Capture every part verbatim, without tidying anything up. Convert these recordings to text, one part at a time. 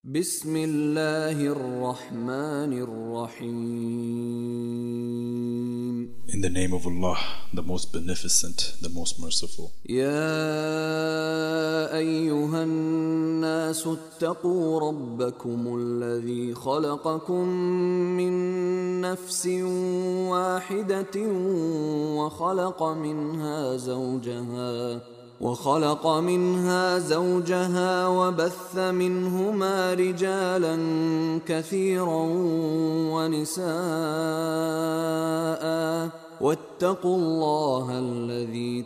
بسم الله الرحمن الرحيم. In the name of Allah, the most beneficent, the most merciful. يا أيها الناس اتقوا ربكم الذي خلقكم من نفس واحدة وخلق منها زوجها وخلق منها زوجها وبث منهما رجالا كثيرا ونساء واتقوا الله الذي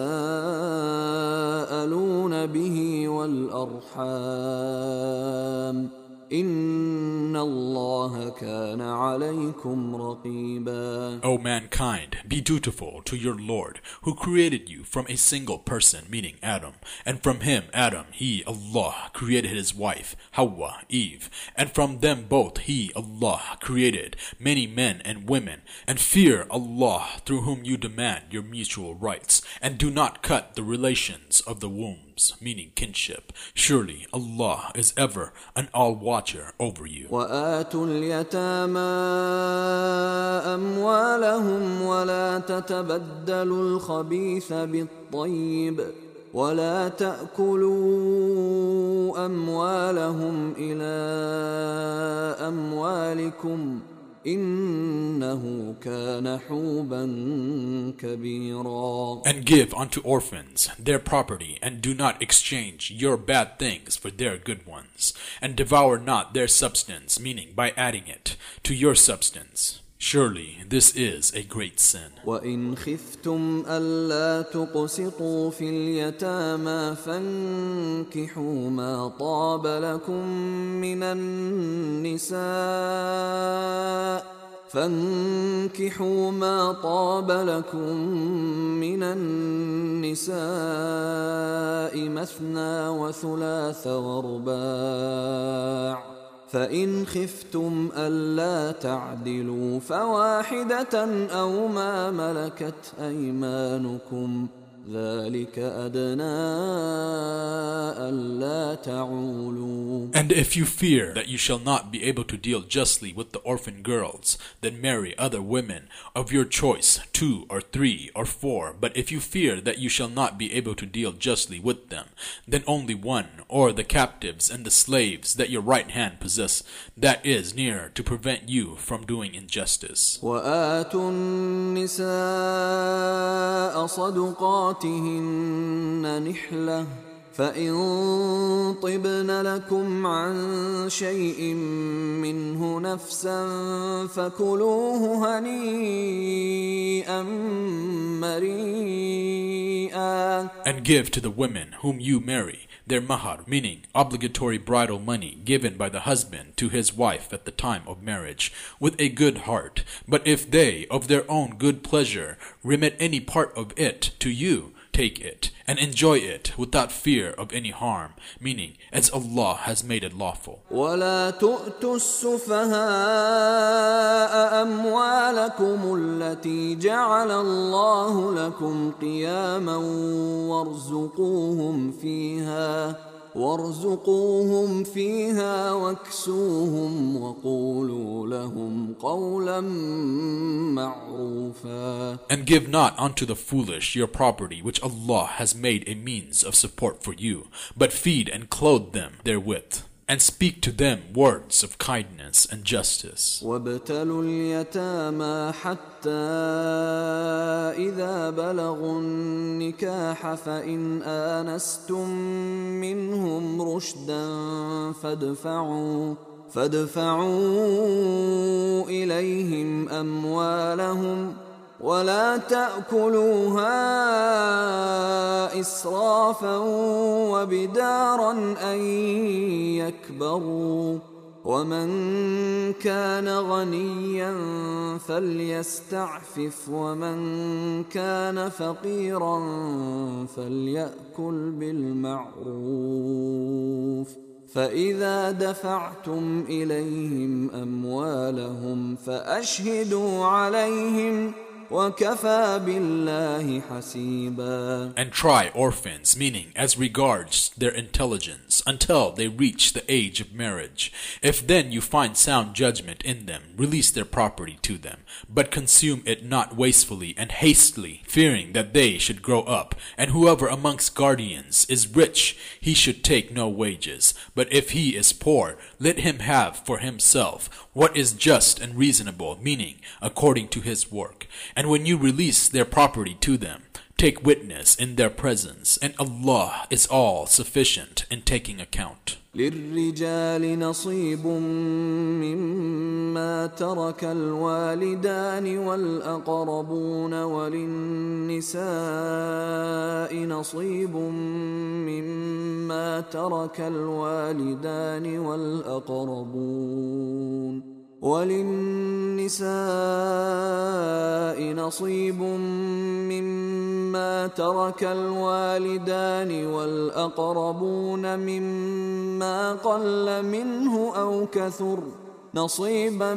تساءلون به والأرحام إن الله كان عليكم رقيبا. O mankind, be dutiful to your Lord, who created you from a single person, meaning Adam, and from him, Adam, he, Allah, created his wife, Hawa, Eve, and from them both he, Allah, created many men and women, and fear Allah, through whom you demand your mutual rights, and do not cut the relations of the womb, meaning kinship. Surely Allah is ever an all-watcher over you. وآتوا اليتامى أموالهم ولا تتبدلوا الخبيث بالطيب ولا تأكلوا أموالهم إلى أموالكم إنه كان حوبا كبيرا. And give unto orphans their property, and do not exchange your bad things for their good ones, and devour not their substance, meaning by adding it to your substance. Surely this is a great sin. وَإِنْ خِفْتُمْ أَلَّا تُقْسِطُوا فِي الْيَتَامَى فَانكِحُوا مَا طَابَ لَكُم مِّنَ النِّسَاءِ فانكحوا ما طاب لكم من النساء مثنى وثلاث ورباع فإن خفتم ألا تعدلوا فواحدة أو ما ملكت أيمانكم ذلك أدنى ألا تعولوا. And if you fear that you shall not be able to deal justly with the orphan girls, then marry other women of your choice, two or three or four. But if you fear that you shall not be able to deal justly with them, then only one, or the captives and the slaves that your right hand possess, that is near to prevent you from doing injustice. وآتوا النساء صدقاتهن نحلة فإن طبن لكم عن شيء منه نفسا فكلوه هنيئا مريئا. And give to the women whom you marry their mahar, meaning obligatory bridal money given by the husband to his wife at the time of marriage, with a good heart. But if they, of their own good pleasure, remit any part of it to you, take it, and enjoy it without fear of any harm, meaning as Allah has made it lawful. ولا تؤتوا السفهاء أموالكم التي جعل الله لكم قياما وارزقوهم فيها وارزقوهم فيها واكسوهم وقولوا لهم قولا معروفا. And give not unto the foolish your property which Allah has made a means of support for you, but feed and clothe them therewith, and speak to them words of kindness and justice. وابتلوا اليتامى حتى إذا بلغوا النكاح فإن آنستم منهم رشدا فادفعوا فادفعوا إليهم أموالهم ولا تأكلوها إسرافا وبدارا أن يكبروا ومن كان غنيا فليستعفف ومن كان فقيرا فليأكل بالمعروف فإذا دفعتم إليهم أموالهم فأشهدوا عليهم وكفى بالله حسيبا. And try orphans, meaning as regards their intelligence, until they reach the age of marriage. If then you find sound judgment in them, release their property to them, but consume it not wastefully and hastily, fearing that they should grow up. And whoever amongst guardians is rich, he should take no wages. But if he is poor, let him have for himself what is just and reasonable, meaning according to his work. And when you release their property to them, take witness in their presence, and Allah is all sufficient in taking account. للرجال نصيب مما ترك الوالدان والأقربون وللنساء نصيب مما ترك الوالدان والأقربون وللنساء نصيب مما ترك الوالدان والأقربون مما قل منه أو كثر نصيبا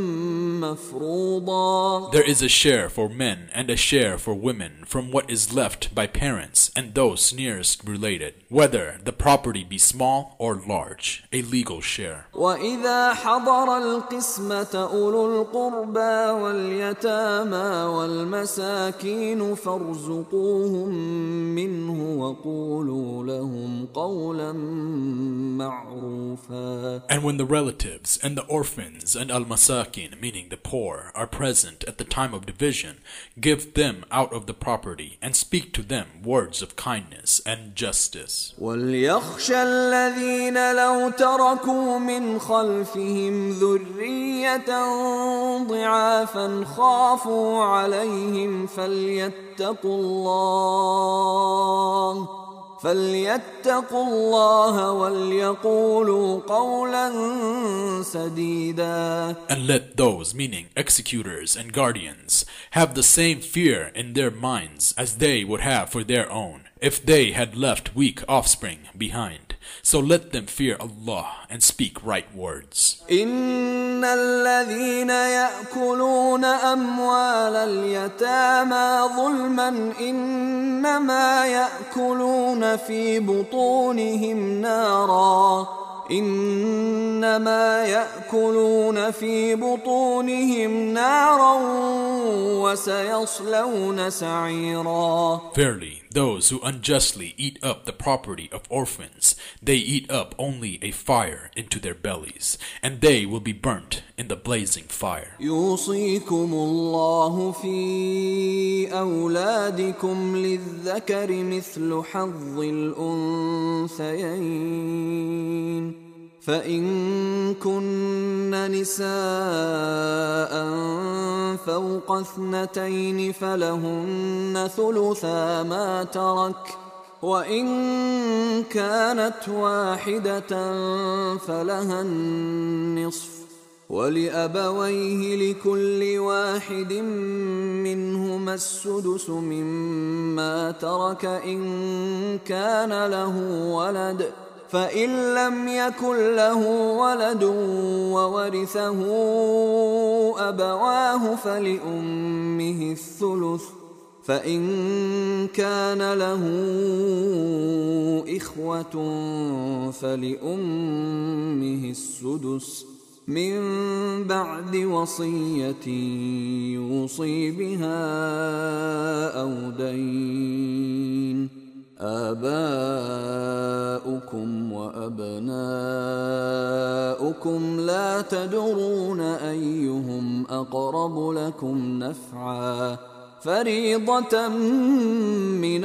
مفروضا. There is a share for men and a share for women from what is left by parents and those nearest related, whether the property be small or large, a legal share. وإذا حضر القسمة أولو القربى واليتامى والمساكين فارزقوهم منه وقولوا لهم قولا معروفا. And when the relatives and the orphans and al-masakin, meaning the poor, are present at the time of division, give them out of the property and speak to them words of kindness and justice. وَلْيَخْشَ الَّذِينَ لَوْ تَرَكُوا مِنْ خَلْفِهِمْ ذُرِّيَّةً ضِعَافًا خَافُوا عَلَيْهِمْ فَلْيَتَّقُوا اللَّهَ فليتقوا الله وليقولوا قولا سديدا. And let those, meaning executors and guardians, have the same fear in their minds as they would have for their own, if they had left weak offspring behind. So let them fear Allah and speak right words. إن الذين يأكلون أموال اليتامى ظلما إنما يأكلون في بطونهم نارا إنما يأكلون في بطونهم نارا وسيصلون سعيرا. Verily, those who unjustly eat up the property of orphans, they eat up only a fire into their bellies, and they will be burnt in the blazing fire. يوصيكم الله في أولادكم للذكر مثل حظ الأنثيين فإن كن نساء فوق اثنتين فلهن ثلثا ما ترك وإن كانت واحدة فلها النصف ولأبويه لكل واحد منهما السدس مما ترك إن كان له ولد فإن لم يكن له ولد وورثه أبواه فلأمه الثلث فإن كان له إخوة فلأمه السدس من بعد وصية يوصي بها أو دين. آباؤكم وأبناؤكم لا تدرون أيهم أقرب لكم نفعا فريضة من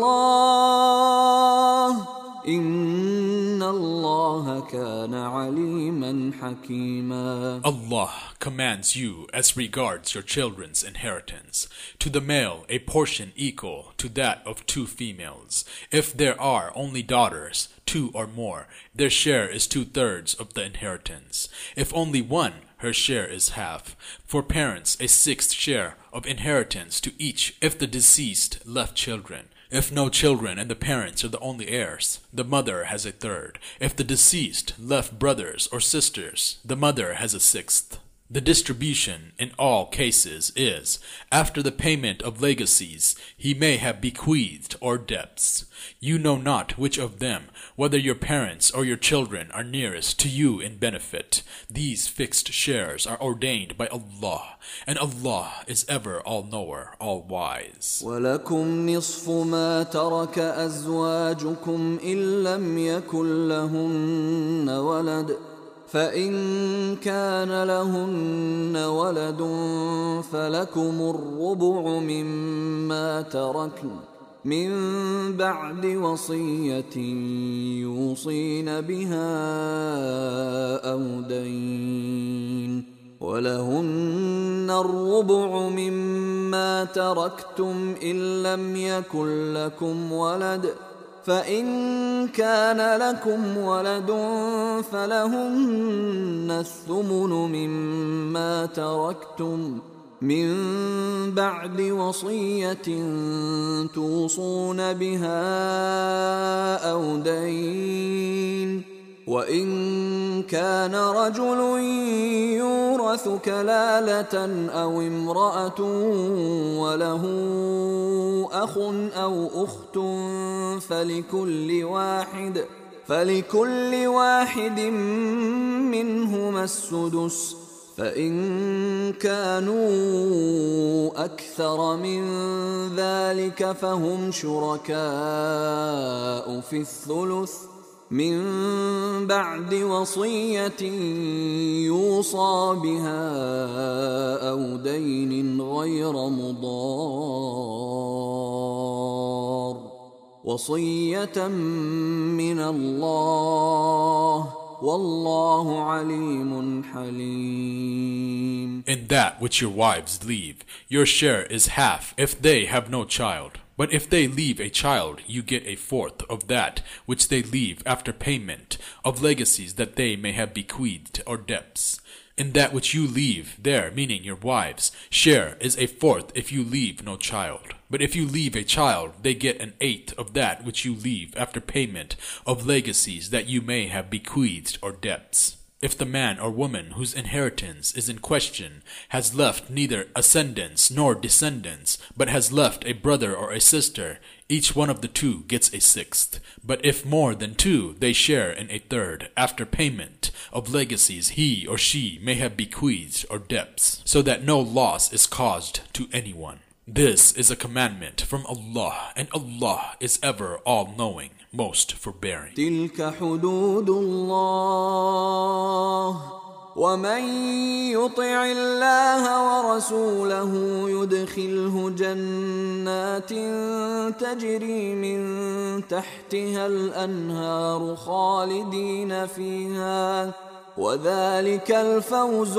الله إن الله كان عليما حكيما. Allah commands you as regards your children's inheritance, to the male a portion equal to that of two females. If there are only daughters, two or more, their share is two-thirds of the inheritance. If only one, her share is half. For parents, a sixth share of inheritance to each if the deceased left children. If no children and the parents are the only heirs, the mother has a third. If the deceased left brothers or sisters, the mother has a sixth. The distribution in all cases is, after the payment of legacies he may have bequeathed or debts. You know not which of them, whether your parents or your children, are nearest to you in benefit. These fixed shares are ordained by Allah, and Allah is ever all-knower, all-wise. وَلَكُمْ نِصْفُ مَا تَرَكَ أَزْوَاجُكُمْ إِن لَّمْ يَكُن لَّهُنَّ وَلَدٌ فَإِن كَانَ لَهُنَّ وَلَدٌ فَلَكُمُ الرُّبُعُ مِمَّا تَرَكْنَ مِن بَعْدِ وَصِيَّةٍ يُوصِينَ بِهَا أَوْ دَيْنٍ وَلَهُنَّ الرُّبُعُ مِمَّا تَرَكْتُمْ إِن لَّمْ يَكُن لَّكُمْ وَلَدٌ فَإِن كَانَ لَكُمْ وَلَدٌ فَلَهُنَّ الثُّمُنُ مِمَّا تَرَكْتُمْ مِن بَعْدِ وَصِيَّةٍ تُوصُونَ بِهَا أَوْ دَيْنٍ وَإِن كَانَ رَجُلٌ يُورَثُ كَلَالَةً أَوْ امْرَأَةٌ وَلَهُ أَخٌ أَوْ أُخْتٌ فَلِكُلِّ واحد فَلِكُلِّ واحد مِّنْهُمَا السُّدُسُ فَإِن كَانُوا أَكْثَرَ مِن ذَلِكَ فَهُمْ شُرَكَاءُ فِي الثُّلُثِ من بعد وصية يوصى بها أو دين غير مضار وصية من الله والله عليم حليم. In that which your wives leave, your share is half if they have no child. But if they leave a child, you get a fourth of that which they leave after payment of legacies that they may have bequeathed or debts. In that which you leave, their, meaning your wives, share is a fourth if you leave no child. But if you leave a child, they get an eighth of that which you leave after payment of legacies that you may have bequeathed or debts. If the man or woman whose inheritance is in question has left neither ascendants nor descendants, but has left a brother or a sister, each one of the two gets a sixth. But if more than two, they share in a third, after payment of legacies he or she may have bequeathed or debts, so that no loss is caused to anyone. This is a commandment from Allah, and Allah is ever all-knowing, most forbearing. تلك حدود الله ومن يطع الله ورسوله يدخله جنات تجري من تحتها الأنهار خالدين فيها وذلك الفوز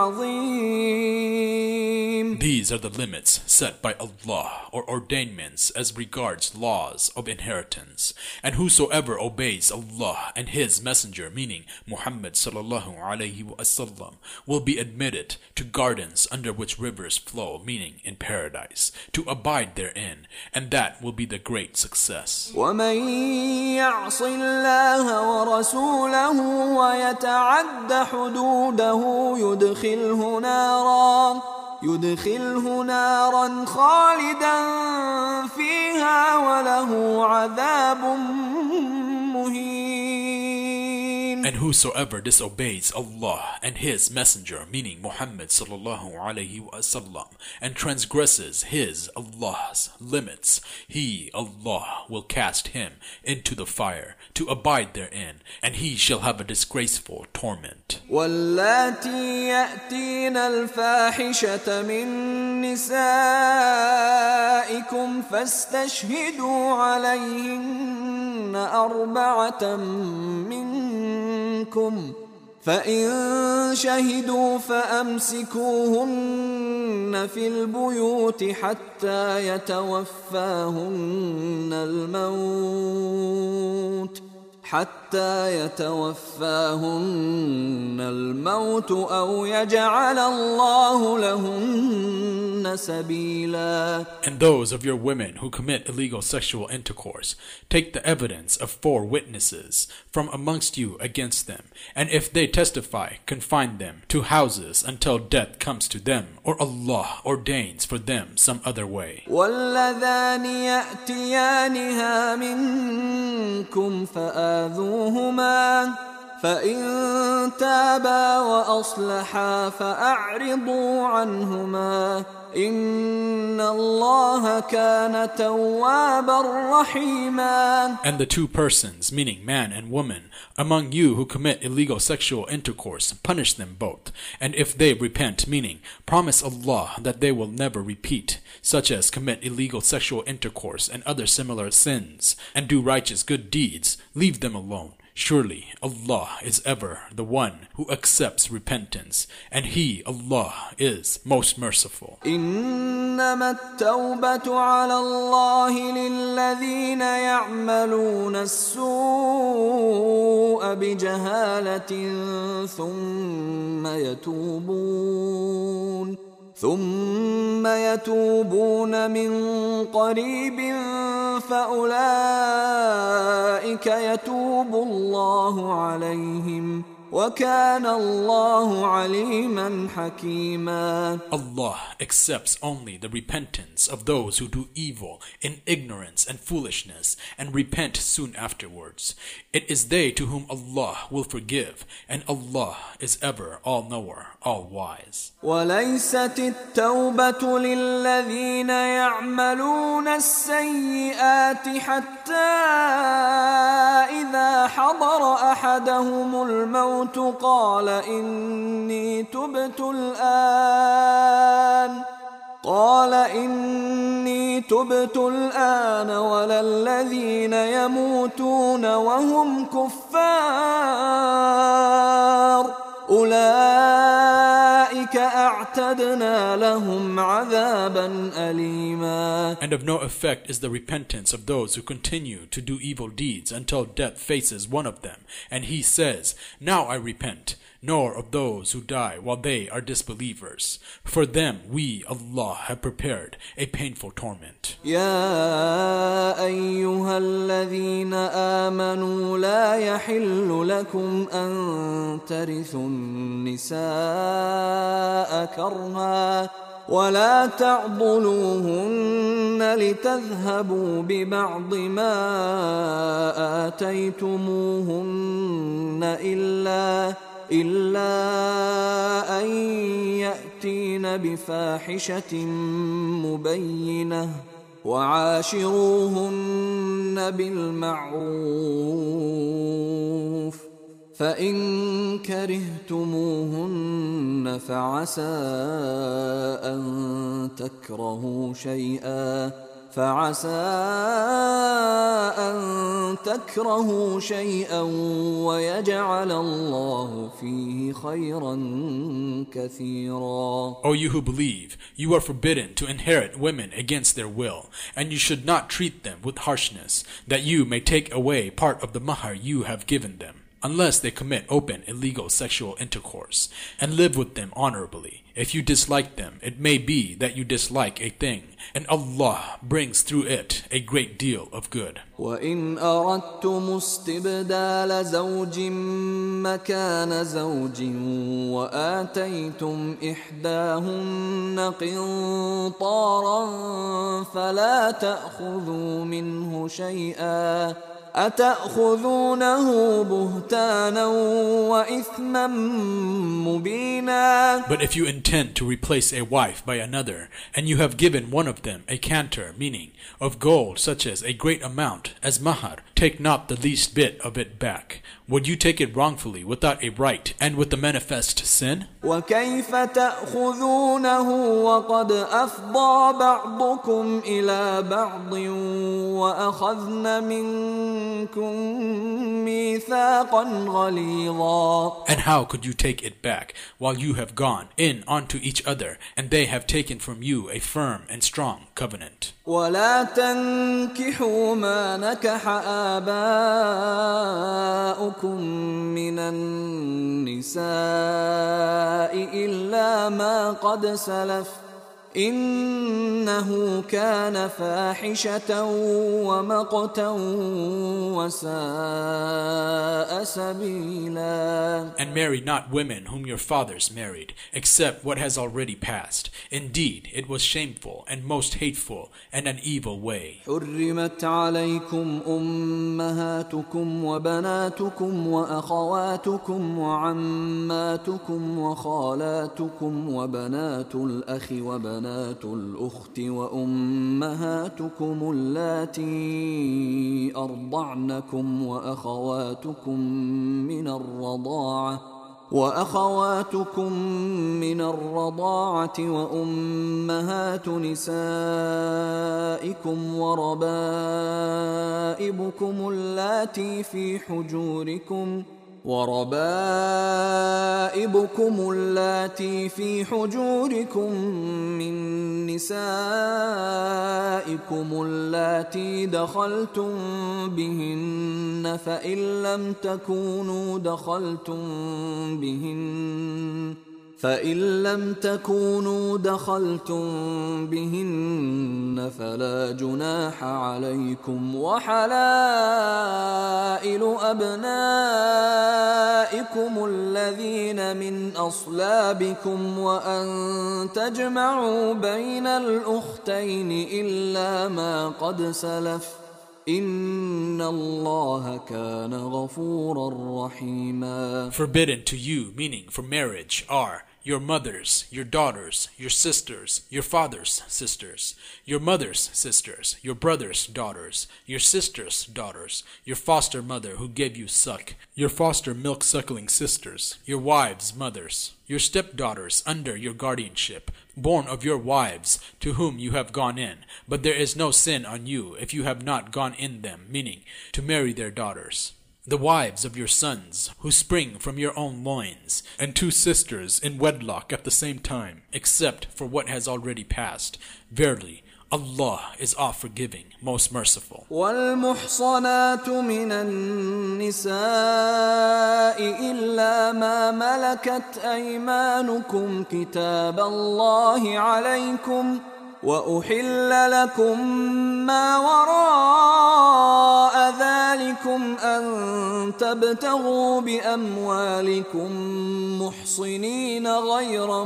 العظيم. These are the limits set by Allah, or ordainments as regards laws of inheritance. And whosoever obeys Allah and His Messenger, meaning Muhammad sallallahu alayhi wa sallam, will be admitted to gardens under which rivers flow, meaning in paradise, to abide therein, and that will be the great success. وَمَن يَعْصِ اللَّهَ وَرَسُولَهُ وَيَتَعَدَّ حدوده يدخله نارا يدخله نارا خالدا فيها وله عذاب مهين. And whosoever disobeys Allah and His Messenger, meaning Muhammad sallallahu alayhi wa sallam, and transgresses His, Allah's, limits, He, Allah, will cast him into the fire to abide therein, and he shall have a disgraceful torment. واللاتي يأتين الفاحشة من نسائكم فاستشهدوا عليهن أربعة منكم فإن شهدوا فأمسكوهن في البيوت حتى يتوفاهن الموت حتى يتوفاهن الموت أو يجعل الله لهن سبيلا. And those of your women who commit illegal sexual intercourse, take the evidence of four witnesses from amongst you against them, and if they testify, confine them to houses until death comes to them, or Allah ordains for them some other way. واللذان يأتيانها منكم فآذوهما فإن تابا وأصلحا فأعرضوا عنهما إن الله كان توابا رحيما. And the two persons, meaning man and woman, among you who commit illegal sexual intercourse, punish them both. And if they repent, meaning promise Allah that they will never repeat, such as commit illegal sexual intercourse and other similar sins, and do righteous good deeds, leave them alone. Surely Allah is ever the one who accepts repentance, and He, Allah, is most merciful. إنما التوبة على الله للذين يعملون السوء بجهالة ثم يتوبون ثم يتوبون من قريب فأولئك يتوب الله عليهم وكان الله عليما حكيما. Allah accepts only the repentance of those who do evil in ignorance and foolishness and repent soon afterwards. It is they to whom Allah will forgive, and Allah is ever all-knower, all-wise. وليست التوبة للذين يعملون السيئات حتى إذا حضر أحدهم الموت قال إني تبت الآن قال إني تبت الآن ولا الذين يموتون وهم كفار أولئك أعتدنا لهم عذابا أليما. And of no effect is the repentance of those who continue to do evil deeds until death faces one of them, and he says, "Now I repent," nor of those who die while they are disbelievers. For them we, Allah, have prepared a painful torment. يا أيها الذين آمنوا لا يحل لكم أن ترثوا النساء كرها ولا تعضلوهن لتذهبوا ببعض ما آتيتموهن إلا إلا أن يأتين بفاحشة مبينة وعاشروهن بالمعروف فإن كرهتموهن فعسى أن تكرهوا شيئا فعسى أن تكرهوا شيئا ويجعل الله فيه خيرا كثيرا. O you who believe, you are forbidden to inherit women against their will, and you should not treat them with harshness, that you may take away part of the mahar you have given them, unless they commit open illegal sexual intercourse, and live with them honorably. If you dislike them, it may be that you dislike a thing, and Allah brings through it a great deal of good. وَإِنْ أَرَدْتُمُ اسْتِبْدَالَ زَوْجٍ مَكَانَ زَوْجٍ وَآتَيْتُمْ إِحْدَاهُنَّ قِنطَارًا فَلَا تَأْخُذُوا مِنْهُ شَيْئًا أتأخذونه بهتانا وإثما مبينا. But if you intend to replace a wife by another, and you have given one of them a cantor, meaning of gold such as a great amount, as mahar, take not the least bit of it back. Would you take it wrongfully without a right and with the manifest sin? وكيف تأخذونه وقد أفضى بعضكم إلى بعض وأخذن منكم ميثاقا غليظا. And how could you take it back while you have gone in onto each other, and they have taken from you a firm and strong covenant? ولا تنكحوا ما نكح آباؤكم من النساء إلا ما قد سلف إنه كان فاحشة ومقتا وساء سبيلا. And marry not women whom your fathers married, except what has already passed. Indeed, it was shameful and most hateful and an evil way. حرمت عليكم أمهاتكم وبناتكم وأخواتكم وعماتكم وخالاتكم وبنات الأخ وبنات بنات الأخت وأمهاتكم اللاتي أرضعنكم وأخواتكم من الرضاعة وأخواتكم من الرضاعة وأمهات نسائكم وربائبكم اللاتي في حجوركم وربائبكم اللاتي في حجوركم من نسائكم اللاتي دخلتم بهن فإن لم تكونوا دخلتم بهن فإن لم تكونوا دخلتم بهن فلا جناح عليكم وحلائل أبنائكم الذين من أصلابكم وأن تجمعوا بين الأختين إلا ما قد سلف إن الله كان غفورا رحيما. Forbidden to you, meaning for marriage, are your mothers, your daughters, your sisters, your father's sisters, your mother's sisters, your brother's daughters, your sister's daughters, your foster mother who gave you suck, your foster milk-suckling sisters, your wives' mothers, your stepdaughters under your guardianship, born of your wives to whom you have gone in, but there is no sin on you if you have not gone in them, meaning to marry their daughters. The wives of your sons, who spring from your own loins, and two sisters in wedlock at the same time, except for what has already passed. Verily, Allah is oft-forgiving, most merciful. والمحصنات من النساء إلا ما ملكت أيمانكم كتاب الله عليكم وأحل لكم ما وراء ذلكم أن تبتغوا بأموالكم محصنين غير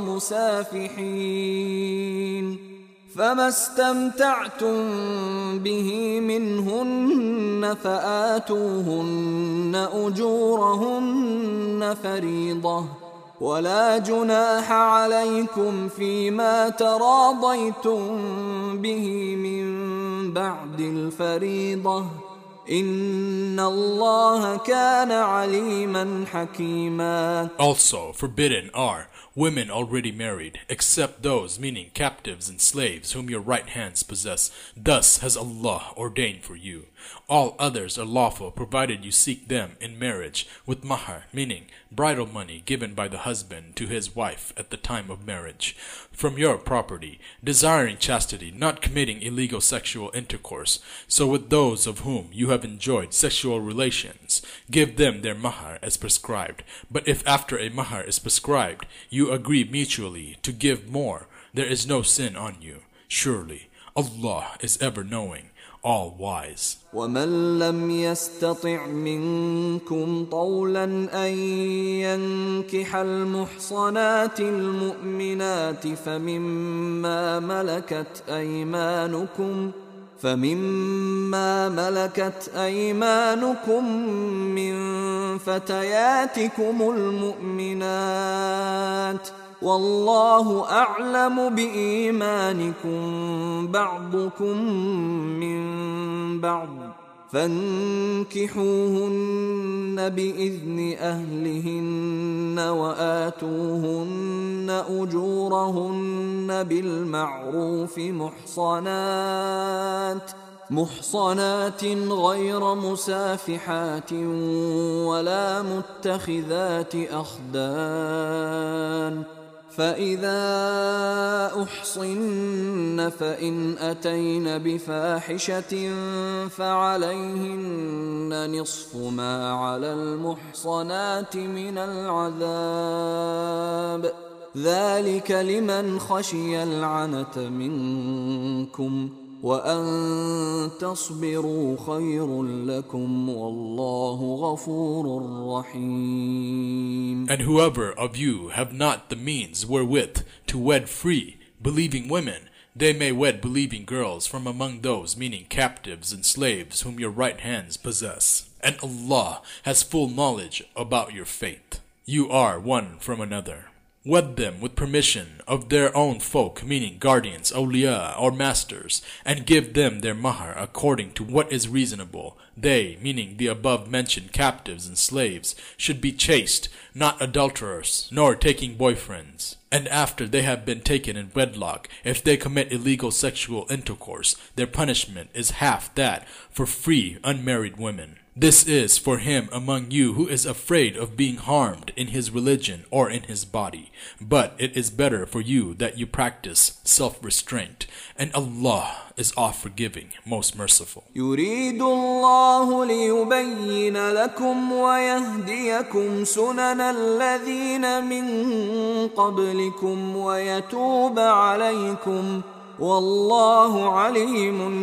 مسافحين فما استمتعتم به منهن فآتوهن أجورهن فريضة ولا جناح عليكم فيما تراضيتم به من بعد الفريضة إن الله كان عليما حكيما. Also forbidden are women already married, except those, meaning captives and slaves, whom your right hands possess. Thus has Allah ordained for you. All others are lawful, provided you seek them in marriage with mahar, meaning bridal money given by the husband to his wife at the time of marriage, from your property, desiring chastity, not committing illegal sexual intercourse. So with those of whom you have enjoyed sexual relations, give them their mahar as prescribed. But if after a mahar is prescribed, you agree mutually to give more, there is no sin on you. Surely, Allah is ever knowing, all wise. ومن لم يستطع منكم طولا أن ينكح المحصنات المؤمنات فمما ملكت أيمانكم فمما ملكت أيمانكم من فتياتكم المؤمنات والله أعلم بإيمانكم بعضكم من بعض فانكحوهن بإذن أهلهن وآتوهن أجورهن بالمعروف محصنات محصنات غير مسافحات ولا متخذات أخدان فإذا أحصن فإن أتين بفاحشة فعليهن نصف ما على المحصنات من العذاب ذلك لمن خشي العنة منكم وأن تصبروا خير لكم والله غفور رحيم. And whoever of you have not the means wherewith to wed free, believing women, they may wed believing girls from among those, meaning captives and slaves, whom your right hands possess. And Allah has full knowledge about your faith. You are one from another. Wed them with permission of their own folk, meaning guardians, awliya, or masters, and give them their mahar according to what is reasonable. They, meaning the above-mentioned captives and slaves, should be chaste, not adulterers, nor taking boyfriends. And after they have been taken in wedlock, if they commit illegal sexual intercourse, their punishment is half that for free unmarried women. This is for him among you who is afraid of being harmed in his religion or in his body. But it is better for you that you practice self-restraint, and Allah is all-forgiving, most merciful. يريد الله ليبين لكم ويهديكم سنن الذين من قبلكم ويتوب عليكم والله عليم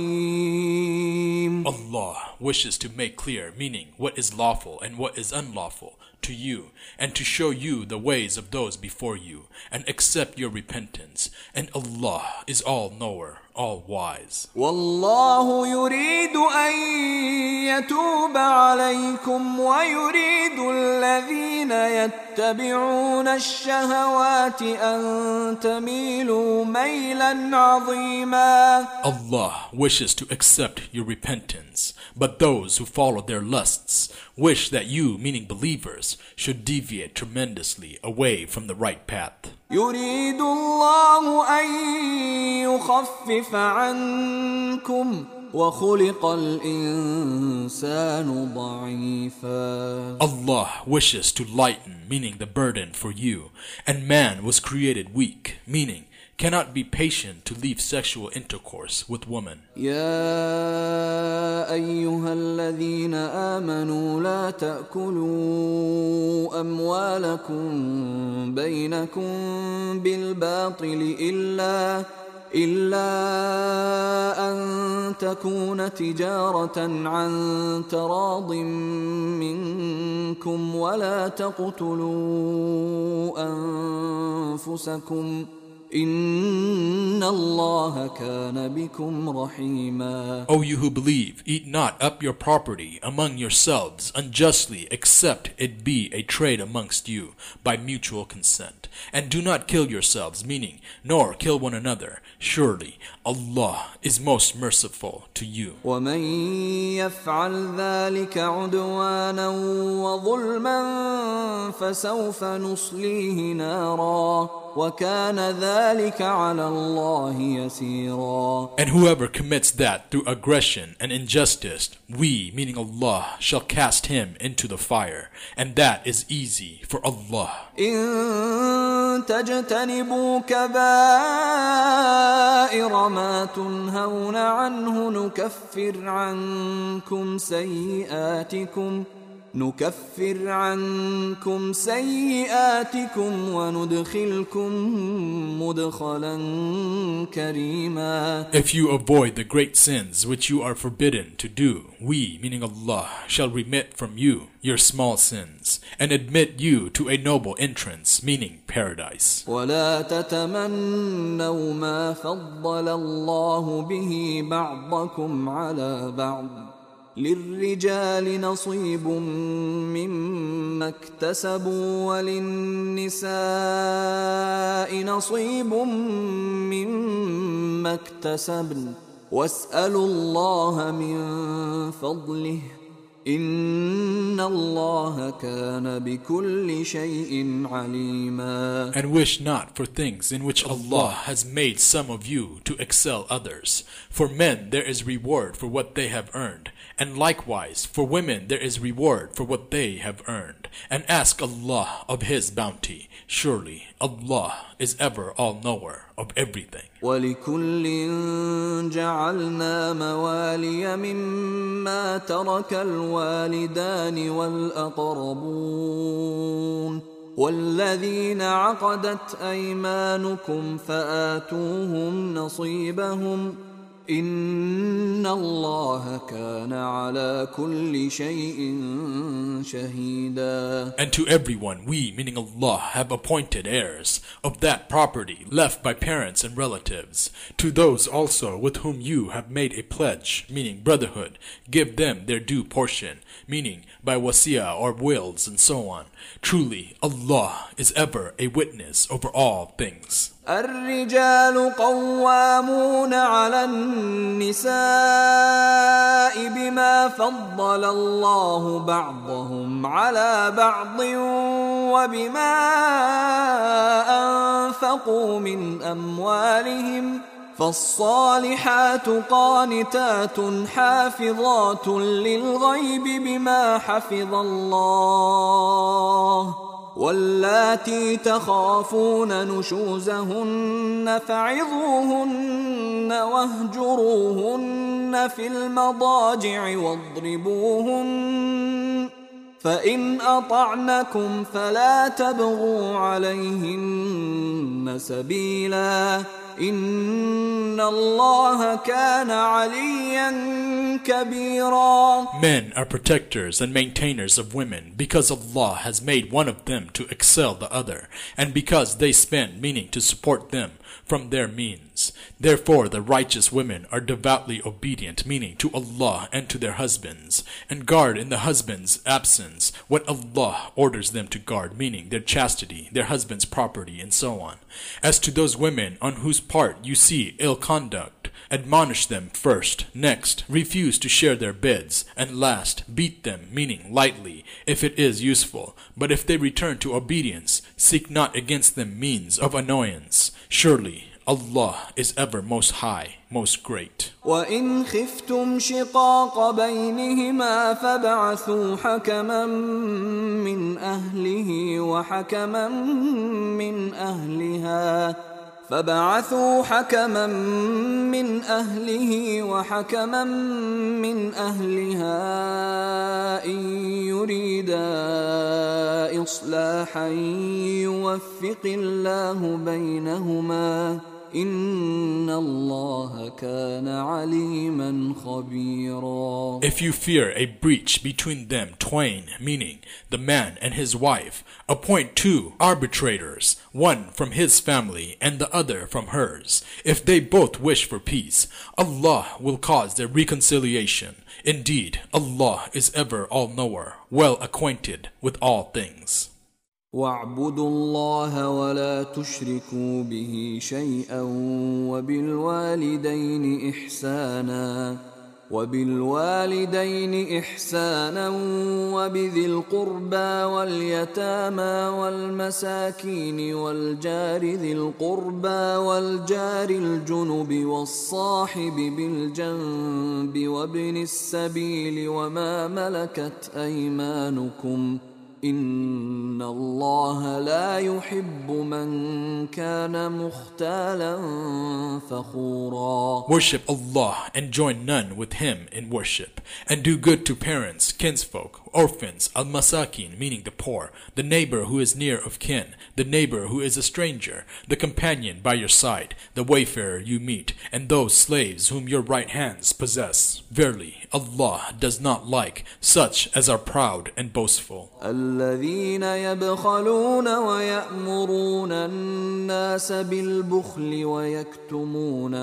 حكيم. Allah wishes to make clear, meaning what is lawful and what is unlawful, to you, and to show you the ways of those before you, and accept your repentance. And Allah is all-knower, all-wise. والله يريد أن يتوب عليكم ويريد الذين يتبعون الشهوات أن تميلوا ميلا عظيما. Allah wishes to accept your repentance, but those who follow their lusts wish that you, meaning believers, should deviate tremendously away from the right path. يريد الله أن يخفف عنكم وخلق الإنسان ضعيفا. Allah wishes to lighten, meaning the burden for you, and man was created weak, meaning cannot be patient to leave sexual intercourse with woman. يا أيها الذين آمنوا لا تأكلوا أموالكم بينكم بالباطل إلا إلا أن تكون تجارة عن تراض منكم ولا تقتلوا أنفسكم إن الله كان بكم رحيما. O you who believe, eat not up your property among yourselves unjustly, except it be a trade amongst you by mutual consent. And do not kill yourselves, meaning, nor kill one another. Surely Allah is most merciful to you. ومن يفعل ذلك عدوانا وظلما فسوف نصليه نارا وكان ذلك على الله يسيرا. And whoever commits that through aggression and injustice, we, meaning Allah, shall cast him into the fire, and that is easy for Allah. إن تجتنبوا كبائر ما تنهون عنه نكفر عنكم سيئاتكم نكفر عنكم سيئاتكم وندخلكم مدخلا كريما. If you avoid the great sins which you are forbidden to do, we, meaning Allah, shall remit from you your small sins and admit you to a noble entrance, meaning paradise. ولا تتمنوا ما فضل الله به بعضكم على بعض للرجال نصيب مما اكتسبوا وللنساء نصيب مما اكتسبن واسألوا الله من فضله إن الله كان بكل شيء عليما. And wish not for things in which Allah has made some of you to excel others. For men there is reward for what they have earned, and likewise for women there is reward for what they have earned. And ask Allah of His bounty. Surely Allah is ever all-knower of everything. وَلِكُلٍّ جَعَلْنَا مَوَالِيَ مِمَّا تَرَكَ الْوَالِدَانِ وَالْأَقْرَبُونَ والذين عقدت أيمانكم فآتوهم نصيبهم إن الله كان على كل شيء شهيدا. And to everyone we, meaning Allah, have appointed heirs of that property left by parents and relatives. To those also with whom you have made a pledge, meaning brotherhood, give them their due portion, meaning by wasiyah or wills and so on. Truly, Allah is ever a witness over all things. الرجال قوامون على النساء بما فضل الله بعضهم على بعض وبما أنفقوا من أموالهم فالصالحات قانتات حافظات للغيب بما حفظ الله واللاتي تخافون نشوزهن فعظوهن واهجروهن في المضاجع واضربوهن فإن أطعنكم فلا تبغوا عليهن سبيلا إن الله كان عليا كبيرا. Men are protectors and maintainers of women because Allah has made one of them to excel the other, and because they spend, meaning to support them, from their means. Therefore the righteous women are devoutly obedient, meaning to Allah and to their husbands, and guard in the husband's absence what Allah orders them to guard, meaning their chastity, their husband's property, and so on. As to those women on whose part you see ill conduct, admonish them first, next refuse to share their beds, and last beat them, meaning lightly, if it is useful. But if they return to obedience, seek not against them means of annoyance. Surely Allah is ever most high, most great. وَإِنْ خِفْتُمْ شِقَاقَ بَيْنِهِمَا فَابْعَثُوا حَكَمًا مِّنْ أَهْلِهِ وَحَكَمًا مِّنْ أَهْلِهَا فَبَعَثُوا حَكَمًا مِّنْ أَهْلِهِ وَحَكَمًا مِّنْ أَهْلِهَا إِن يُرِيدَا إِصْلَاحًا يُوَفِّقِ اللَّهُ بَيْنَهُمَا إِنَّ اللَّهَ كَانَ عَلِيمًا خَبِيرًا. If you fear a breach between them twain, meaning the man and his wife, appoint two arbitrators, one from his family and the other from hers. If they both wish for peace, Allah will cause their reconciliation. Indeed, Allah is ever all-knower, well acquainted with all things. وَاعْبُدُوا اللَّهَ وَلَا تُشْرِكُوا بِهِ شَيْئًا وَبِالْوَالِدَيْنِ إِحْسَانًا وَبِالْوَالِدَيْنِ إِحْسَانًا وَبِذِي الْقُرْبَى وَالْيَتَامَى وَالْمَسَاكِينِ وَالْجَارِ ذِي الْقُرْبَى وَالْجَارِ الْجُنُبِ وَالصَّاحِبِ بِالْجَنبِ وَابْنِ السَّبِيلِ وَمَا مَلَكَتْ أَيْمَانُكُمْ إِنَّ اللَّهَ لَا يُحِبُّ مَنْ كَانَ مُخْتَالًا فَخُورًا. Worship Allah and join none with Him in worship, and do good to parents, kinsfolk, orphans, al-masakin, meaning the poor, the neighbor who is near of kin, the neighbor who is a stranger, the companion by your side, the wayfarer you meet, and those slaves whom your right hands possess. Verily, Allah does not like such as are proud and boastful. الذين يبخلون ويأمرون الناس بالبخل ويكتمون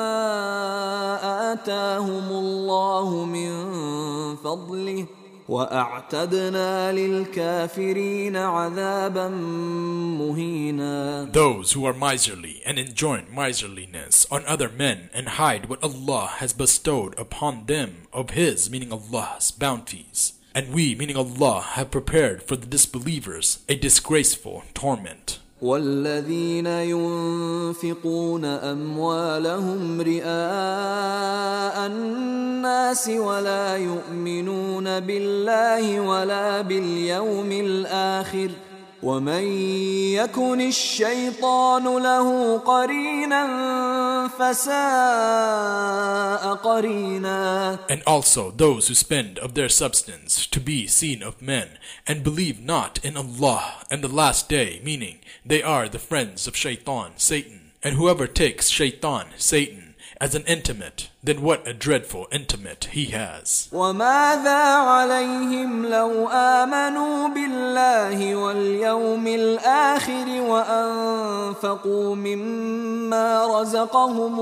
ما آتاهم الله من فضله وأعتدنا للكافرين عذابا مهينا. Those who are miserly and enjoin miserliness on other men and hide what Allah has bestowed upon them of His, meaning Allah's, bounties. And we, meaning Allah, have prepared for the disbelievers a disgraceful torment. والذين ينفقون أموالهم رئاء الناس ولا يؤمنون بالله ولا باليوم الآخر ومن يكن الشيطان له قرينا فساء قرينا. And also those who spend of their substance to be seen of men, and believe not in Allah and the last day, meaning they are the friends of Shaitan, Satan. And whoever takes Shaitan, Satan, as an intimate, then what a dreadful intimate he has. وَمَاذَا عَلَيْهِمْ لَوْ آمَنُوا بِاللَّهِ وَالْيَوْمِ الْآخِرِ وَأَنفَقُوا مِمَّا رَزَقَهُمُ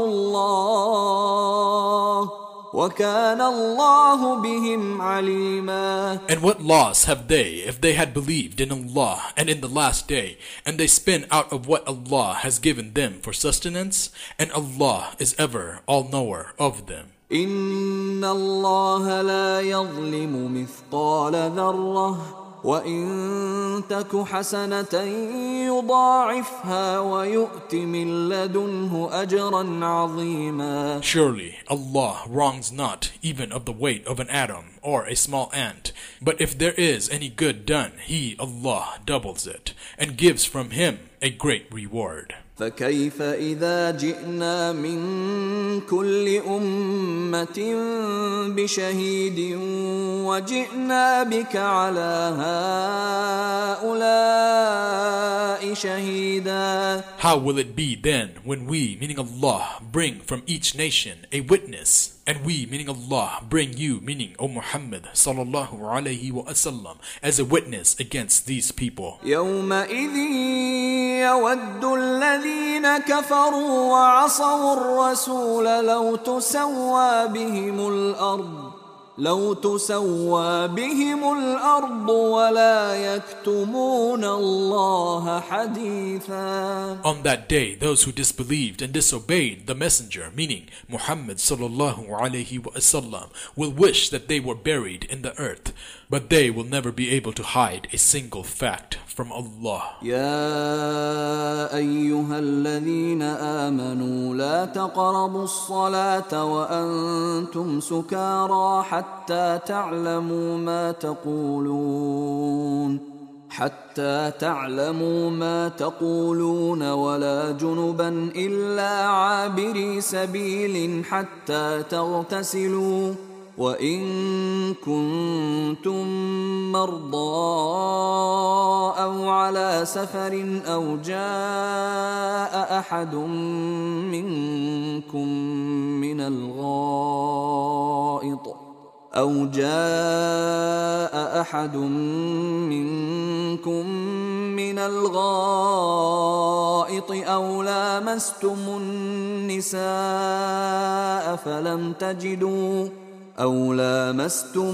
اللَّهُ وَكَانَ اللَّهُ بِهِمْ عَلِيمًا. And what loss have they if they had believed in Allah and in the last day, and they spend out of what Allah has given them for sustenance, and Allah is ever all-knower of them. إِنَّ اللَّهَ لَا يَظْلِمُ مِثْقَالَ ذَرَّةٍ وَإِن تَكُ حَسَنَةً يُضَاعِفْهَا وَيُؤْتِ مِن لَّدُنْهُ أَجْرًا عَظِيمًا. Surely Allah wrongs not even of the weight of an atom or a small ant, but if there is any good done, He, Allah, doubles it, and gives from Him a great reward. فكيف إذا جئنا من كل أمة بشهيد وجئنا بك على هؤلاء شهيدا. How will it be then when we, meaning Allah, bring from each nation a witness, and we, meaning Allah, bring you, meaning O Muhammad sallallahu alayhi wa sallam, as a witness against these people? يومئذ يود الذين كفروا وعصوا الرسول لو تسوى بهم الأرض لو تسوى بهم الأرض ولا يكتمون الله حديثا. On that day, those who disbelieved and disobeyed the messenger, meaning Muhammad sallallahu alayhi wa sallam, will wish that they were buried in the earth, but they will never be able to hide a single fact from Allah. يا أيها الذين آمنوا لا تقربوا الصلاة وأنتم سكارى حتى تعلموا ما تقولون حتى تعلموا ما تقولون ولا جنبا إلا عابري سبيل حتى تغتسلوا وإن كنتم مرضى أو على سفر أو جاء أحد منكم من الغائط أو جاء أحد منكم من الغائط أو لامستم النساء فلم تجدوا أو لامستم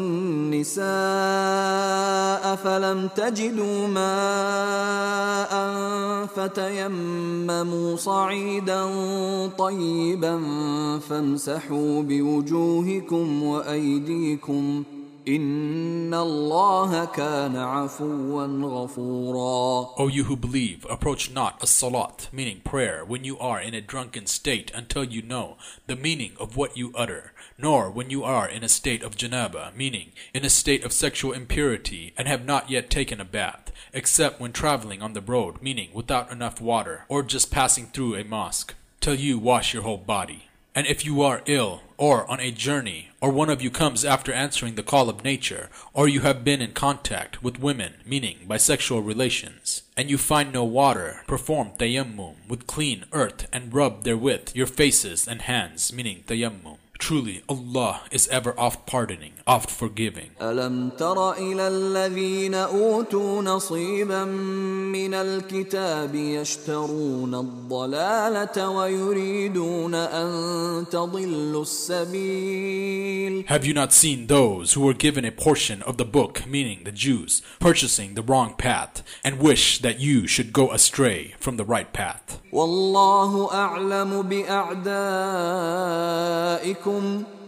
النساء فلم تجدوا ماء فتيمموا صعيدا طيبا فامسحوا بوجوهكم وأيديكم إن الله كان عفوا غفورا. O you who believe, approach not a salat, meaning prayer, when you are in a drunken state until you know the meaning of what you utter, nor when you are in a state of janaba, meaning in a state of sexual impurity, and have not yet taken a bath, except when traveling on the road, meaning without enough water, or just passing through a mosque, till you wash your whole body. And if you are ill, or on a journey, or one of you comes after answering the call of nature, or you have been in contact with women, meaning by sexual relations, and you find no water, perform tayammum with clean earth and rub therewith your faces and hands, meaning tayammum. Truly, Allah is ever oft pardoning, oft forgiving. ألم تر إلى الذين أوتوا نصيبا من الكتاب يشترون الضلالة ويريدون أن تضلوا السبيل. Have you not seen those who were given a portion of the book, meaning the Jews, purchasing the wrong path, and wish that you should go astray from the right path? والله أعلم بأعدائكم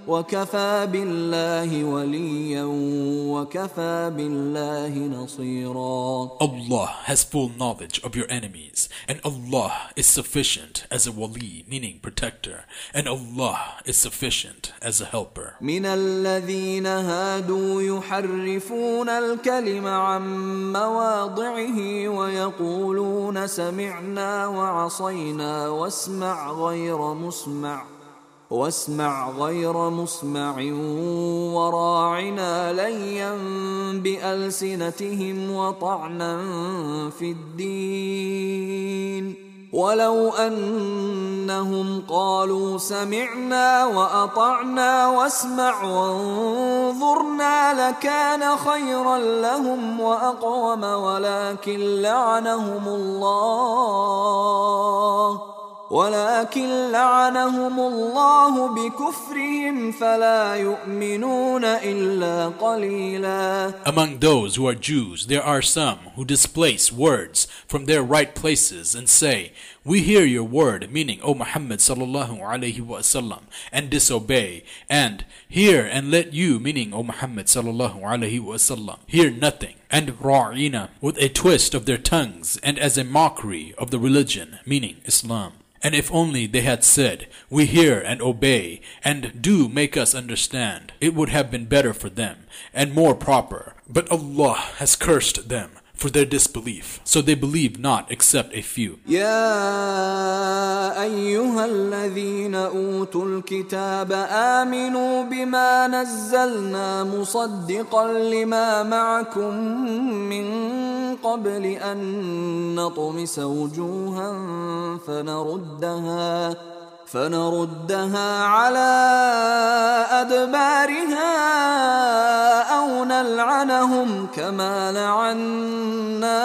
وكفى بالله وليا وكفى بالله نصيرا. Allah has full knowledge of your enemies, and Allah is sufficient as a wali, meaning protector, and Allah is sufficient as a helper. من الذين هادوا يحرفون الكلم عن مواضعه ويقولون سمعنا وعصينا واسمع غير مسمع واسمع غير مسمع وراعنا ليا بألسنتهم وطعنا في الدين ولو أنهم قالوا سمعنا وأطعنا واسمع وانظرنا لكان خيرا لهم وأقوم ولكن لعنهم الله ولكن لعنهم الله بكفرهم فلا يؤمنون إلا قليلا. Among those who are Jews, there are some who displace words from their right places and say, "We hear your word," meaning, O Muhammad sallallahu alaihi wasallam, and disobey, and hear and let you, meaning, O Muhammad sallallahu alaihi wasallam, hear nothing, and ra'ina, with a twist of their tongues and as a mockery of the religion, meaning Islam. And if only they had said, "We hear and obey, and do make us understand," it would have been better for them and more proper. But Allah has cursed them for their disbelief, so they believe not except a few. يا أيها الذين أوتوا الكتاب آمنوا بما نزلنا مصدقا لما معكم من قبل أن نطمس وجوها فنردها فنردها على أدبارها أو نلعنهم كما لعنا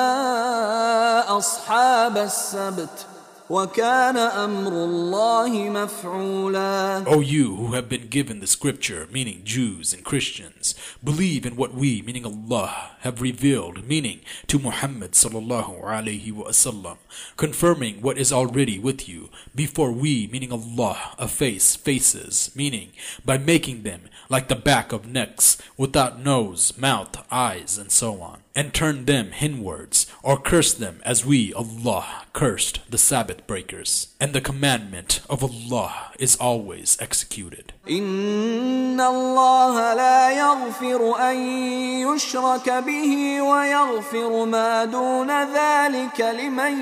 أصحاب السبت وَكَانَ أَمْرُ اللَّهِ مَفْعُولًا. O you who have been given the scripture, meaning Jews and Christians, believe in what we, meaning Allah, have revealed, meaning to Muhammad sallallahu alaihi wasallam, confirming what is already with you, before we, meaning Allah, efface faces, meaning by making them like the back of necks, without nose, mouth, eyes, and so on, and turn them hinwards, or curse them as we, Allah, cursed the Sabbath breakers. And the commandment of Allah is always executed. إِنَّ اللَّهَ لَا يَغْفِرُ أَن يُشْرَكَ بِهِ وَيَغْفِرُ مَا دُونَ ذَلِكَ لِمَن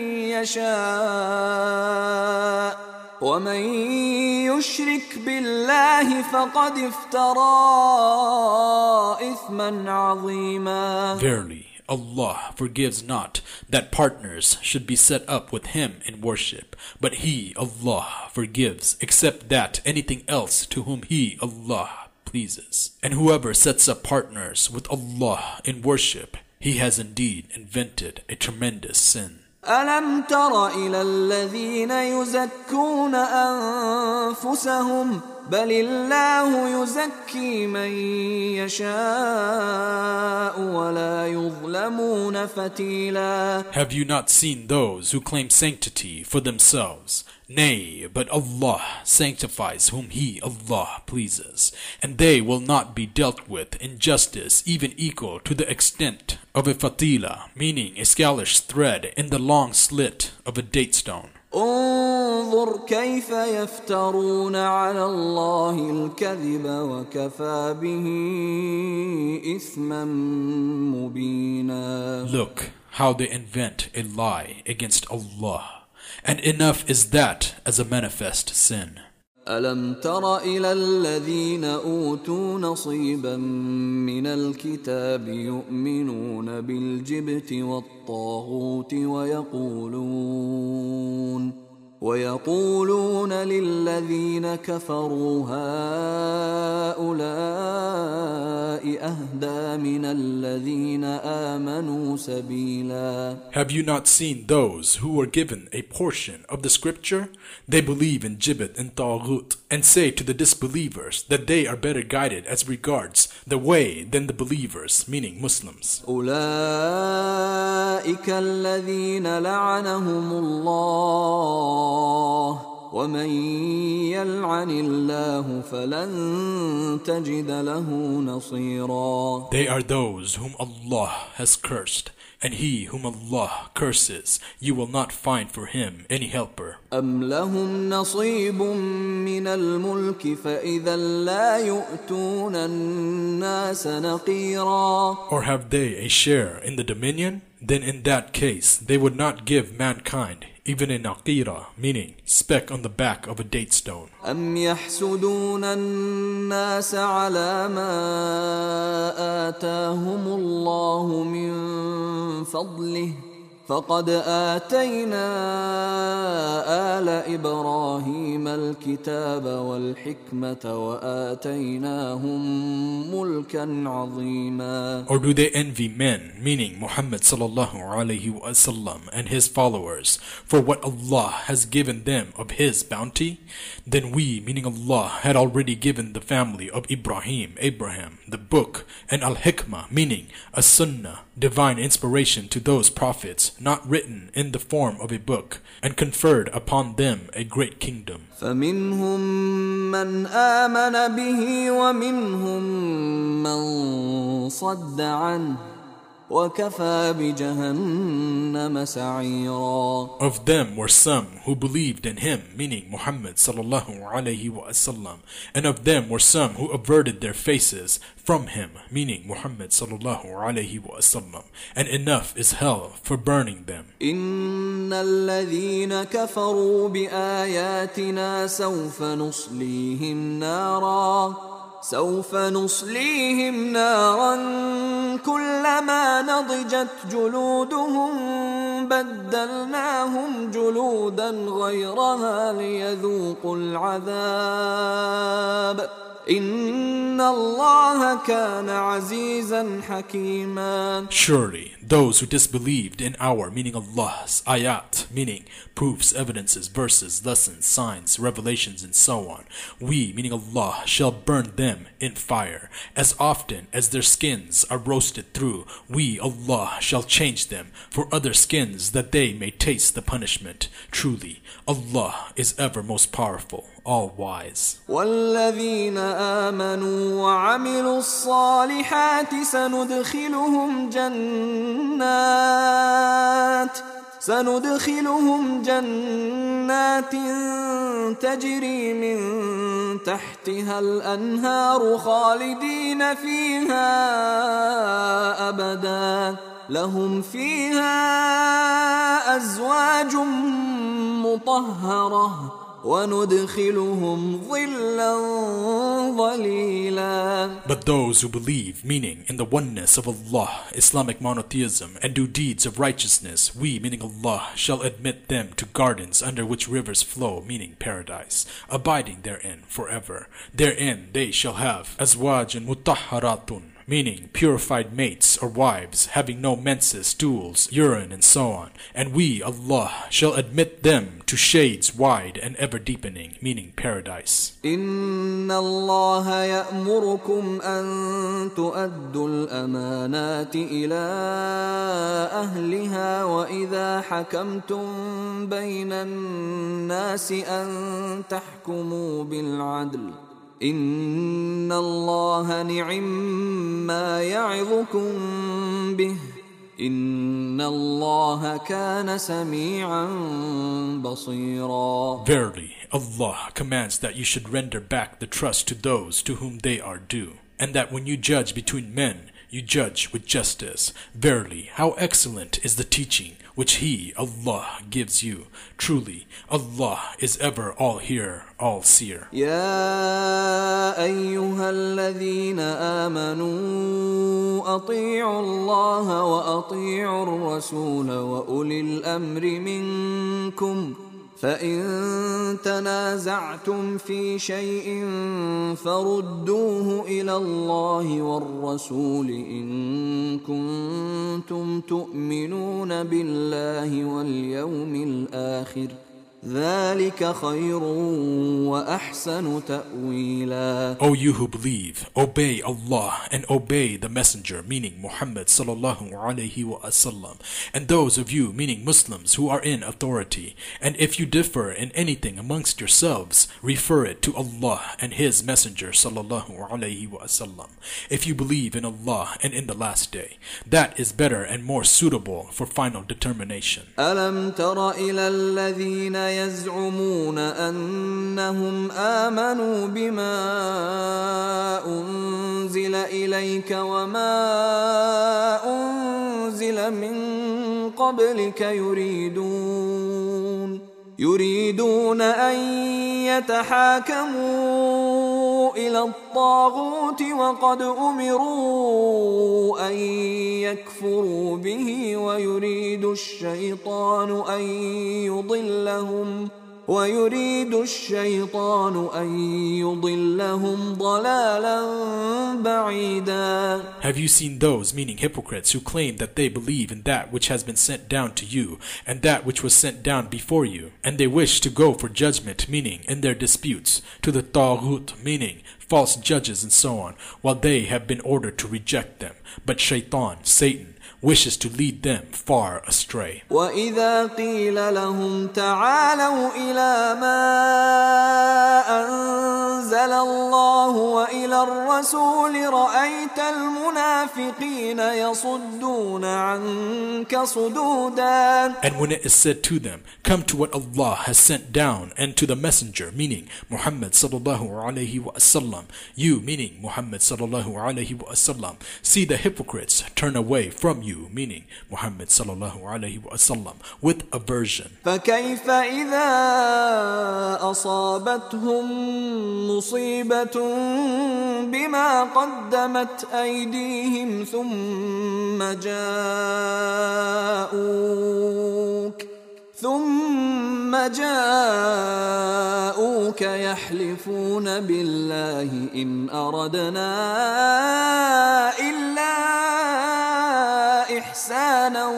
يَشَاءُ وَمَن يُشْرِكْ بِاللَّهِ فَقَدِ افْتَرَىٰ إِثْمًا عَظِيمًا. Verily, Allah forgives not that partners should be set up with Him in worship, but He, Allah, forgives except that anything else to whom He, Allah, pleases. And whoever sets up partners with Allah in worship, he has indeed invented a tremendous sin. أَلَمْ تَرَ إِلَى الَّذِينَ يُزَكُّونَ أَنفُسَهُمْ بَلِ اللَّهُ يُزَكِّي مَن يَشَاءُ وَلَا يُظْلَمُونَ فَتِيلًا. Have you not seen those who claim sanctity for themselves? Nay, but Allah sanctifies whom He, Allah, pleases, and they will not be dealt with in justice even equal to the extent of a fatila, meaning a scalish thread in the long slit of a date stone. انظر كيف يفترون على الله الكذب وكفى به إثما مبينا. Look how they invent a lie against Allah, and enough is that as a manifest sin. ألم تر إلى الذين أوتوا نصيبا من الكتاب يؤمنون بالجبت والطاغوت ويقولون ويقولون للذين كفروا هؤلاء أهدى من الذين آمنوا سبيلا. Have you not seen those who were given a portion of the scripture? They believe in Jibit and Taghut, and say to the disbelievers that they are better guided as regards the way than the believers, meaning Muslims. أولئك الذين لعنهم الله ومن يلعن الله فلن تجد له نصيرا. They are those whom Allah has cursed, and he whom Allah curses, you will not find for him any helper. أم لهم نصيب من الملك فإذا لا يؤتون الناس نقيرا. Or have they a share in the dominion? Then in that case they would not give mankind even a naqira, meaning speck on the back of a date stone. أم يحسدون الناس على ما آتاهم الله من فضله فقد آتينا آل إبراهيم الكتاب والحكمة وآتيناهم ملكا عظيما. Or do they envy men, meaning Muhammad sallallahu alayhi wa sallam and his followers, for what Allah has given them of his bounty? Then we, meaning Allah, had already given the family of Ibrahim, Abraham, the book, and al-hikmah, meaning a sunnah, divine inspiration to those prophets, not written in the form of a book, and conferred upon them a great kingdom. فمنهم من آمن به ومنهم من صد عنه وكفى بجهنم سعيرا. Of them were some who believed in him, meaning Muhammad sallallahu alayhi wa sallam, and of them were some who averted their faces from him, meaning Muhammad sallallahu alayhi wa sallam, and enough is hell for burning them. إن الذين كفروا بآياتنا سوف نصليهم نارا سوف نصليهم نارا كلما نضجت جلودهم بدلناهم جلودا غيرها ليذوقوا العذاب إن الله كان عزيزا حكيما. Surely those who disbelieved in our, meaning Allah's, ayat, meaning proofs, evidences, verses, lessons, signs, revelations, and so on, we, meaning Allah, shall burn them in fire. As often as their skins are roasted through, we, Allah, shall change them for other skins that they may taste the punishment. Truly, Allah is ever most powerful, all wise. والذين آمنوا وعملوا الصالحات سندخلهم جنات سندخلهم جنات تجري من تحتها الأنهار خالدين فيها أبدا لهم فيها أزواج مطهرة وندخلهم ظلا ظليلا. But those who believe, meaning in the oneness of Allah, Islamic monotheism, and do deeds of righteousness, we, meaning Allah, shall admit them to gardens under which rivers flow, meaning paradise, abiding therein forever. Therein they shall have azwajun mutahharatun, meaning purified mates or wives, having no menses, stools, urine, and so on. And we, Allah, shall admit them to shades wide and ever deepening, meaning paradise. إن الله يأمركم أن تؤدوا الأمانات إلى أهلها وإذا حكمتم بين الناس أن تحكموا بالعدل إن الله نعم ما يعظكم به إن الله كان سميعا بصيرا. Verily, Allah commands that you should render back the trust to those to whom they are due, and that when you judge between men, you judge with justice. Verily, how excellent is the teaching which He, Allah, gives you. Truly, Allah is ever all-hearer, all-seer. يا أيها الذين آمنوا أطيعوا الله وأطيعوا الرسول وأولي الأمر منكم فإن تنازعتم في شيء فردوه إلى الله والرسول إن كنتم تؤمنون بالله واليوم الآخر ذلك خير وأحسن تأويلا. O you who believe, obey Allah and obey the messenger, meaning Muhammad sallallahu alaihi wasallam, and those of you, meaning Muslims, who are in authority. And if you differ in anything amongst yourselves, refer it to Allah and His messenger sallallahu alaihi wasallam. If you believe in Allah and in the last day, that is better and more suitable for final determination. ألم تر إلى الذين يزعمون أنهم آمنوا بما أنزل إليك وما أنزل من قبلك يريدون يريدون أن يتحاكموا إلى الطاغوت وقد أمروا أن يكفروا به ويريد الشيطان أن يضلهم ويريد الشيطان أن يضلهم ضلالا بعيدا. Have you seen those, meaning hypocrites, who claim that they believe in that which has been sent down to you and that which was sent down before you, and they wish to go for judgment, meaning in their disputes, to the Taghut, meaning false judges and so on, while they have been ordered to reject them. But Shaitan, Satan, wishes to lead them far astray. وَإِذَا قِيلَ لَهُمْ تَعَالَوْا إِلَى مَا أَنزَلَ اللَّهُ وَإِلَى الرَّسُولِ رَأَيْتَ الْمُنَافِقِينَ يَصُدُّونَ عَنكَ صُدُودًا. And when it is said to them, come to what Allah has sent down, and to the messenger, meaning Muhammad sallallahu alaihi wasallam, you, meaning Muhammad sallallahu alaihi wasallam, see the hypocrites turn away from you, meaning Muhammad sallallahu alaihi wasallam, with aversion. فكيف إذا أصابتهم مصيبة بما قدمت أيديهم ثم جاءوك ثم جاءوك يحلفون بالله إن أردنا إلا إحسانا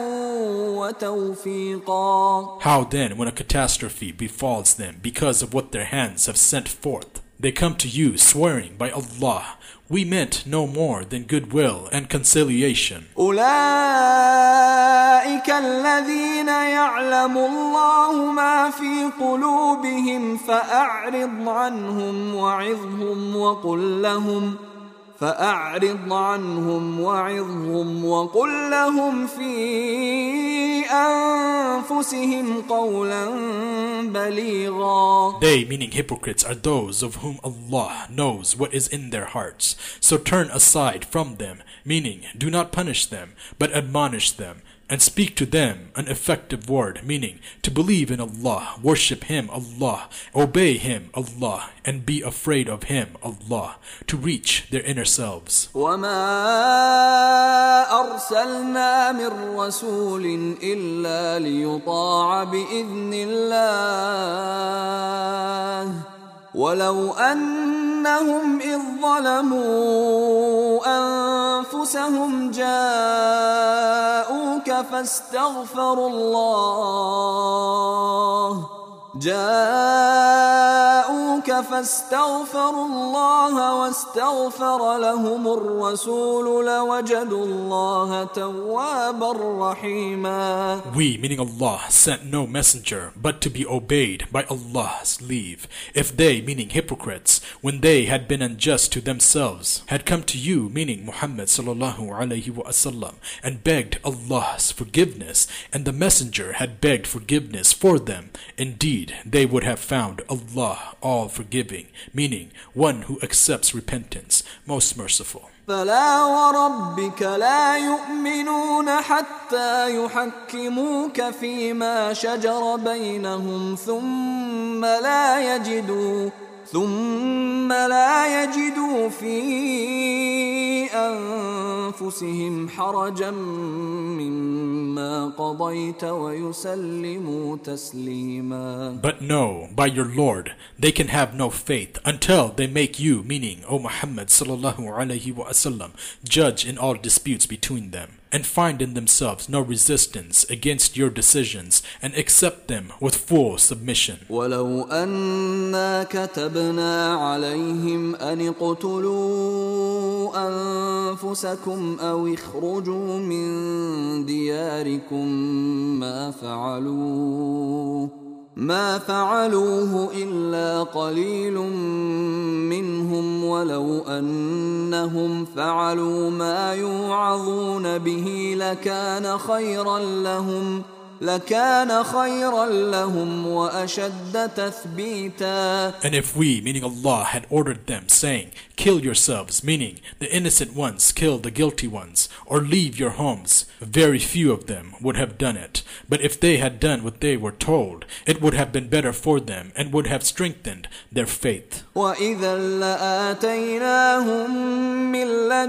وتوفيقا. How then, when a catastrophe befalls them because of what their hands have sent forth, they come to you swearing by Allah, we meant no more than goodwill and conciliation. أولئك الذين يعلم الله ما في قلوبهم فأعرض عنهم وعظهم وقل لهم فأعرض عنهم وعظهم وقل لهم في أنفسهم قولا بليغا. They, meaning hypocrites, are those of whom Allah knows what is in their hearts. So turn aside from them, meaning do not punish them, but admonish them, and speak to them an effective word, meaning to believe in Allah, worship Him, Allah, obey Him, Allah, and be afraid of Him, Allah, to reach their inner selves. وَمَا أَرْسَلْنَا مِن رَّسُولٍ إِلَّا لِيُطَاعَ بِإِذْنِ اللَّهِ ولو أنهم إذ ظلموا أنفسهم جاءوك فاستغفروا الله جاءوك فاستغفروا الله واستغفر لهم الرسول لوجدوا الله توابا رحيما. We, meaning Allah, sent no messenger but to be obeyed by Allah's leave. If they, meaning hypocrites, when they had been unjust to themselves, had come to you, meaning Muhammad sallallahu alaihi wasallam, and begged Allah's forgiveness, and the messenger had begged forgiveness for them, indeed they would have found Allah all-forgiving, meaning one who accepts repentance, most merciful. فلا وربك لا يؤمنون حتى يحكموك فيما شجر بينهم ثم لا يجدوا ثم لا يجدوا في أنفسهم حرجا مما قضيت ويسلموا تسليما. But no, by your Lord, they can have no faith until they make you, meaning O Muhammad sallallahu alaihi wasallam, judge in all disputes between them. and find in themselves no resistance against your decisions, and accept them with full submission. ولو أنا كتبنا عليهم أن اقتلوا أنفسكم أو اخرجوا من دياركم ما فعلوه ما فعلوه إلا قليل منهم ولو أنهم فعلوا ما يوعظون به لكان خيرا لهم لكان خيرا لهم وأشد تثبيتا. And if we, meaning Allah, had ordered them, saying, kill yourselves, meaning the innocent ones kill the guilty ones, or leave your homes, very few of them would have done it. But if they had done what they were told, it would have been better for them and would have strengthened their faith. وَإِذًا لَآتَيْنَاهُمْ مِنْ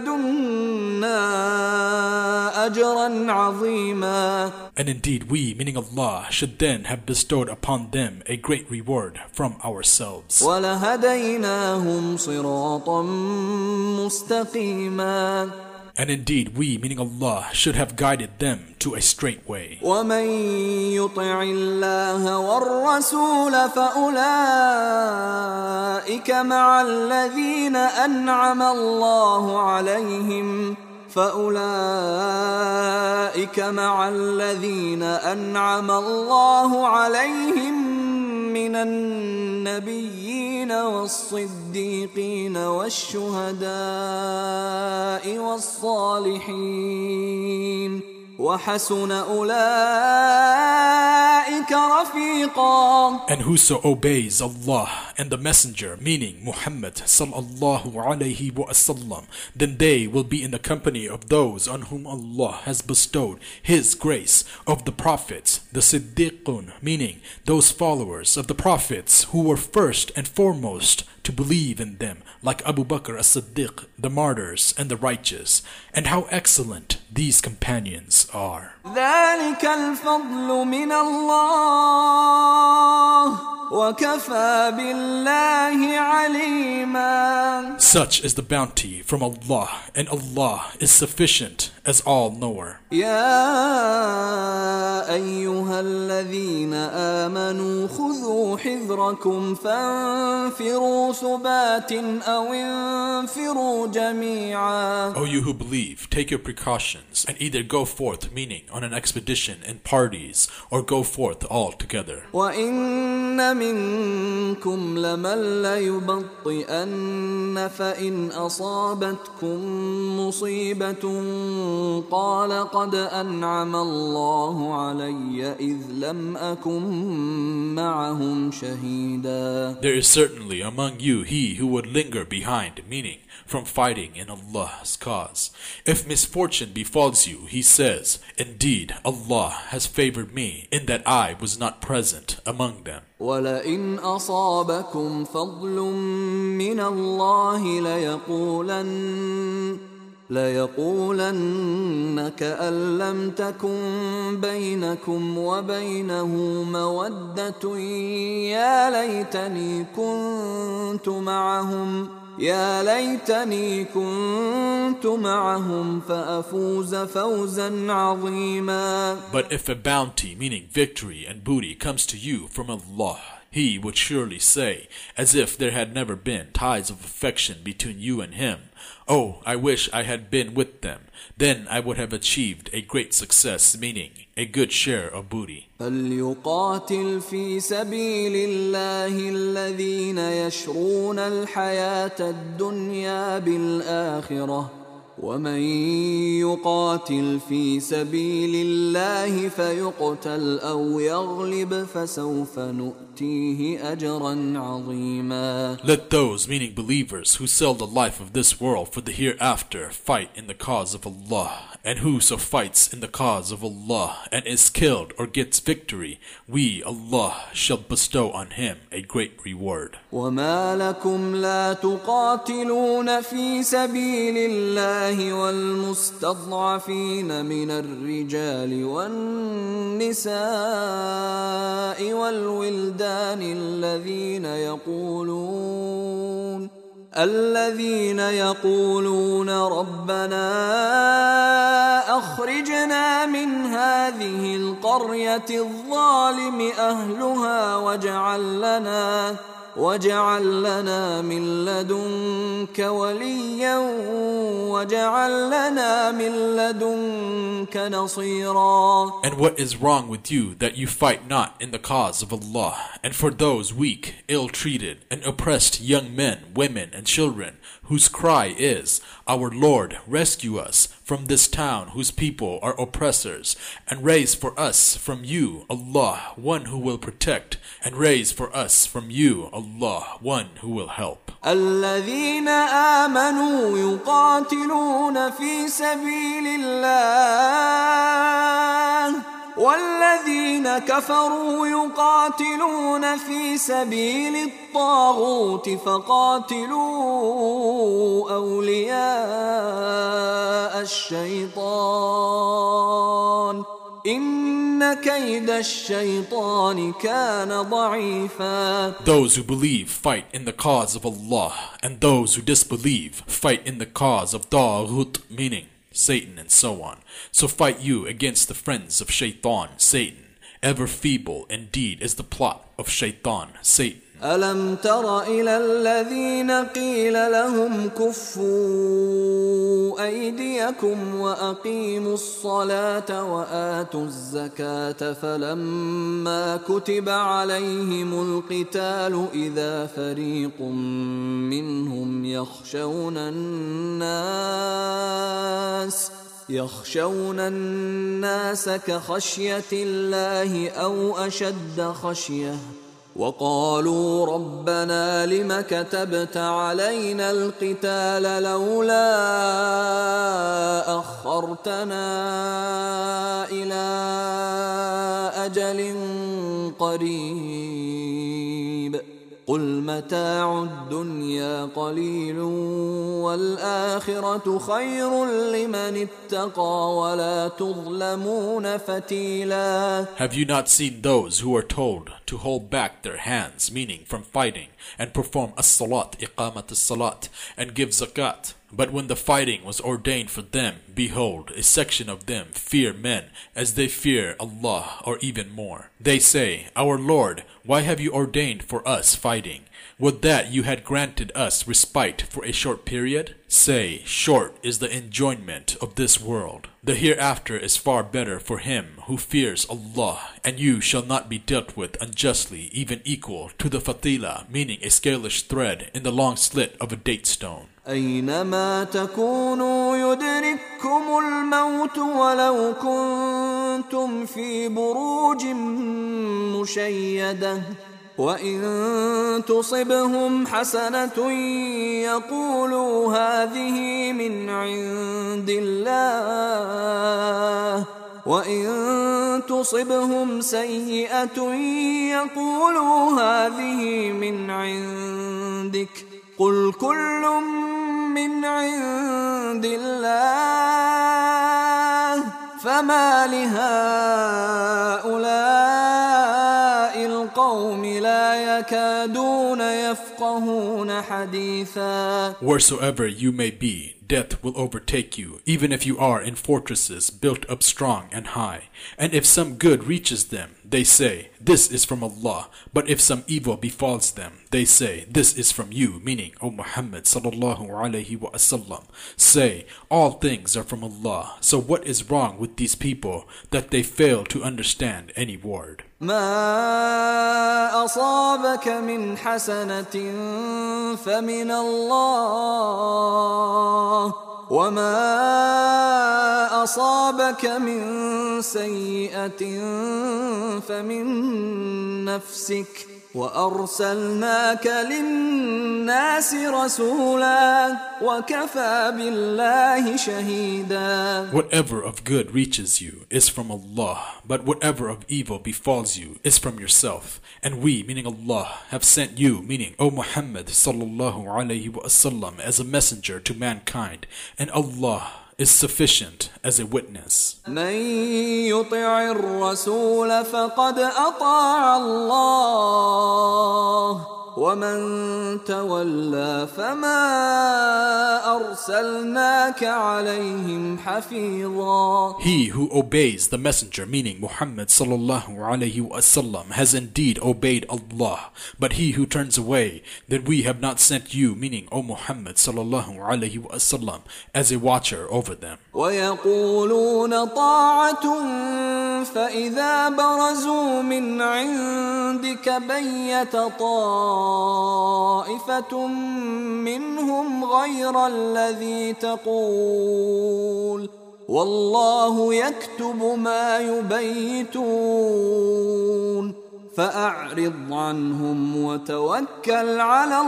لَدُنَّا أَجْرًا عَظِيمًا. And indeed we, meaning Allah, should then have bestowed upon them a great reward from ourselves. وَلَهَدَيْنَاهُمْ صِرَاطًا مُسْتَقِيمًا. And indeed we, meaning Allah, should have guided them to a straight way. وَمَنْ يُطِعِ اللَّهَ وَالرَّسُولَ فَأُولَئِكَ مَعَ الَّذِينَ أَنْعَمَ اللَّهُ عَلَيْهِمْ فأولئك مع الذين أنعم الله عليهم من النبيين والصديقين والشهداء والصالحين وحسن أولئك رفيقا. And whoso obeys Allah and the Messenger, meaning Muhammad sallallahu alayhi wa sallam, then they will be in the company of those on whom Allah has bestowed His grace, of the prophets, the Siddiqun, meaning those followers of the prophets who were first and foremost to believe in them, like Abu Bakr as-Siddiq, the martyrs, and the righteous. And how excellent these companions are. ذلك الفضل من الله وكفى بالله عليما. Such is the bounty from Allah, and Allah is sufficient as all-knower. يا أيها الذين آمنوا خذوا حذركم فانفروا ثبات أو انفروا جميعا. O you who believe, take your precautions, and either go forth, meaning on an expedition in parties, or go forth all together. وإن منكم لمن ليبطئن فإن أصابتكم مصيبة قال قد أنعم الله علي إذ لم أكن معهم شهيدا. There is certainly among you he who would linger behind, meaning from fighting in Allah's cause. If misfortune befalls you, he says, indeed Allah has favored me in that I was not present among them. وَلَئِنْ أَصَابَكُمْ فَضْلٌ مِّنَ اللَّهِ لَيَقُولَنَّ لَيَقُولَنَّ كَأَن لَّمْ تَكُن بَيْنَكُمْ وَبَيْنَهُ مَوَدَّةٌ يَا لَيْتَنِي كُنتُ معهم يا ليتني كنت معهم فأفوز فوزا عظيما. But if a bounty, meaning victory and booty, comes to you from Allah, he would surely say, as if there had never been ties of affection between you and him, oh, I wish I had been with them. Then I would have achieved a great success, meaning a good share of booty. فليقاتل في سبيل الله الذين يشرون الحياة الدنيا بالآخرة ومن يقاتل في سبيل الله فيقتل أو يغلب فسوف نؤتيه أجرا عظيما. Let those, meaning believers, who sell the life of this world for the hereafter, fight in the cause of Allah. And whoso fights in the cause of Allah and is killed or gets victory, we, Allah, shall bestow on him a great reward. وَمَا لَكُمْ لَا تُقَاتِلُونَ فِي سَبِيلِ اللَّهِ وَالْمُسْتَضْعَفِينَ مِنَ الرِّجَالِ وَالنِّسَاءِ وَالْوِلْدَانِ الَّذِينَ يَقُولُونَ الذين يقولون ربنا أخرجنا من هذه القرية الظالم أهلها واجعل لنا واجعل لنا من لدنك وليا واجعل لنا من لدنك نصيرا. And what is wrong with you that you fight not in the cause of Allah? And for those weak, ill-treated, and oppressed young men, women, and children, whose cry is, Our Lord, rescue us from this town whose people are oppressors, and raise for us from you, Allah, one who will protect, and raise for us from you, Allah, one who will help. الذين آمنوا يقاتلون في سبيل الله والذين كفروا يقاتلون في سبيل الطاغوت فقاتلوا أولياء الشيطان إن كيد الشيطان كان ضعيفا. Those who believe fight in the cause of Allah, and those who disbelieve fight in the cause of Taghut, meaning Satan, and so on. So fight you against the friends of Shaitan, Satan. Ever feeble indeed is the plot of Shaitan, Satan. ألم تر إلى الذين قيل لهم كفوا أيديكم وأقيموا الصلاة وآتوا الزكاة فلما كتب عليهم القتال إذا فريق منهم يخشون الناس يخشون الناس كخشية الله أو أشد خشية وقالوا ربنا لم كتبت علينا القتال لولا أخرتنا إلى أجل قريب قل متاع الدنيا قليل والآخرة خير لمن اتقى ولا تظلمون فتيلا. Have you not seen those who are told to hold back their hands, meaning from fighting, and perform as-salat, iqamat as-salat, and give zakat? But when the fighting was ordained for them, behold, a section of them fear men as they fear Allah, or even more. They say, Our Lord, why have you ordained for us fighting? Would that you had granted us respite for a short period? Say, short is the enjoyment of this world. The hereafter is far better for him who fears Allah, and you shall not be dealt with unjustly, even equal to the fatila, meaning a scalish thread in the long slit of a date stone. أينما تكونوا يدرككم الموت ولو كنتم في بروج مشيدة وإن تصبهم حسنة يقولوا هذه من عند الله وإن تصبهم سيئة يقولوا هذه من عندك قل كل من عند الله فما لهؤلاء القوم لا يكادون يفقهون حديثا. Wheresoever you may be, death will overtake you, even if you are in fortresses built up strong and high. And if some good reaches them, they say, This is from Allah. But if some evil befalls them, they say, This is from you, meaning, O Muhammad sallallahu alayhi wa sallam. Say, all things are from Allah. So what is wrong with these people that they fail to understand any word? ما أصابك من حسنة فمن الله وما أصابك من سيئة فمن نفسك وأرسلناك للناس رسولا وكفى بالله شهيدا. Whatever of good reaches you is from Allah, but whatever of evil befalls you is from yourself. And we, meaning Allah, have sent you, meaning O Muhammad sallallahu alayhi wa sallam, as a messenger to mankind, and Allah is sufficient as a witness. من يطع الرسول فقد أطاع الله ومن تولى فما أرسلناك عليهم حفيظا. He who obeys the messenger, meaning Muhammad sallallahu alayhi wasallam, has indeed obeyed Allah. But he who turns away, then we have not sent you, meaning O Muhammad sallallahu alayhi wasallam, as a watcher over them. ويقولون طاعة فإذا برزوا من عندك بيت طائفة منهم غير الذي تقول والله يكتب ما يبيتون فأعرض عنهم وتوكل على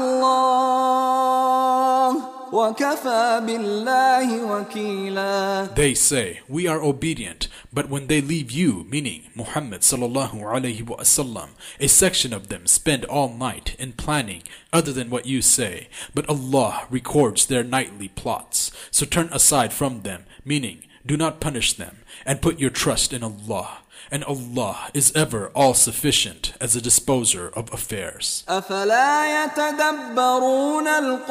الله وكفى بالله وكيلا. They say, we are obedient, but when they leave you, meaning Muhammad sallallahu alayhi wasallam, a section of them spend all night in planning other than what you say, but Allah records their nightly plots. So turn aside from them, meaning do not punish them, and put your trust in Allah. And Allah is ever all-sufficient as a disposer of affairs. أفلا يتدبرون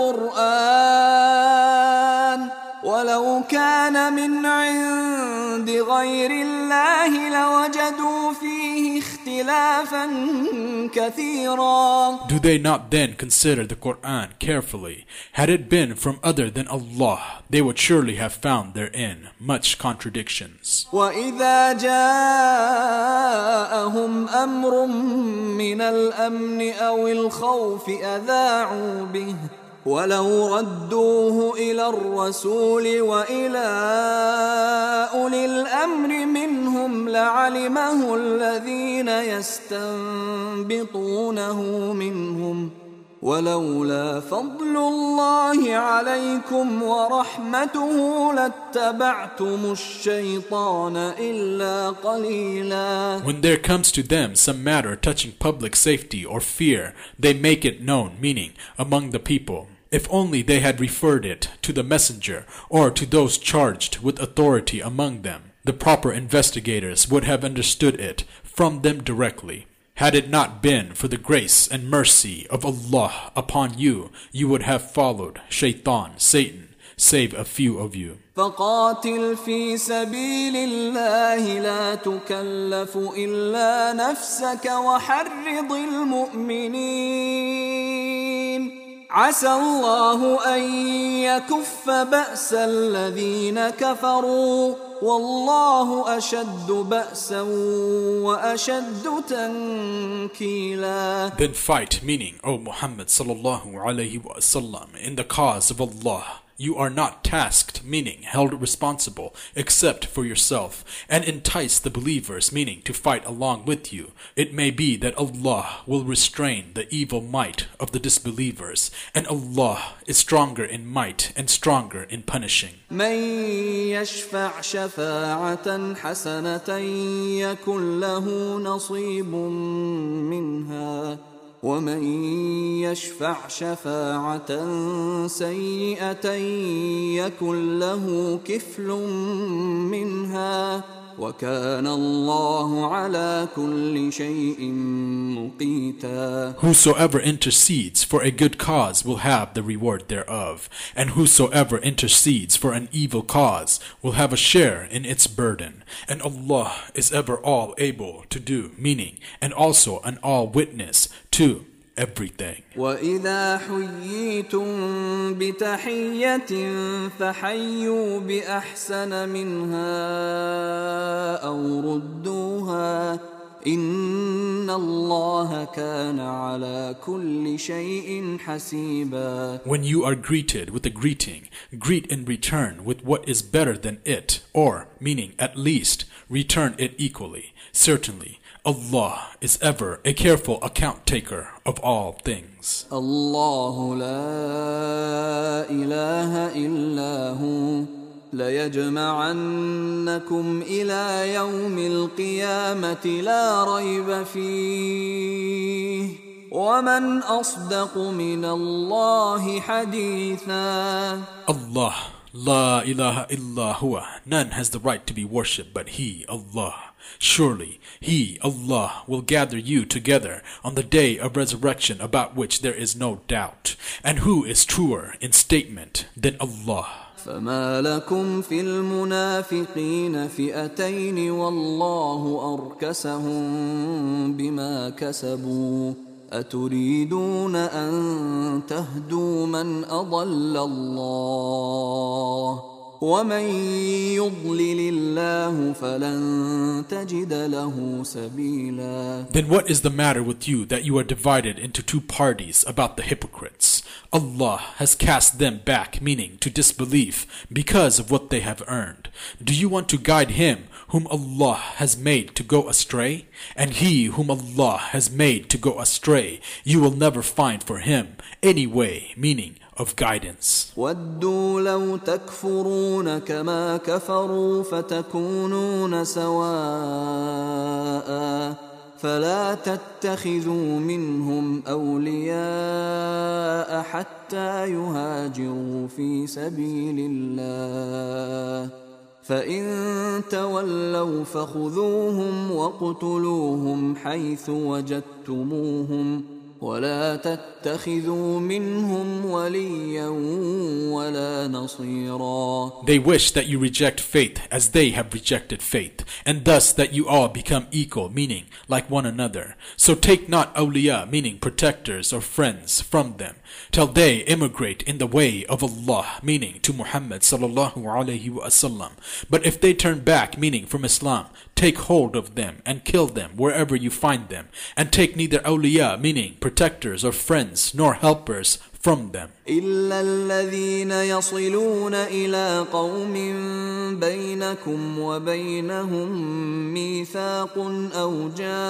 القرآن ولو كان من عند غير الله لوجدوا فيه اختلافا كثيرا. Do they not then consider the Quran carefully? Had it been from other than Allah, they would surely have found therein much contradictions. وإذا جاءهم أمر من الأمن أو الخوف أذاعوا به ولو ردوه إلى الرسول وإلى أولي الأمر منهم لعلمه الذين يستنبطونه منهم ولولا فضل الله عليكم ورحمته لاتبعتم الشيطان إلا قليلا. When there comes to them some matter touching public safety or fear, they make it known, meaning among the people. If only they had referred it to the messenger or to those charged with authority among them, the proper investigators would have understood it from them directly. Had it not been for the grace and mercy of Allah upon you, you would have followed Shaitan, Satan, save a few of you. فقاتل في سبيل الله لا تكلف إلا نفسك وحرض المؤمنين عسى الله أن يكف بأس الذين كفروا والله أشد بأسا وأشد تنكيلا. Then fight, meaning, O Muhammad sallallahu alayhi wa sallam, in the cause of Allah. You are not tasked, meaning held responsible, except for yourself, and entice the believers, meaning to fight along with you. It may be that Allah will restrain the evil might of the disbelievers, and Allah is stronger in might and stronger in punishing. من يشفع شفاعة حسنة يكن له نصيب منها ومن يشفع شفاعة سيئة يكن له كفل منها وكان الله على كل شيء مقيتا. Whosoever intercedes for a good cause will have the reward thereof, and whosoever intercedes for an evil cause will have a share in its burden. And Allah is ever all able to do, meaning, and also an all witness to everything. وَإِذَا حُيِّيتُم بِتَحِيَّةٍ فَحَيُّوا بِأَحْسَنَ مِنْهَا أَوْ رُدُّوهَا إِنَّ اللَّهَ كَانَ عَلَى كُلِّ شَيْءٍ حَسِيبًا. When you are greeted with a greeting, greet in return with what is better than it, or, meaning at least, return it equally. Certainly, Allah is ever a careful account taker of all things. الله لا إله إلا هو ليجمعنكم إلى يوم القيامة لا ريب فيه ومن أصدق من الله حديثا. Allah, La ilaha illa huwa, none has the right to be worshipped but He, Allah. Surely He, Allah, will gather you together on the day of resurrection about which there is no doubt. And who is truer in statement than Allah? فما لكم في المنافقين فئتين والله أركسهم بما كسبوا أتريدون أن تهدوا من أضل الله ومن يضلل الله فلن تجد له سبيلا. Then what is the matter with you that you are divided into two parties about the hypocrites? Allah has cast them back, meaning to disbelief, because of what they have earned. Do you want to guide him whom Allah has made to go astray? And he whom Allah has made to go astray, you will never find for him any way, meaning of guidance. وَدُّوا لَوْ تَكْفُرُونَ كَمَا كَفَرُوا فَتَكُونُونَ سَوَاءً فَلَا تَتَّخِذُوا مِنْهُمْ أَوْلِيَاءَ حَتَّى يُهَاجِرُوا فِي سَبِيلِ اللَّهِ فَإِن تَوَلَّوْا فَخُذُوهُمْ وَاقْتُلُوهُمْ حَيْثُ وَجَدتُّمُوهُمْ ولا تتخذوا منهم وليا ولا نصيرا. They wish that you reject faith as they have rejected faith, and thus that you all become equal, meaning like one another. So take not awliya, meaning protectors or friends, from them, till they immigrate in the way of Allah, meaning to Muhammad sallallahu alaihi wasallam. But if they turn back, meaning from Islam, take hold of them and kill them wherever you find them, and take neither awliya, meaning protectors or friends, nor helpers from them. إلا الذين يصلون إلى قوم بينكم وبينهم ميثاق أو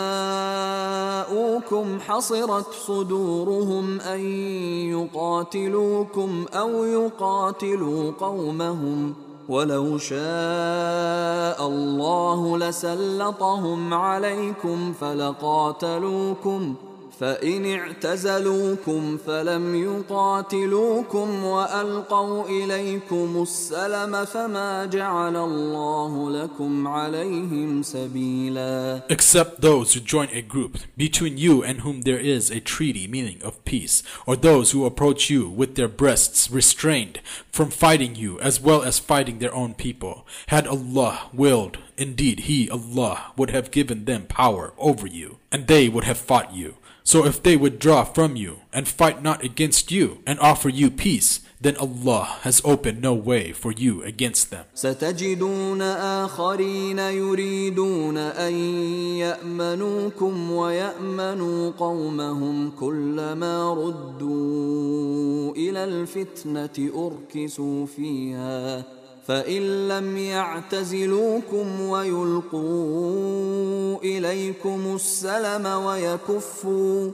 جاءوكم حصرت صدورهم أن يقاتلوكم أو يقاتلوا قومهم ولو شاء الله لسلطهم عليكم فلقاتلوكم فإن اعتزلوكم فلم يقاتلوكم وألقوا إليكم السلم فما جعل الله لكم عليهم سبيلا. Except those who join a group between you and whom there is a treaty, meaning of peace, or those who approach you with their breasts restrained from fighting you as well as fighting their own people. Had Allah willed, indeed He, Allah, would have given them power over you, and they would have fought you. So if they withdraw from you and fight not against you and offer you peace, then Allah has opened no way for you against them. ستجدون آخرين يريدون أن يأمنوكم ويأمنوا قومهم كلما ردوا إلى الفتنة أركسوا فيها فإن لم يعتزلوكم ويلقوا إليكم السلم ويكفوا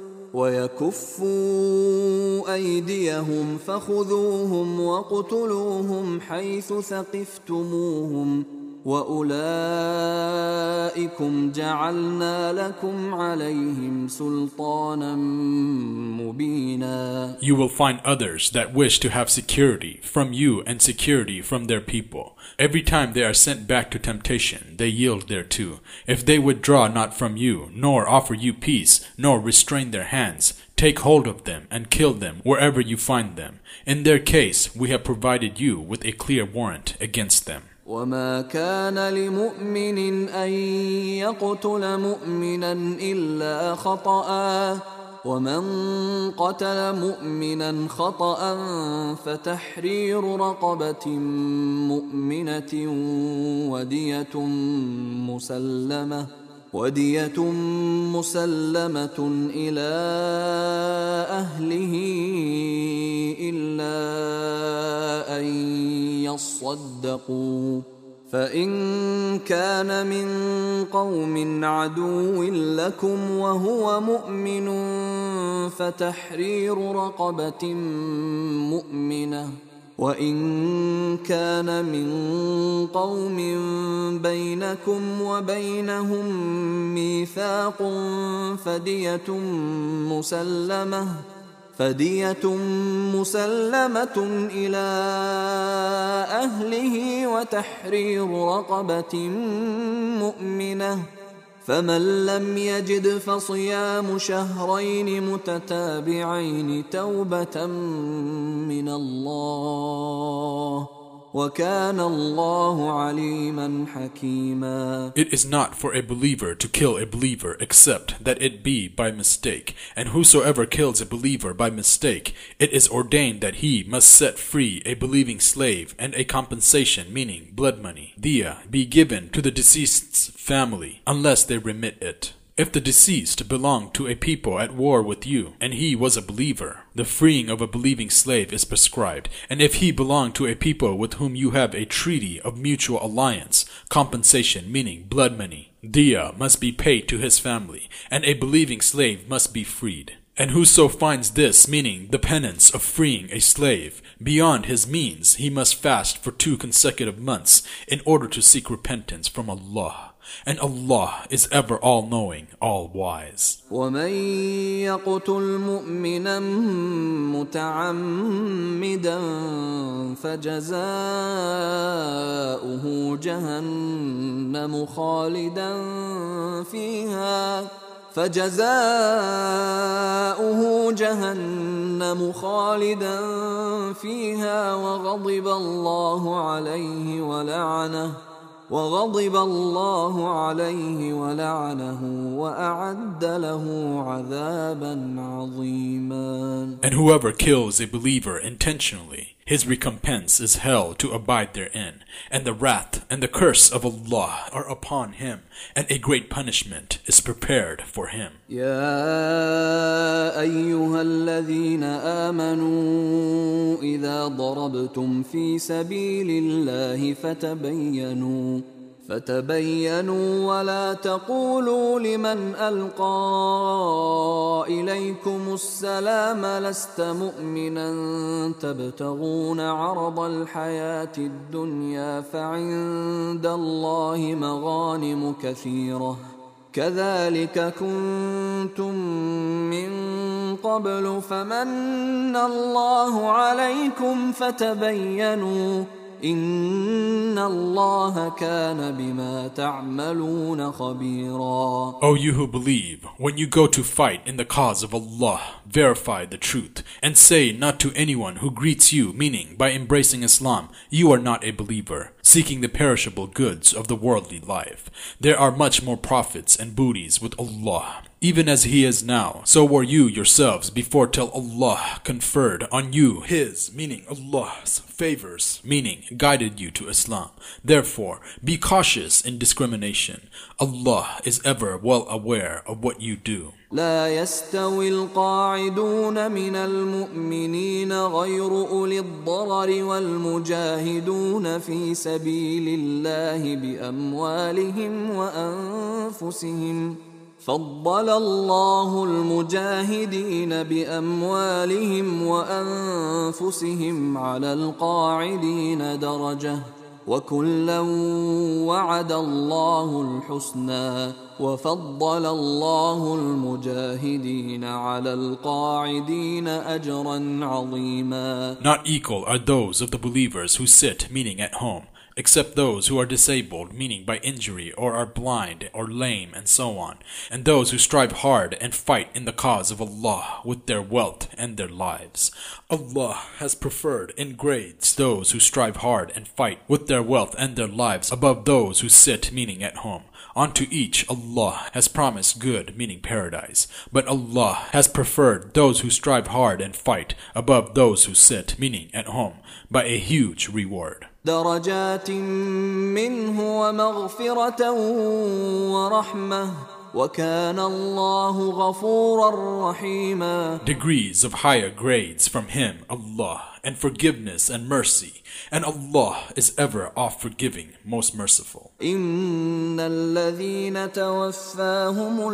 ويكفوا أيديهم فخذوهم واقتلوهم حيث ثقفتموهم وأولئكم جعلنا لكم عليهم سلطانا مبينا. You will find others that wish to have security from you and security from their people. Every time they are sent back to temptation, they yield thereto. If they withdraw not from you, nor offer you peace, nor restrain their hands, take hold of them and kill them wherever you find them. In their case, we have provided you with a clear warrant against them. وما كان لمؤمن أن يقتل مؤمنا إلا خطأ ومن قتل مؤمنا خطأ فتحرير رقبة مؤمنة ودية مسلمة ودية مسلمة إلى أهله إلا أن يصدقوا فإن كان من قوم عدو لكم وهو مؤمن فتحرير رقبة مؤمنة وإن كان من قوم بينكم وبينهم ميثاق فدية مسلمة فدية مسلمة إلى أهله وتحرير رقبة مؤمنة فمن لم يجد فصيام شهرين متتابعين توبة من الله وكان الله عليما حكيما. It is not for a believer to kill a believer except that it be by mistake, and whosoever kills a believer by mistake, it is ordained that he must set free a believing slave, and a compensation, meaning blood money, diya, be given to the deceased's family, unless they remit it. If the deceased belonged to a people at war with you, and he was a believer, the freeing of a believing slave is prescribed. And if he belonged to a people with whom you have a treaty of mutual alliance, compensation, meaning blood money, diya, must be paid to his family, and a believing slave must be freed. And whoso finds this, meaning the penance of freeing a slave, beyond his means, he must fast for two consecutive months in order to seek repentance from Allah. And Allah is ever all-knowing, all-wise. وَمَن يَقْتُلْ مُؤْمِنًا مُتَعَمِّدًا فَجَزَاؤُهُ جَهَنَّمُ خَالِدًا فِيهَا فَجَزَاؤُهُ جَهَنَّمُ خَالِدًا فِيهَا وَغَضِبَ اللَّهُ عَلَيْهِ وَلَعَنَهُ وغضب الله عليه ولعنه وأعد له عذابا عظيما. And whoever kills a believer intentionally, his recompense is hell to abide therein, and the wrath and the curse of Allah are upon him, and a great punishment is prepared for him. يا أيها الذين آمنوا إذا ضربتم في سبيل الله فتبينوا فتبينوا ولا تقولوا لمن ألقى إليكم السلام لست مؤمنا تبتغون عرض الحياة الدنيا فعند الله مغانم كثيرة كذلك كنتم من قبل فمن الله عليكم فتبينوا إن الله كان بما تعملون خبيرا. O you who believe, when you go to fight in the cause of Allah, verify the truth, and say not to anyone who greets you, meaning by embracing Islam, you are not a believer, seeking the perishable goods of the worldly life. There are much more profits and booties with Allah. Even as he is now, so were you yourselves before till Allah conferred on you His, meaning Allah's, favors, meaning guided you to Islam. Therefore, be cautious in discrimination. Allah is ever well aware of what you do. لا يستوي القاعدون من المؤمنين غير أولي الضرر والمجاهدون في سبيل الله بأموالهم وأنفسهم فضل الله المجاهدين بأموالهم وأنفسهم على القاعدين درجة وكلا وعد الله الحسنى وفضل الله المجاهدين على القاعدين أجرا عظيما. Not equal are those of the believers who sit, meaning at home, except those who are disabled, meaning by injury, or are blind, or lame, and so on, and those who strive hard and fight in the cause of Allah with their wealth and their lives. Allah has preferred in grades those who strive hard and fight with their wealth and their lives above those who sit, meaning at home. Unto each Allah has promised good, meaning paradise, but Allah has preferred those who strive hard and fight above those who sit, meaning at home, by a huge reward. درجات منه ومغفرة ورحمة وكان الله غفورا رحيما. Degrees of higher grades from Him, Allah, and forgiveness and mercy, and Allah is ever oft-forgiving, most merciful. إن الذين توفاهم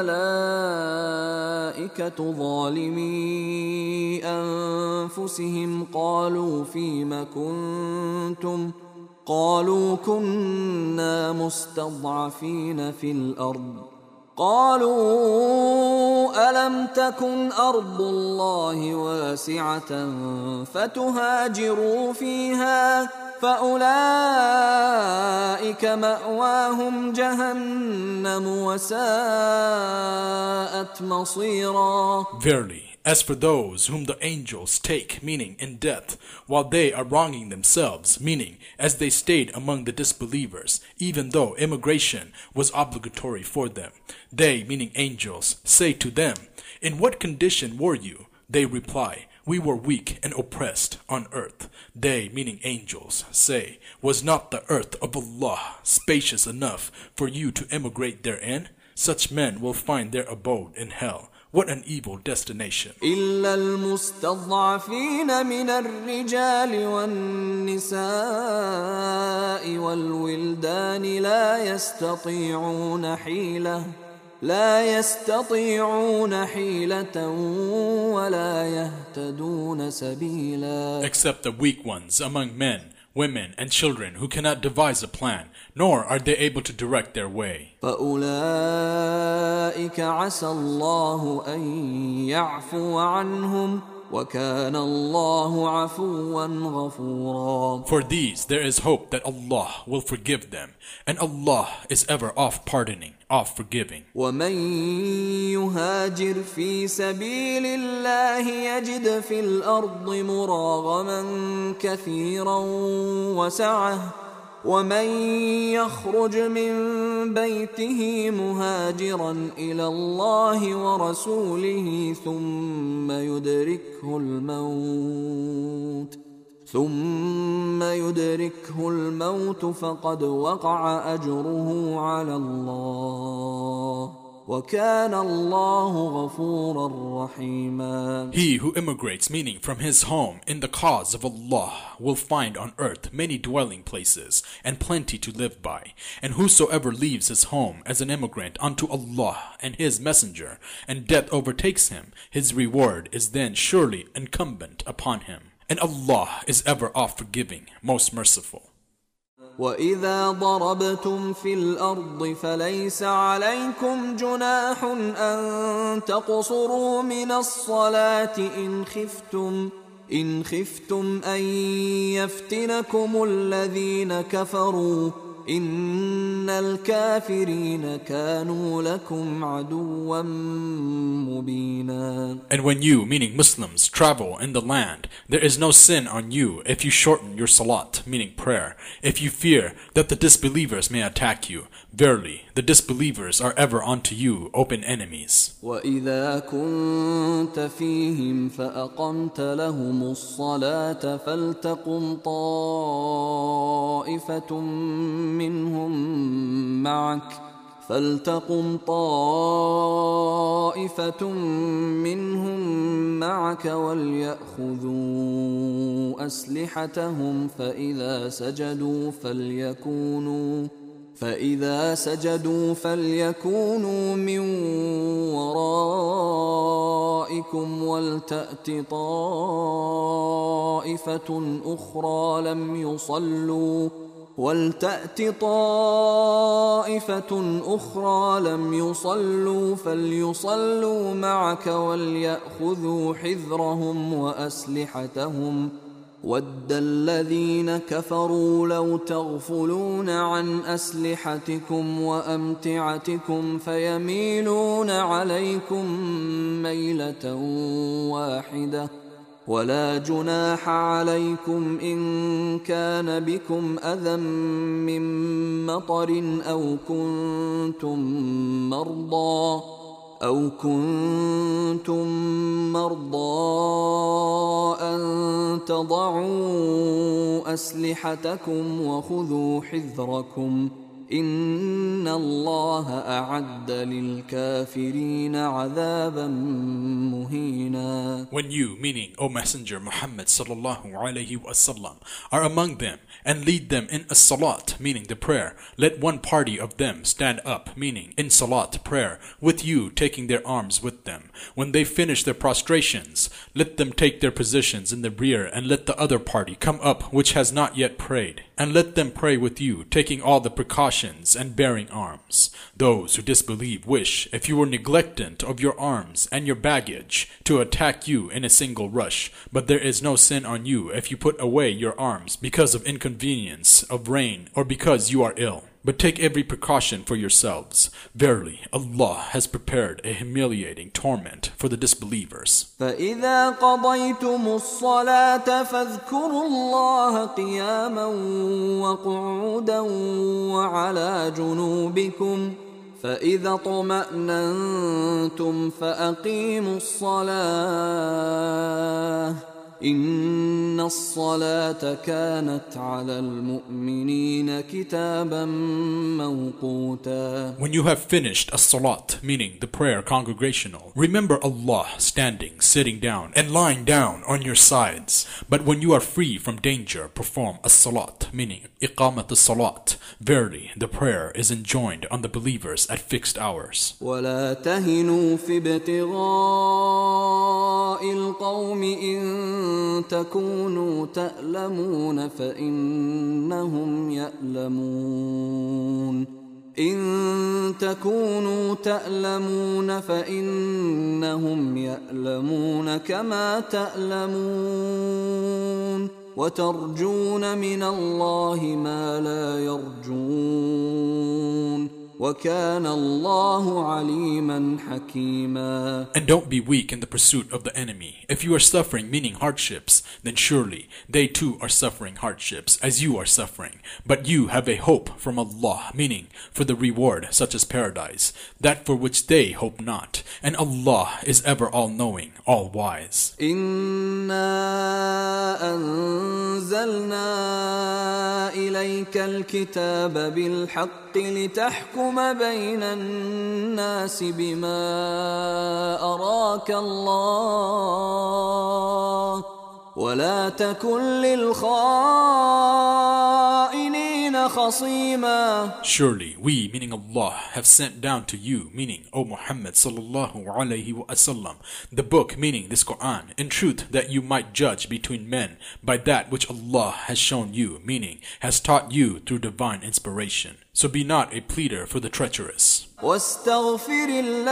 الملائكة ظالمي أنفسهم قالوا فيم كنتم قالوا كنا مستضعفين في الأرض قالوا ألم تكن أرض الله واسعة فتهاجروا فيها فأولئك مأواهم جهنم وساءت مصيرا. Verily, as for those whom the angels take, meaning in death, while they are wronging themselves, meaning as they stayed among the disbelievers, even though immigration was obligatory for them, they, meaning angels, say to them, in what condition were you? They reply, we were weak and oppressed on earth. They, meaning angels, say, was not the earth of Allah spacious enough for you to emigrate therein? Such men will find their abode in hell. What an evil destination. إلا المستضعفين من الرجال والنساء والولدان لا يستطيعون حيلة لا يستطيعون حيلة ولا يهتدون سبيلا. Except the weak ones among men, women, and children who cannot devise a plan, nor are they able to direct their way. فأولئك عسى الله أن يعفو عنهم وكان الله عفوا غفورا. For these there is hope that Allah will forgive them, and Allah is ever oft-pardoning, oft-forgiving. ومن يهاجر في سبيل الله يجد في الأرض مراغما كثيرا وسعة ومن يخرج من بيته مهاجرا إلى الله ورسوله ثم يدركه الموت ثم يدركه الموت فقد وقع أجره على الله وَكَانَ اللَّهُ غَفُورًا رَحِيمًا. He who immigrates, meaning from his home, in the cause of Allah, will find on earth many dwelling places and plenty to live by. And whosoever leaves his home as an immigrant unto Allah and His Messenger, and death overtakes him, his reward is then surely incumbent upon him. And Allah is ever oft-forgiving, most merciful. وَإِذَا ضَرَبْتُمْ فِي الْأَرْضِ فَلَيْسَ عَلَيْكُمْ جُنَاحٌ أَن تَقْصُرُوا مِنَ الصَّلَاةِ إِنْ خِفْتُمْ إِنْ خِفْتُمْ أَن يَفْتِنَكُمُ الَّذِينَ كَفَرُوا إِنَّ الْكَافِرِينَ كَانُوا لَكُمْ عَدُوًّا مُبِينًا. And when you, meaning Muslims, travel in the land, there is no sin on you if you shorten your salat, meaning prayer, if you fear that the disbelievers may attack you. Verily, the disbelievers are ever unto you open enemies. وَإِذَا كُنْتَ فِيهِمْ فَأَقَمْتَ لَهُمُ الصَّلَاةَ فَلْتَقُمْ طَائِفَةٌ منهم معك فلتقم طائفة منهم معك وليأخذوا أسلحتهم فإذا سجدوا فليكونوا فإذا سجدوا فليكونوا من ورائكم ولتأت طائفة أخرى لم يصلوا ولتأت طائفة أخرى لم يصلوا فليصلوا معك وليأخذوا حذرهم وأسلحتهم وَدَّ الَّذِينَ كَفَرُوا لَوْ تَغْفُلُونَ عَنْ أَسْلِحَتِكُمْ وَأَمْتِعَتِكُمْ فَيَمِيلُونَ عَلَيْكُمْ مَيْلَةً وَاحِدَةً وَلَا جُنَاحَ عَلَيْكُمْ إِن كَانَ بِكُمْ أَذًى مِّن مَّطَرٍ أَوْ كُنتُم مَّرْضَىٰ أَوْ كُنتُم مَّرْضَىٰ أَن تَضَعُوا أَسْلِحَتَكُمْ وَخُذُوا حِذْرَكُمْ إِنَّ اللَّهَ أَعَدَّ لِلْكَافِرِينَ عَذَابًا مُهِينًا. When you, meaning O Messenger Muhammad sallallahu alayhi wasallam, are among them and lead them in a salat, meaning the prayer, let one party of them stand up, meaning in salat prayer, with you taking their arms with them. When they finish their prostrations, let them take their positions in the rear, and let the other party come up which has not yet prayed, and let them pray with you, taking all the precautions precautions and bearing arms. Those who disbelieve wish, if you were neglectant of your arms and your baggage, to attack you in a single rush, but there is no sin on you if you put away your arms because of inconvenience of rain or because you are ill. But take every precaution for yourselves. Verily, Allah has prepared a humiliating torment for the disbelievers. فإذا قضيتم الصلاة فاذكروا الله قياما وقعودا وعلى جنوبكم فإذا اطمأننتم فأقيموا الصلاة إن الصلاة كانت على المؤمنين كتابا موقوتا. When you have finished a salat, meaning the prayer congregational, remember Allah standing, sitting down, and lying down on your sides. But when you are free from danger, perform a salat, meaning iqamat as-salat. Verily, the prayer is enjoined on the believers at fixed hours. ولا تهنوا في ابتغاء القوم إن تكونوا تألمون فإنهم يألمون إن تكونوا تألمون فإنهم يألمون كما تألمون وترجون من الله ما لا يرجون وَكَانَ اللَّهُ عَلِيمًا حَكِيمًا. And don't be weak in the pursuit of the enemy. If you are suffering, meaning hardships, then surely they too are suffering hardships, as you are suffering. But you have a hope from Allah, meaning for the reward such as paradise, that for which they hope not. And Allah is ever all-knowing, all-wise. إِنَّا أَنزَلْنَا إِلَيْكَ الْكِتَابَ بِالْحَقِّ لِتَحْكُمَ بين الناس بما أراك الله ولا تكن للخائنين خصيما. Surely we, meaning Allah, have sent down to you, meaning O Muhammad sallallahu alayhi wa sallam, the book, meaning this Quran, in truth that you might judge between men by that which Allah has shown you, meaning has taught you through divine inspiration. So be not a pleader for the treacherous. واستغفر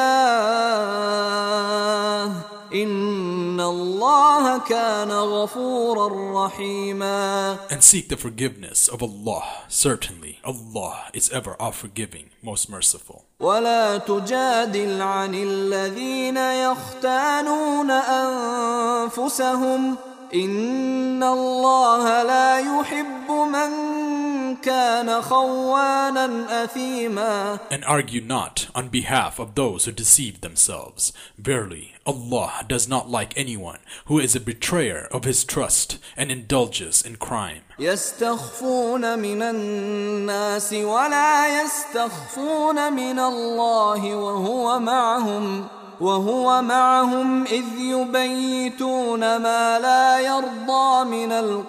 الله إن الله كان غفورا رحيما. And seek the forgiveness of Allah. Certainly Allah is ever all-forgiving, most merciful. ولا تجادل عن الذين يختانون أنفسهم إن الله لا يحب من كان خوانا أثيما. And argue not on behalf of those who deceive themselves. Verily, Allah does not like anyone who is a betrayer of his trust and indulges in crime. يستخفون من الناس ولا يستخفون من الله وهو معهم وهو معهم إذ يبيتون ما لا يرضى من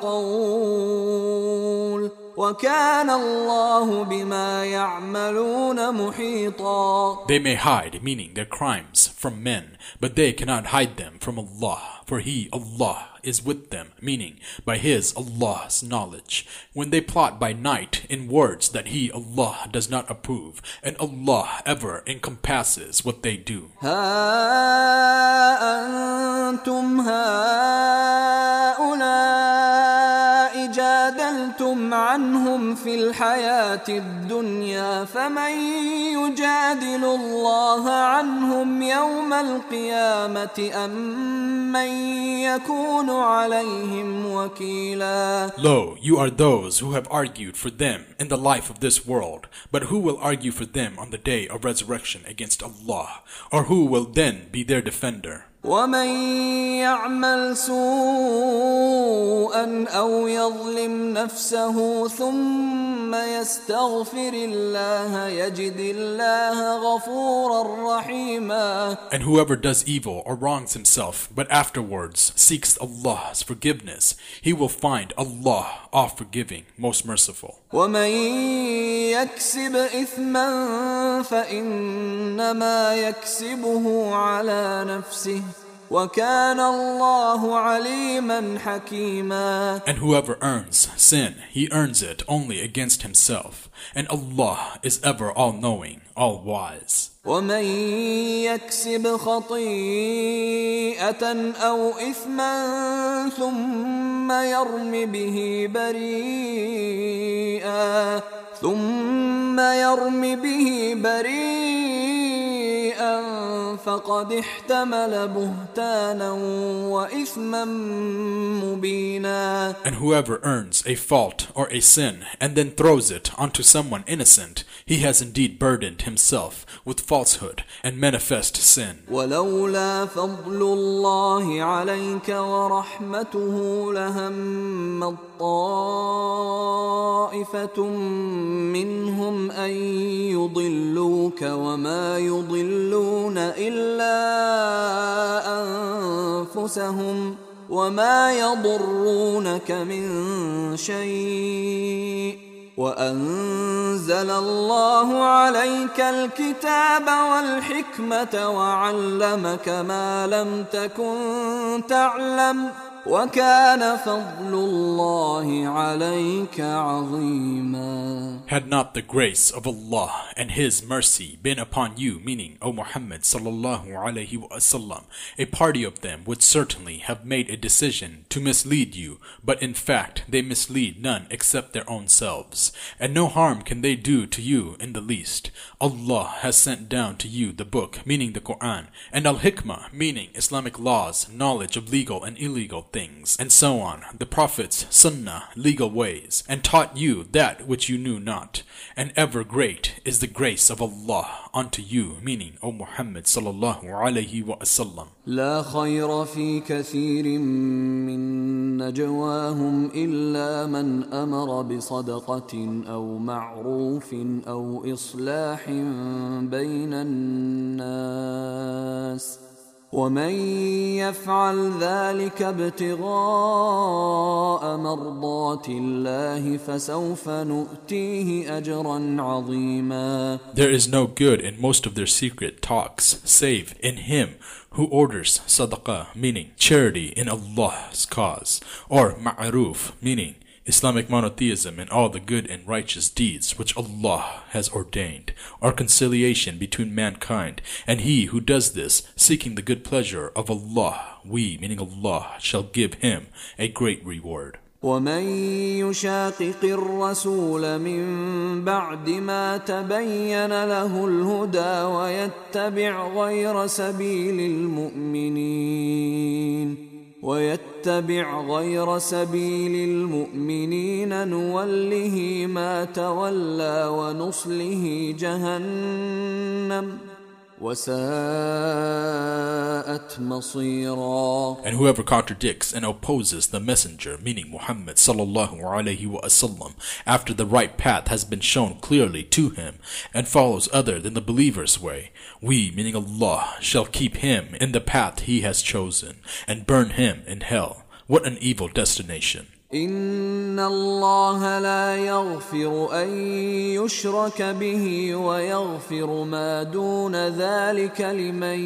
القول وكان الله بما يعملون محيطا. They may hide, meaning their crimes, from men, but they cannot hide them from Allah, for He, Allah, is with them, meaning by His, Allah's knowledge, when they plot by night in words that He, Allah, does not approve, and Allah ever encompasses what they do. ها أنتم هؤلاء جادلتم عنهم في الحياة الدنيا فمن يجادل الله عنهم يوم القيامة أم من يكون عليهم وكيلا. Lo, you are those who have argued for them in the life of this world, but who will argue for them on the day of resurrection against Allah, or who will then be their defender? ومن يعمل سوءا أو يظلم نفسه ثم يستغفر الله يجد الله غفورا رحيما. And whoever does evil or wrongs himself, but afterwards seeks Allah's forgiveness, he will find Allah all-forgiving, most merciful. ومن يكسب إثما فإنما يكسبه على نفسه وَكَانَ اللَّهُ عَلِيمًا حَكِيمًا. And whoever earns sin, he earns it only against himself. And Allah is ever all-knowing, all-wise. وَمَنْ يَكْسِبْ خَطِيئَةً أَوْ إِثْمًا ثُمَّ يَرْمِ بِهِ بَرِيئًا ثُمَّ يَرْمِ بِهِ بَرِيئًا فَقَدِ احْتَمَلَ بُهْتَانًا وَإِثْمًا مُبِينًا. And whoever earns a fault or a sin and then throws it onto someone innocent, he has indeed burdened himself with falsehood and manifest sin. وَلَوْلَا فَضْلُ اللَّهِ عَلَيْكَ وَرَحْمَتُهُ لَهَمَّت طَّائِفَةٌ مِّنْهُمْ أَن يُضِلُّوكَ وَمَا يُضِلُّونَ إِلَّا أَنفُسَهُمْ وَمَا يَضُرُّونَكَ مِن شَيْءٍ وَأَنزَلَ اللَّهُ عَلَيْكَ الْكِتَابَ وَالْحِكْمَةَ وَعَلَّمَكَ مَا لَمْ تَكُنْ تَعْلَمُ وَكَانَ فَضْلُ اللَّهِ عَلَيْكَ عَظِيمًا. Had not the grace of Allah and His mercy been upon you, meaning, O Muhammad sallallahu alaihi wasallam, a party of them would certainly have made a decision to mislead you, but in fact they mislead none except their own selves, and no harm can they do to you in the least. Allah has sent down to you the book, meaning the Quran, and al-hikmah, meaning Islamic laws, knowledge of legal and illegal things, and so on, the Prophet's sunnah, legal ways, and taught you that which you knew not. And ever great is the grace of Allah unto you, meaning, O Muhammad sallallahu alayhi wa sallam. لا خير في كثير من نجواهم إلا من أمر بصدقة أو معروف أو إصلاح بين الناس ومن يفعل ذلك ابتغاء مرضات الله فسوف نؤتيه أجرا عظيما. There is no good in most of their secret talks, save in him who orders sadaqah, meaning charity in Allah's cause, or ma'aruf, meaning Islamic monotheism and all the good and righteous deeds which Allah has ordained, or conciliation between mankind, and he who does this, seeking the good pleasure of Allah, we, meaning Allah, shall give him a great reward. وَمَن يُشَاقِقِ الرَّسُولَ مِن بَعْدِ مَا تَبَيَّنَ لَهُ الْهُدَى وَيَتَّبِعْ غَيْرَ سَبِيلِ الْمُؤْمِنِينَ وَيَتَّبِعْ غَيْرَ سَبِيلِ الْمُؤْمِنِينَ نُوَلِّهِ مَا تَوَلَّى وَنُصْلِهِ جَهَنَّمَ وَسَاءَتْ مَصِيرًا. And whoever contradicts and opposes the messenger, meaning Muhammad sallallahu alaihi wasallam, after the right path has been shown clearly to him, and follows other than the believer's way, we, meaning Allah, shall keep him in the path he has chosen, and burn him in hell. What an evil destination! إن الله لا يغفر أن يشرك به ويغفر ما دون ذلك لمن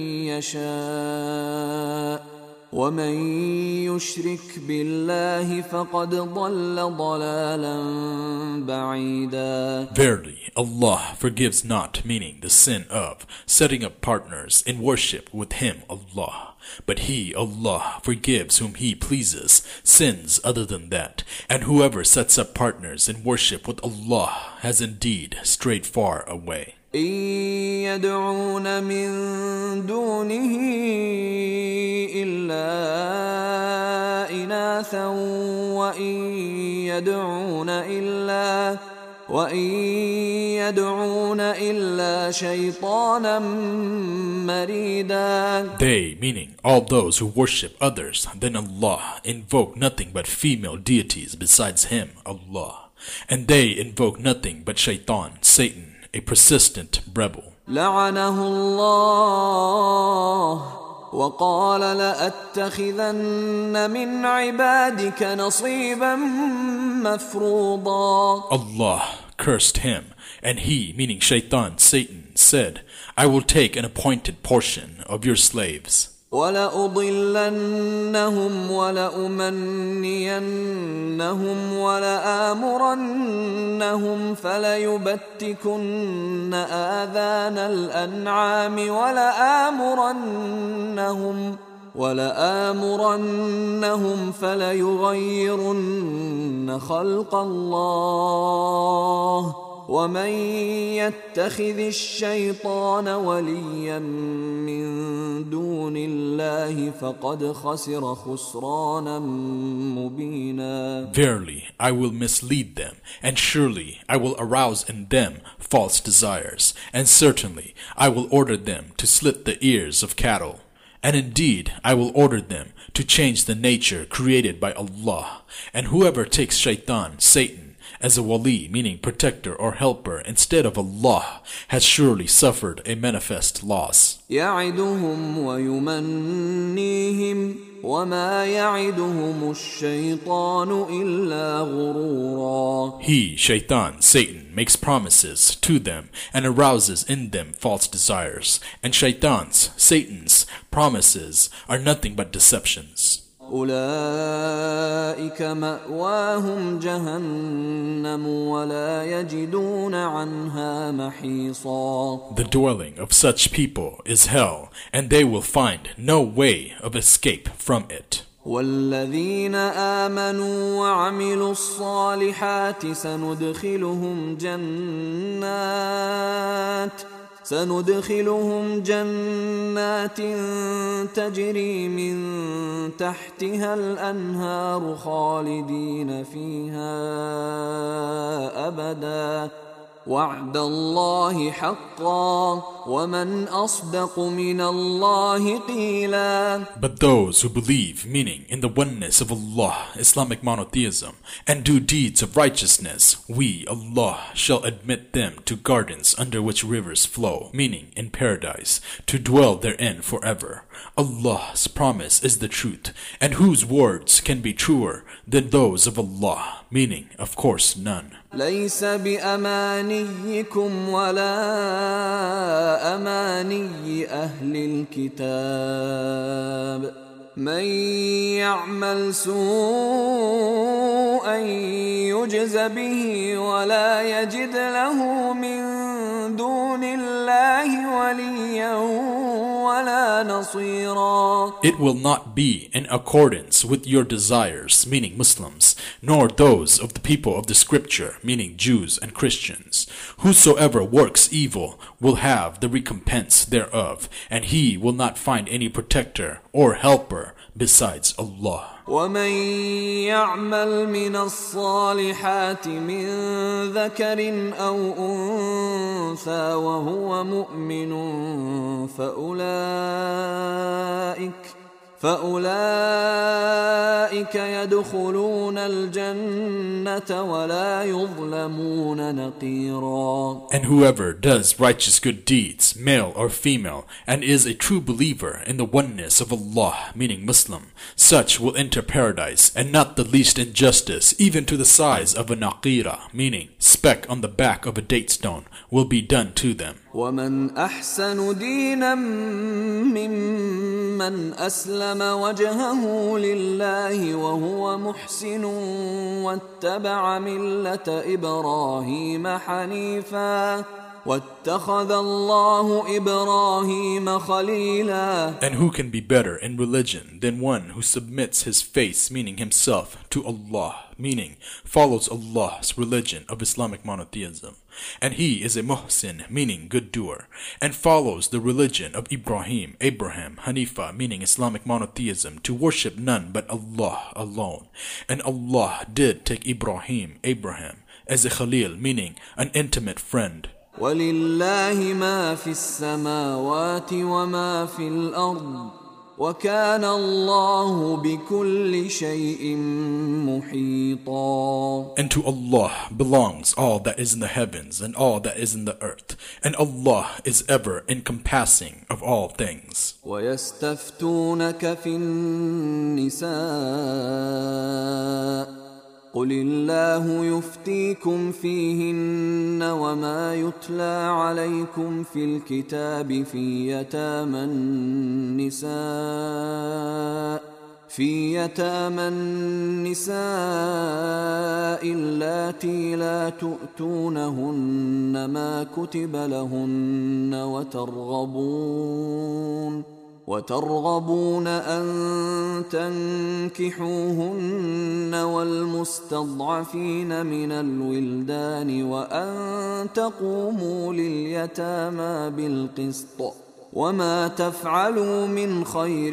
يشاء ومن يشرك بالله فقد ضل ضلالا بعيدا. Verily, Allah forgives not, meaning the sin of setting up partners in worship with Him, Allah. But He, Allah, forgives whom He pleases sins other than that, and whoever sets up partners in worship with Allah has indeed strayed far away. إن يدعون من دونه إلا إناثا وإن يدعون إلا وَإِن يَدْعُونَ إِلَّا شَيْطَانًا مَرِيدًا. They, meaning all those who worship others than Allah, invoke nothing but female deities besides Him, Allah. And they invoke nothing but shaitan, Satan, a persistent rebel. لعنه الله وقال لأتخذن من عبادك نصيبا مفروضا. Allah cursed him, and he, meaning shaitan, Satan, said, I will take an appointed portion of your slaves. وَلَأُضِلَّنَّهُمْ وَلَأُمَنِّيَنَّهُمْ وَلَآمُرَنَّهُمْ فَلَيُبَتِّكُنَّ آذَانَ الْأَنْعَامِ وَلَآمُرَنَّهُمْ وَلَآمُرَنَّهُمْ فَلَيُغَيِّرُنَّ خَلْقَ اللَّهِ وَمَن يَتَّخِذِ الشَّيْطَانَ وَلِيًّا مِّن دُونِ اللَّهِ فَقَدْ خَسِرَ خُسْرَانًا مُّبِينًا. Verily, I will mislead them, and surely I will arouse in them false desires, and certainly I will order them to slit the ears of cattle. And indeed, I will order them to change the nature created by Allah. And whoever takes shaitan, Satan, as a wali, meaning protector or helper, instead of Allah, has surely suffered a manifest loss. يَعِدُهُمْ وَيُمَنِّيهِمْ وَمَا يَعِدُهُمُ الشَّيْطَانُ إِلَّا غُرُورًا. He, shaitan, Satan, makes promises to them and arouses in them false desires. And shaitan's, Satan's, promises are nothing but deceptions. أولئك مأواهم جهنم ولا يجدون عنها محيصا. The dwelling of such people is hell, and they will find no way of escape from it. والذين آمنوا وعملوا الصالحات سندخلهم جنات سندخلهم جنات تجري من تحتها الأنهار خالدين فيها أبدا وعد الله حقا ومن أصدق من الله قيلا. But those who believe, meaning in the oneness of Allah, Islamic monotheism, and do deeds of righteousness, we, Allah, shall admit them to gardens under which rivers flow, meaning in paradise, to dwell therein forever. Allah's promise is the truth, and whose words can be truer than those of Allah, meaning, of course, none. ليس بأمانيكم ولا أماني أهل الكتاب من يعمل سوءا يجز به ولا يجد له من دون الله وليا ولا نصيرا. It will not be in accordance with your desires, meaning Muslims, nor those of the people of the scripture, meaning Jews and Christians. Whosoever works evil will have the recompense thereof, and he will not find any protector or helper besides Allah. ومن يعمل من الصالحات من ذكر أو أنثى وهو مؤمن فأولئك فأولئك يدخلون الجنة ولا يظلمون نقيرا. And whoever does righteous good deeds, male or female, and is a true believer in the oneness of Allah, meaning Muslim, such will enter paradise, and not the least injustice, even to the size of a naqira, meaning speck on the back of a date stone, will be done to them. ومن أحسن دينا ممن أسلم وجهه لله وهو محسن واتبع ملة إبراهيم حنيفا واتخذ الله إبراهيم خليلا. And who can be better in religion than one who submits his face, meaning himself, to Allah, meaning follows Allah's religion of Islamic monotheism. And he is a muhsin, meaning good doer, and follows the religion of Ibrahim, Abraham, Hanifa, meaning Islamic monotheism, to worship none but Allah alone. And Allah did take Ibrahim, Abraham, as a Khalil, meaning an intimate friend. وَلِلَّهِ مَا فِي السَّمَاوَاتِ وَمَا فِي الْأَرْضِ وَكَانَ اللَّهُ بِكُلِّ شَيْءٍ مُحِيطًا. And to Allah belongs all that is in the heavens and all that is in the earth, and Allah is ever encompassing of all things. وَيَسْتَفْتُونَكَ فِي النِّسَاءِ قل الله يفتيكم فيهن وما يتلى عليكم في الكتاب في يتامى النساء في يتامى النساء اللاتي لا تؤتونهن ما كتب لهن وترغبون وترغبون أن تنكحوهن والمستضعفين من الولدان وأن تقوموا لليتامى بالقسط وما تفعلوا من خير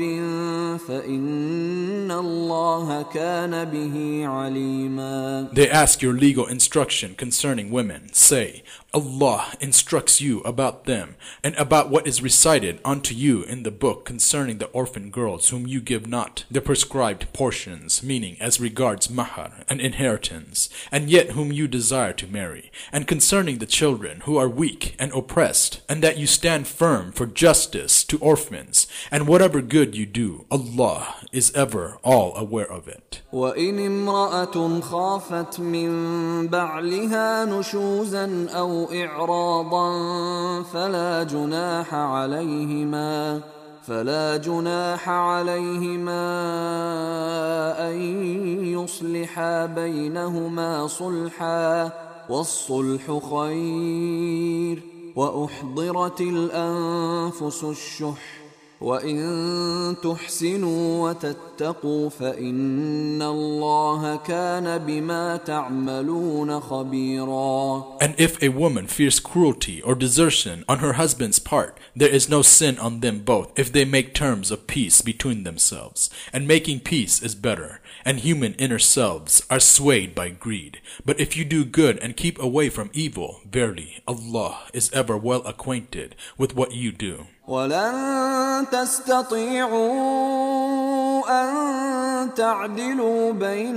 فإن الله كان به عليما. They ask your legal instruction concerning women. Say, Allah instructs you about them and about what is recited unto you in the book concerning the orphan girls whom you give not the prescribed portions, meaning as regards mahar and inheritance, and yet whom you desire to marry, and concerning the children who are weak and oppressed, and that you stand firm for justice to orphans, and whatever good you do, Allah is ever all aware of it. وَإِنِ امْرَأَةٌ خَافَتْ مِنْ بَعْلِهَا نُشُوزًا أَوْ إِعْرَاضًا فَلَا جُنَاحَ عَلَيْهِمَا فَلَا جُنَاحَ عَلَيْهِمَا أَنْ يُصْلِحَا بَيْنَهُمَا صُلْحًا وَالصُّلْحُ خَيْرٌ وَأُحْضِرَتِ الْأَنْفُسُ الشُّحَّ وَإِن تُحْسِنُوا وَتَتَّقُوا فَإِنَّ اللَّهَ كَانَ بِمَا تَعْمَلُونَ خَبِيرًا. And if a woman fears cruelty or desertion on her husband's part, there is no sin on them both if they make terms of peace between themselves. And making peace is better, and human inner selves are swayed by greed. But if you do good and keep away from evil, verily Allah is ever well acquainted with what you do. وَلَن تَسْتَطِيعُوا أَن تَعْدِلُوا بَيْنَ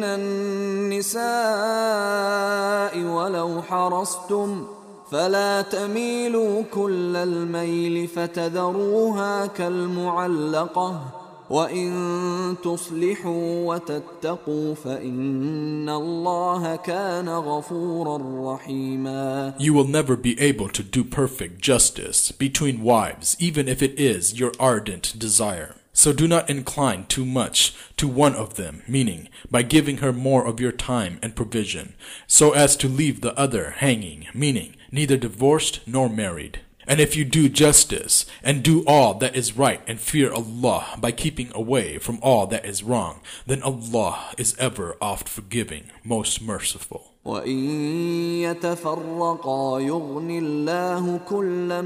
النِّسَاءِ وَلَوْ حَرَصْتُمْ فَلَا تَمِيلُوا كُلَّ الْمَيْلِ فَتَذَرُوهَا كَالْمُعَلَّقَةِ وَإِن تُصْلِحُوا وَتَتَّقُوا فَإِنَّ اللَّهَ كَانَ غَفُورًا رَحِيمًا. You will never be able to do perfect justice between wives, even if it is your ardent desire. So do not incline too much to one of them, meaning by giving her more of your time and provision, so as to leave the other hanging, meaning neither divorced nor married. And if you do justice and do all that is right and fear Allah by keeping away from all that is wrong, then Allah is ever oft forgiving, most merciful. وَإِن يَتَفَرَّقَا يُغْنِ اللَّهُ كُلًّا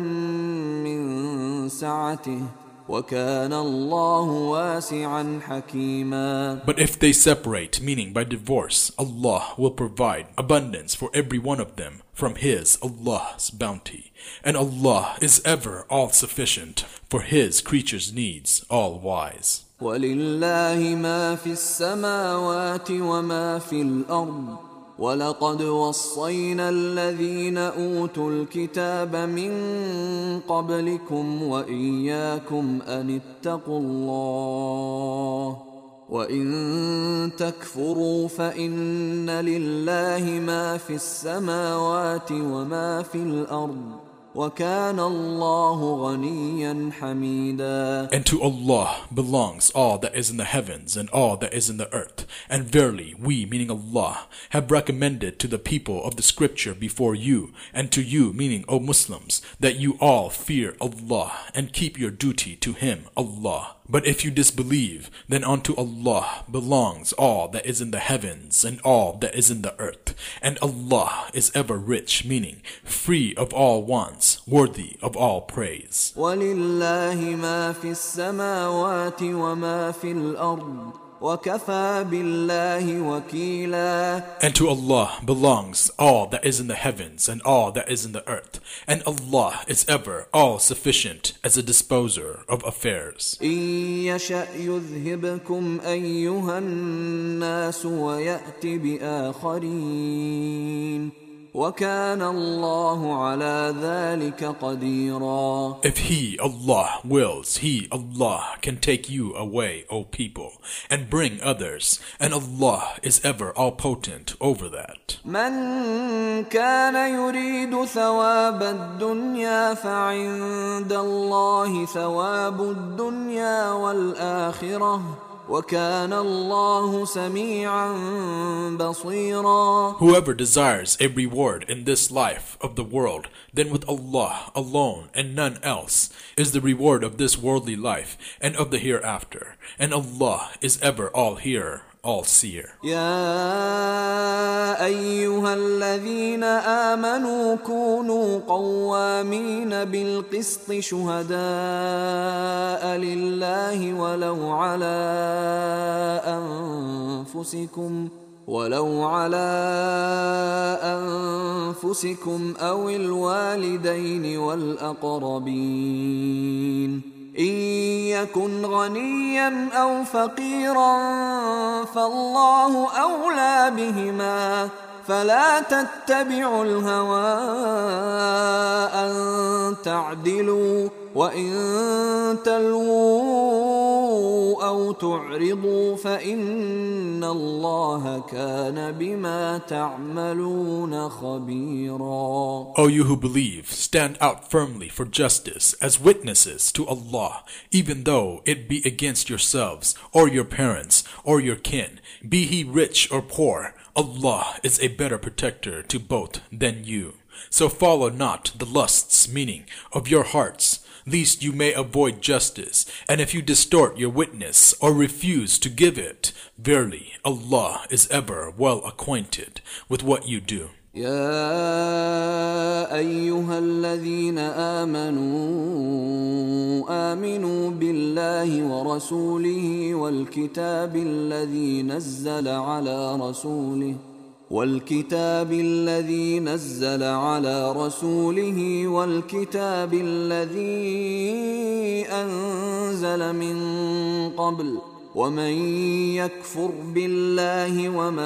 مِّن سَعَتِهِ وَكَانَ اللَّهُ وَاسِعًا حَكِيمًا. But if they separate, meaning by divorce, Allah will provide abundance for every one of them from His, Allah's bounty. And Allah is ever all-sufficient for His creatures' needs, all-wise. وَلِلَّهِ مَا فِي السَّمَاوَاتِ وَمَا فِي الْأَرْضِ وَلَقَدْ وَصَّيْنَا الَّذِينَ أُوتُوا الْكِتَابَ مِنْ قَبْلِكُمْ وَإِيَّاكُمْ أَنِ اتَّقُوا اللَّهَ وَإِن تَكْفُرُوا فَإِنَّ لِلَّهِ مَا فِي السَّمَاوَاتِ وَمَا فِي الْأَرْضِ وَكَانَ اللَّهُ غَنِيًّا حَمِيدًا. And to Allah belongs all that is in the heavens and all that is in the earth. And verily we, meaning Allah, have recommended to the people of the scripture before you, and to you, meaning O Muslims, that you all fear Allah and keep your duty to Him, Allah. But if you disbelieve, then unto Allah belongs all that is in the heavens and all that is in the earth. And Allah is ever rich, meaning free of all wants, worthy of all praise. وَلِلَّهِ مَا فِي السَّمَاوَاتِ وَمَا فِي الْأَرْضِ وَكَفَى بِاللَّهِ وَكِيلًا. And to Allah belongs all that is in the heavens and all that is in the earth. And Allah is ever all-sufficient as a disposer of affairs. إِن يَشَأْ يُذْهِبْكُمْ أَيُّهَا النَّاسُ وَيَأْتِ بِآخَرِينَ وكان الله على ذلك قديرا. If He, Allah, wills, He, Allah, can take you away, O people, and bring others, and Allah is ever all-potent over that. من كان يريد ثواب الدنيا فعند الله ثواب الدنيا والآخرة وَكَانَ اللَّهُ سَمِيعًا بَصِيرًا. Whoever desires a reward in this life of the world, then with Allah alone and none else is the reward of this worldly life and of the hereafter, and Allah is ever all-hearer, all-seer. يا أيها الذين آمنوا كونوا قوامين بالقسط شهداء لله ولو على أنفسكم ولو على أنفسكم أو الوالدين والأقربين إن يكن غنيا أو فقيرا فالله أولى بهما فلا تتبعوا الهوى أن تعدلوا وإن تلووا أو تعرضوا فإن الله كان بما تعملون خبيرا. O you who believe, stand out firmly for justice as witnesses to Allah, even though it be against yourselves or your parents or your kin, be he rich or poor. Allah is a better protector to both than you. So follow not the lusts, meaning of your hearts, lest you may avoid justice. And if you distort your witness or refuse to give it, verily Allah is ever well acquainted with what you do. يا أيها الذين آمنوا آمنوا بالله ورسوله والكتاب الذي نزل على رسوله والكتاب الذي نزل على رسوله والكتاب الذي أنزل من قبل ومن يكفر بالله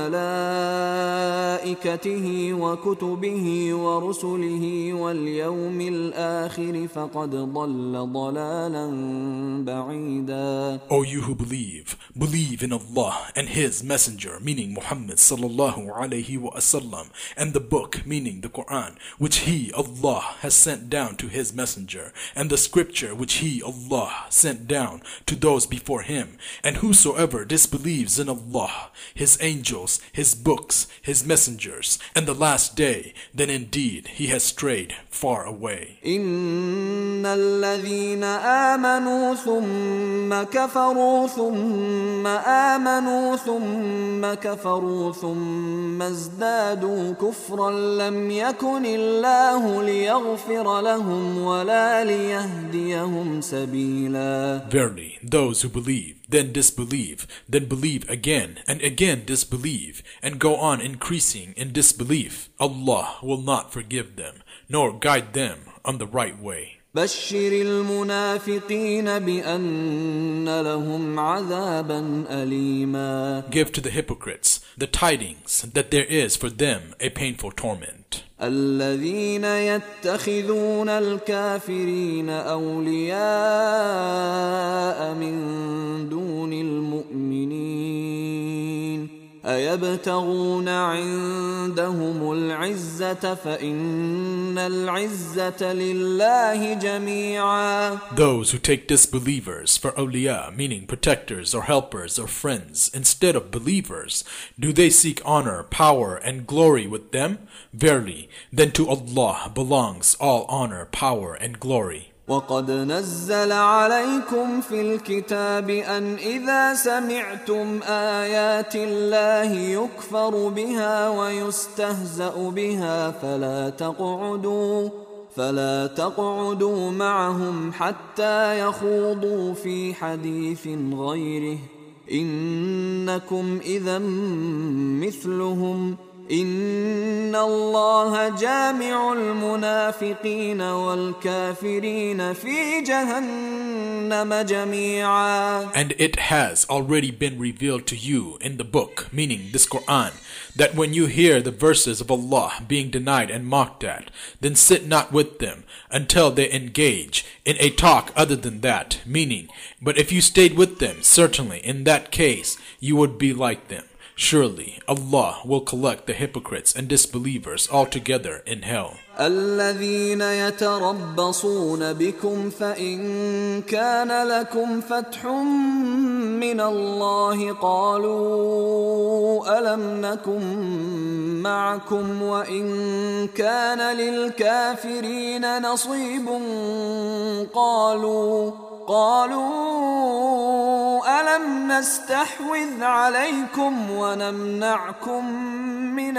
وملائكته وكتبه ورسله واليوم الآخر فقد ضل ضلالا بعيدا. O you who believe, believe in Allah and His Messenger, meaning Muhammad sallallahu alayhi wa sallam, and the book, meaning the Quran, which He, Allah, has sent down to His Messenger, and the scripture which He, Allah, sent down to those before Him. And whosoever disbelieves in Allah, His angels, His books, His messengers, and the last day, then indeed he has strayed far away. إن الذين آمنوا ثم كفروا ثم آمنوا ثم كفروا ثم ازدادوا كفرا لم يكن الله ليغفر لهم ولا ليهديهم سبيلا. Verily, those who believe, then disbelieve, then believe again, and again disbelieve, and go on increasing in disbelief, Allah will not forgive them, nor guide them on the right way. بشر المنافقين بأن لهم عذابا أليما. Give to the hypocrites the tidings that there is for them a painful torment. الذين يتخذون الكافرين أولياء من دون المؤمنين أيبتغون عندهم العزة فإن العزة لله جميعا. Those who take disbelievers for awliya, meaning protectors or helpers or friends, instead of believers, do they seek honor, power, and glory with them? Verily, then to Allah belongs all honor, power, and glory. وقد نزل عليكم في الكتاب أن إذا سمعتم آيات الله يكفر بها ويستهزأ بها فلا تقعدوا فلا تقعدوا معهم حتى يخوضوا في حديث غيره إنكم إذا مثلهم إن الله جامع المنافقين والكافرين في جهنم جميعا. And it has already been revealed to you in the book, meaning this Quran, that when you hear the verses of Allah being denied and mocked at, then sit not with them until they engage in a talk other than that, meaning, but if you stayed with them, certainly in that case you would be like them. Surely Allah will collect the hypocrites and disbelievers all together in hell. الذين يتربصون بكم فإن كان لكم فتح من الله قالوا ألم نكن معكم وإن كان للكافرين نصيب قالوا قالوا ألم نستحوذ عليكم ونمنعكم من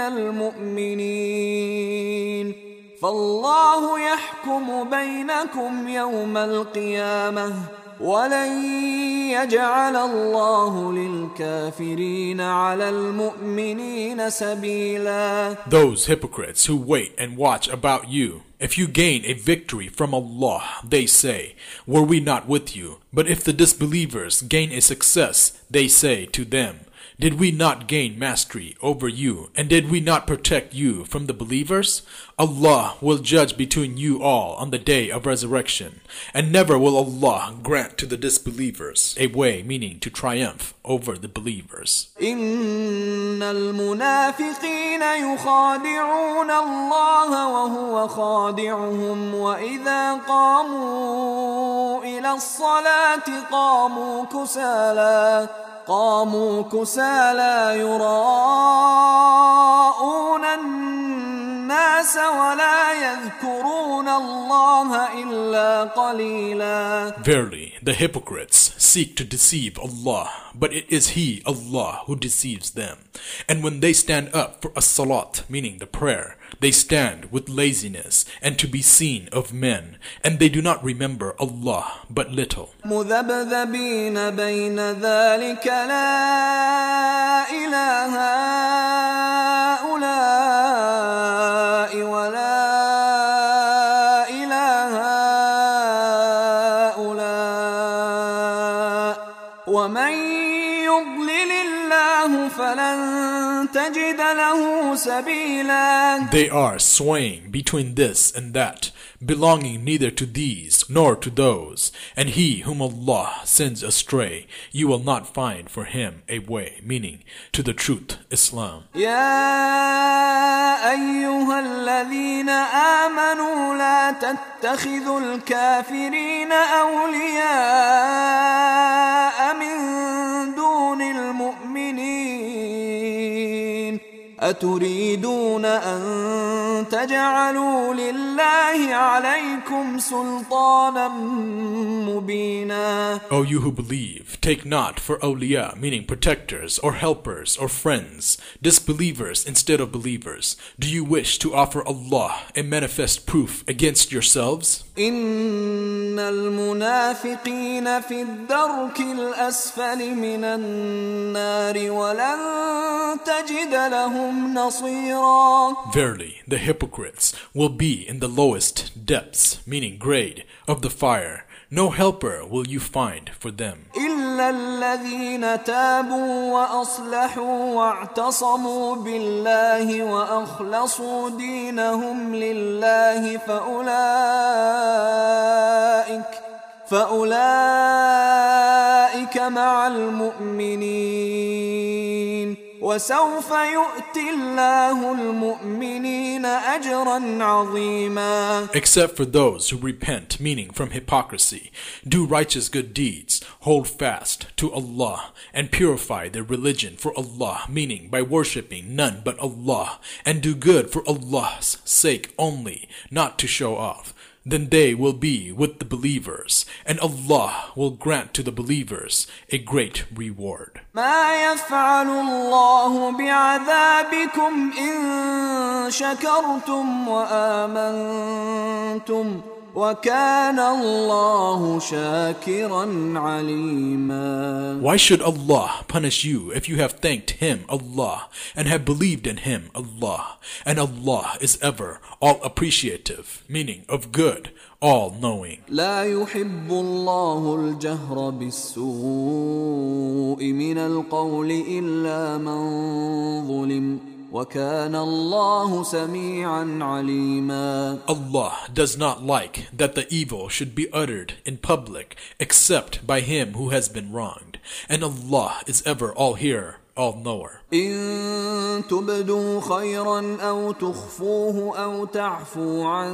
المؤمنين فالله يحكم بينكم يوم القيامة ولن يجعل الله للكافرين على المؤمنين سبيلا. Those hypocrites who wait and watch about you, if you gain a victory from Allah, they say, were we not with you? But if the disbelievers gain a success, they say to them, did we not gain mastery over you, and did we not protect you from the believers? Allah will judge between you all on the day of resurrection, and never will Allah grant to the disbelievers a way, meaning to triumph over the believers. إن المنافقين يخادعون الله وهو خادعهم وإذا قاموا إلى الصلاة قاموا كسالى قاموا كسالى يراءون الناس ولا يذكرون الله إلا قليلا. Verily, the hypocrites seek to deceive Allah, but it is He, Allah, who deceives them. And when they stand up for a salat, meaning the prayer, they stand with laziness and to be seen of men, and they do not remember Allah but little. مذبذبين بين ذلك لا إله هؤلاء ولا إله هؤلاء ومن يضلل الله فلن تجد له سبيلا. They are swaying between this and that, belonging neither to these nor to those, and he whom Allah sends astray, you will not find for him a way, meaning to the truth, Islam. يا أيها الذين آمنوا لا تتخذوا الكافرين أولياء من دون المؤمنين أتريدون أن تجعلوا لله عليكم سلطانا مبينا. O you who believe, take not for awliya, meaning protectors or helpers or friends, disbelievers instead of believers. Do you wish to offer Allah a manifest proof against yourselves? إن المنافقين في الدرك الأسفل من النار ولن تجد لهم نصيرا. Verily, the hypocrites will be in the lowest depths, meaning grade, of the fire. No helper will you find for them. إلا الذين تابوا وأصلحوا واعتصموا بالله وأخلصوا دينهم لله فأولئك فأولئك مع المؤمنين وسوف يؤتي الله المؤمنين أجرا عظيما. Except for those who repent, meaning from hypocrisy, do righteous good deeds, hold fast to Allah, and purify their religion for Allah, meaning by worshipping none but Allah, and do good for Allah's sake only, not to show off. Then they will be with the believers, and Allah will grant to the believers a great reward. ما يفعل الله بعذابكم إن شكرتم وآمنتم وكان الله شاكرا عليما. Why should Allah punish you if you have thanked Him, Allah, and have believed in Him, Allah? And Allah is ever all appreciative, meaning of good, all knowing. لا يحب الله الجهر بالسوء من القول إلا من ظلم وَكَانَ اللَّهُ سَمِيعًا عَلِيمًا. Allah does not like that the evil should be uttered in public except by him who has been wronged, and Allah is ever all-hearer, all-knower. إن تبدوا خيرا أو تخفوه أو تعفو عن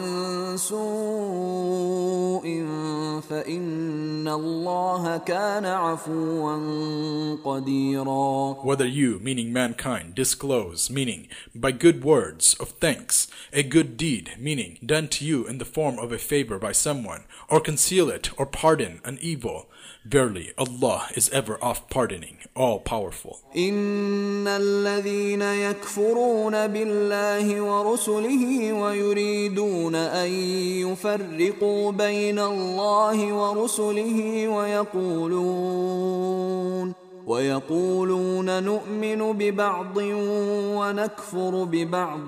سوء فإن الله كان عفوا قديرا. Whether you, meaning mankind, disclose, meaning by good words of thanks, a good deed, meaning done to you in the form of a favor by someone, or conceal it or pardon an evil, verily Allah is ever oft-pardoning, all-powerful. إن الذين يكفرون بالله ورسله ويريدون أن يفرقوا بين الله ورسله ويقولون ويقولون نؤمن ببعض ونكفر ببعض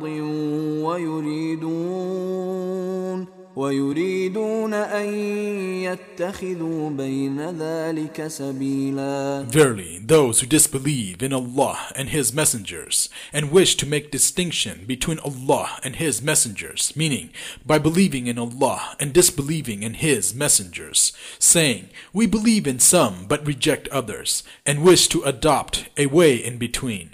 ويريدون ويريدون أن يتخذوا بين ذلك سبيلا. Verily, those who disbelieve in Allah and His messengers and wish to make distinction between Allah and His messengers, meaning by believing in Allah and disbelieving in His messengers, saying, we believe in some but reject others, and wish to adopt a way in between.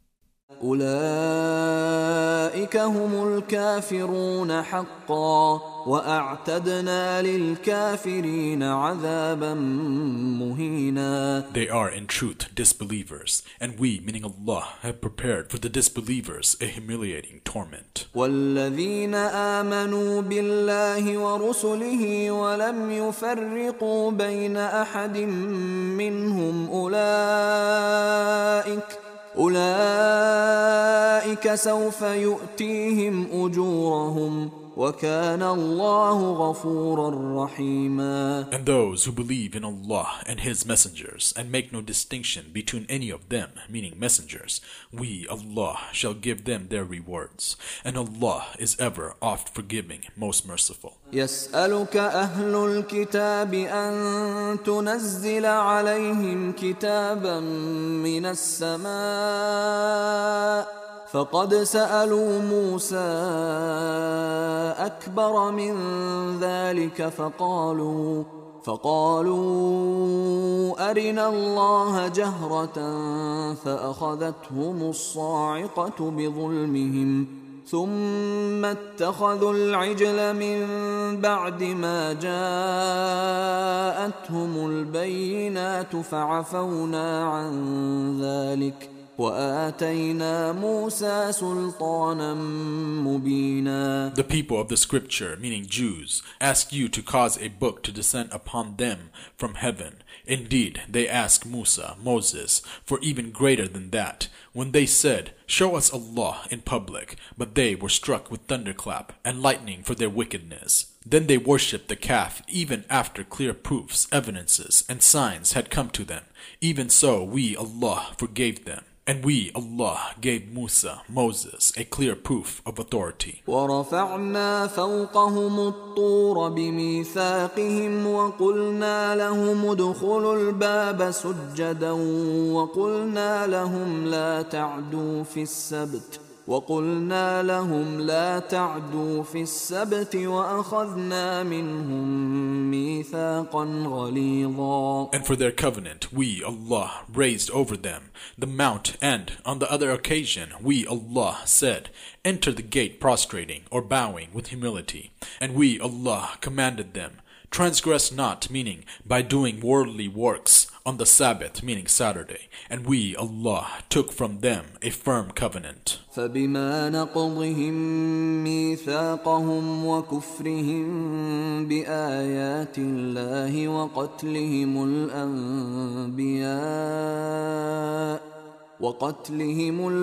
أولئك هم الكافرون حقا وأعتدنا للكافرين عذابا مهينا. They are in truth disbelievers, and we, meaning Allah, have prepared for the disbelievers a humiliating torment. والذين آمنوا بالله ورسله ولم يفرقوا بين أحد منهم أولئك أولئك سوف يؤتيهم أجورهم وَكَانَ اللَّهُ غَفُورًا رَحِيمًا. And those who believe in Allah and His messengers and make no distinction between any of them, meaning messengers, we, Allah, shall give them their rewards. And Allah is ever oft forgiving, most merciful. يَسْأَلُكَ أَهْلُ الْكِتَابِ أَن تُنَزِّلَ عَلَيْهِمْ كِتَابًا مِّنَ السَّمَاءِ فقد سألوا موسى أكبر من ذلك فقالوا فقالوا أرنا الله جهرة فأخذتهم الصاعقة بظلمهم ثم اتخذوا العجل من بعد ما جاءتهم البينات فعفونا عن ذلك وآتينا موسى سلطانا مبينا. The people of the scripture, meaning Jews, ask you to cause a book to descend upon them from heaven. Indeed, they asked Musa, Moses, for even greater than that, when they said, show us Allah in public, but they were struck with thunderclap and lightning for their wickedness. Then they worshipped the calf even after clear proofs, evidences, and signs had come to them. Even so, we, Allah, forgave them. And we, Allah, gave Musa, Moses, a clear proof of authority. وَرَفَعْنَا فَوْقَهُمُ الطُّورَ بِمِيثَاقِهِمْ وَقُلْنَا لَهُمُ ادْخُلُوا الْبَابَ سُجَّدًا وَقُلْنَا لَهُمْ لَا تَعْدُوا فِي السَّبْتِ وَقُلْنَا لَهُمْ لَا تَعْدُوا فِي السَّبْتِ وَأَخَذْنَا مِنْهُمْ مِيثَاقًا غَلِيظًا. And for their covenant, we, Allah, raised over them the mount, and on the other occasion, we, Allah, said, enter the gate prostrating or bowing with humility. And we, Allah, commanded them, transgress not, meaning by doing worldly works, on the Sabbath, meaning Saturday, and we, Allah, took from them a firm covenant. فَبِمَا نَقْضِهِمْ مِيثَاقَهُمْ وَكُفْرِهِمْ بِآيَاتِ اللَّهِ وَقَتْلِهِمُ الْأَنْبِيَاءَ وقتلهم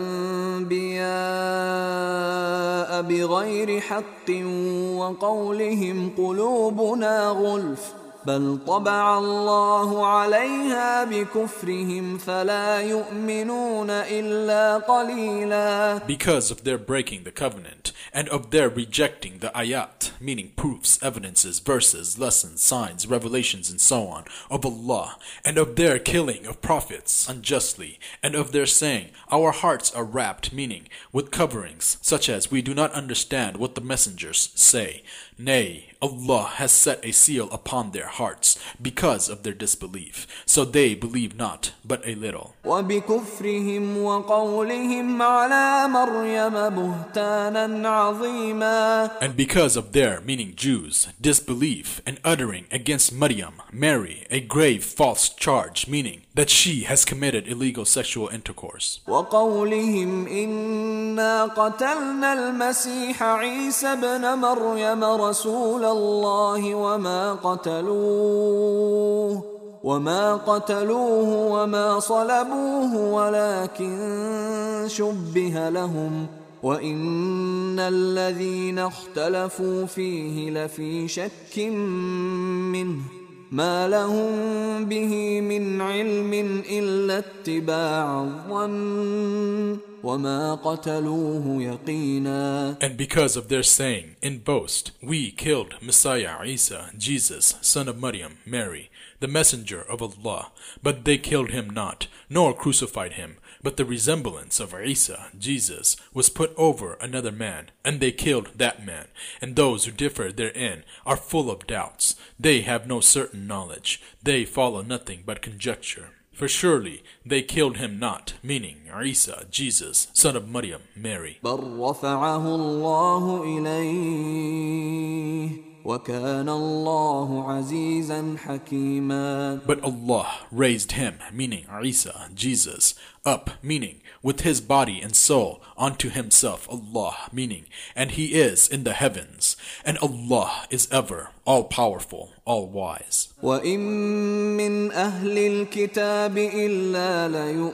الأنبياء بغير حق وقولهم قلوبنا غلف بل طبع الله عليها بكفرهم فلا يؤمنون إلا قليلا. Because of their breaking the covenant and of their rejecting the ayat, meaning proofs, evidences, verses, lessons, signs, revelations, and so on, of Allah, and of their killing of prophets unjustly, and of their saying, our hearts are wrapped, meaning with coverings, such as we do not understand what the messengers say. Nay, Allah has set a seal upon their hearts because of their disbelief, so they believe not but a little. وبكفرهم وقولهم على مريم بهتانا عظيما. And because of their, meaning Jews, disbelief and uttering against Maryam, Mary, a grave false charge, meaning that she has committed illegal sexual intercourse. وقولهم إنا قتلنا المسيح عيسى ابن مريم رسول الله وما قتلوه وما قتلوه وما صلبوه ولكن شبه لهم وإن الذين اختلفوا فيه لفي شك منه ما لهم به من علم إلا اتباع الظن وما قتلوه يقينا. And because of their saying in boast, we killed Messiah Isa, Jesus, son of Maryam, Mary, the messenger of Allah, but they killed him not, nor crucified him, but the resemblance of Isa, Jesus, was put over another man, and they killed that man. And those who differ therein are full of doubts. They have no certain knowledge. They follow nothing but conjecture. For surely they killed him not, meaning Isa, Jesus, son of Maryam, Mary. بل رفعه الله إليه وكان الله عزيزا حكيما. But Allah raised him, meaning Isa, Jesus, up, meaning with his body and soul, unto himself, Allah, meaning, and he is in the heavens, and Allah is ever all-powerful, all-wise. وَإِن مِّنْ أَهْلِ الْكِتَابِ إِلَّا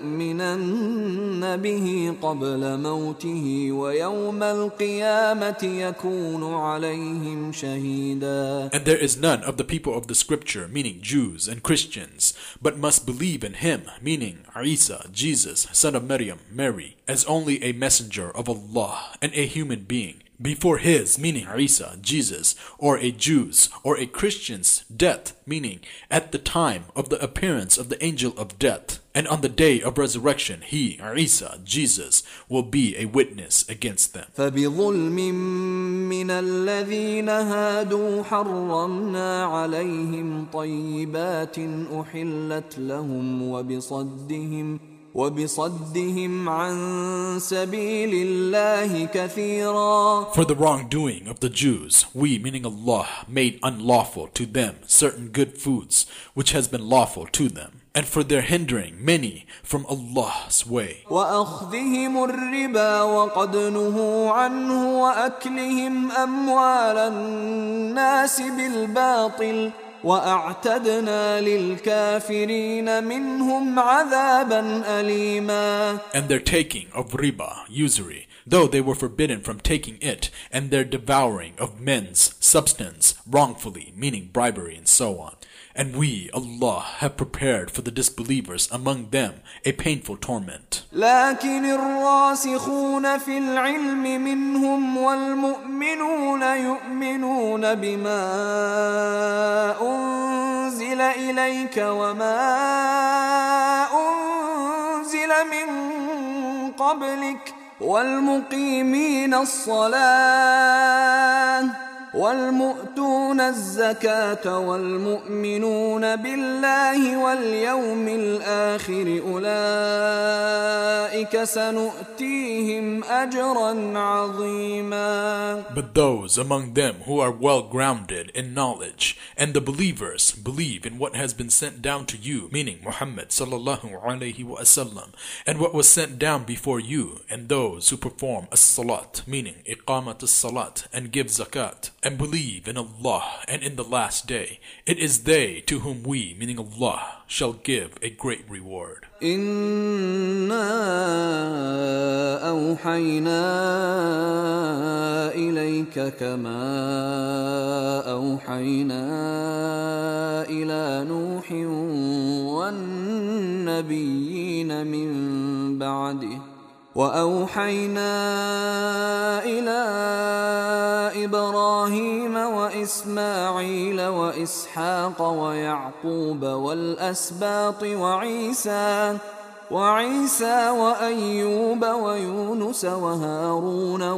لَيُؤْمِنَنَّ بِهِ قَبْلَ مَوْتِهِ وَيَوْمَ الْقِيَامَةِ يَكُونُ عَلَيْهِمْ شَهِيدًا. And there is none of the people of the scripture, meaning Jews and Christians, but must believe in him, meaning Isa, Jesus, son of Maryam, Mary, as only a messenger of Allah and a human being, before his, meaning Isa, Jesus, or a Jew's or a Christian's death, meaning at the time of the appearance of the angel of death, and on the day of resurrection, he, Isa, Jesus, will be a witness against them. فَبِظُلْمٍ مِّنَ الَّذِينَ هَادُوا حَرَّمْنَا عَلَيْهِمْ طَيِّبَاتٍ أُحِلَّتْ لَهُمْ وَبِصَدِّهِمْ وَبِصَدِّهِمْ عَن سَبِيلِ اللَّهِ كَثِيرًا. For the wrongdoing of the Jews, we, meaning Allah, made unlawful to them certain good foods, which has been lawful to them, and for their hindering many from Allah's way. وَأَخْذِهِمُ الرِّبَا وَقَدْ نُهُوا عَنْهُ وَأَكْلِهِمْ أَمْوَالَ النَّاسِ بِالْبَاطِلِ وَأَعْتَدْنَا لِلْكَافِرِينَ مِنْهُمْ عَذَابًا أَلِيمًا. And their taking of riba, usury, though they were forbidden from taking it, and their devouring of men's substance wrongfully, meaning bribery and so on. And we, Allah, have prepared for the disbelievers among them a painful torment. لكن الراسخون في العلم منهم والمؤمنون يؤمنون بما أنزل إليك وما أنزل من قبلك والمقيمين الصلاة والمؤتون الزكاة والمؤمنون بالله واليوم الآخر أولئك سنؤتيهم أجرا عظيما. But those among them who are well grounded in knowledge, and the believers believe in what has been sent down to you, meaning Muhammad sallallahu alaihi wasallam, and what was sent down before you, and those who perform as-salat, meaning iqamat as-salat, and give zakat, and believe in Allah and in the last day, it is they to whom we, meaning Allah, shall give a great reward. إِنَّا أَوْحَيْنَا إِلَيْكَ كَمَا أَوْحَيْنَا إِلَى نُوحٍ وَالنَّبِيِّينَ مِن بَعْدِهِ وَأَوْحَيْنَا إِلَى إِبْرَاهِيمَ وَإِسْمَاعِيلَ وَإِسْحَاقَ وَيَعْقُوبَ وَالْأَسْبَاطِ وَعِيسَى وعيسى وأيوب ويونس وهارون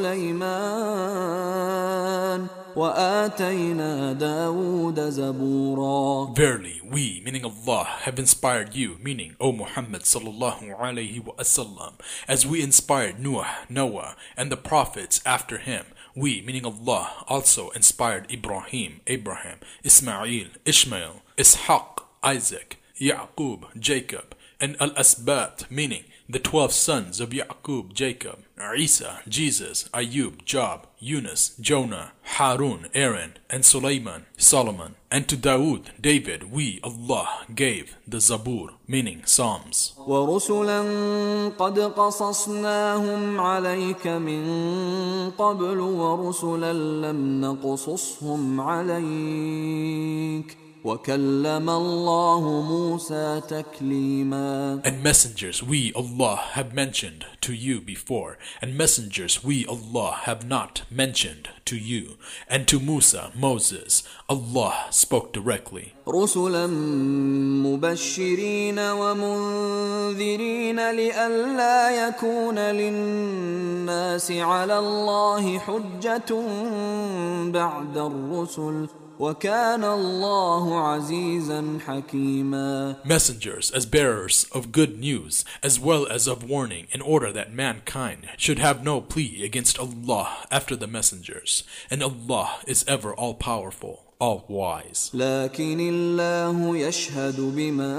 وسليمان وآتينا داود زبورا. Verily, we, meaning Allah, have inspired you, meaning O Muhammad sallallahu alaihi wasallam, as we inspired Noah, Noah, and the prophets after him. We, meaning Allah, also inspired Ibrahim, Abraham, Ismail, Ishmael, Ishaq, Isaac, Yaqub, Jacob, and Al-Asbat, meaning the twelve sons of Yaqub, Jacob, Isa, Jesus, Ayub, Job, Yunus, Jonah, Harun, Aaron, and Sulaiman, Solomon. And to Dawood, David, we, Allah, gave the Zabur, meaning Psalms. وَرُسُلًا قَدْ قَصَصْنَاهُمْ عَلَيْكَ مِن قَبْلُ وَرُسُلًا لَمْ نَقْصُصْهُمْ عَلَيْكَ وَكَلَّمَ اللَّهُ مُوسَى تَكْلِيمًا. And messengers we, Allah, have mentioned to you before, and messengers we, Allah, have not mentioned to you. And to Musa, Moses, Allah spoke directly. رُسُلًا مُبَشِّرِينَ وَمُنذِرِينَ لِئَلَّا يَكُونَ لِلنَّاسِ عَلَى اللَّهِ حُجَّةٌ بَعْدَ الرُّسُلِ وَكَانَ اللَّهُ عَزِيزًا حَكِيمًا. Messengers as bearers of good news as well as of warning, in order that mankind should have no plea against Allah after the messengers. And Allah is ever all-powerful, all-wise. لكن الله يشهد بما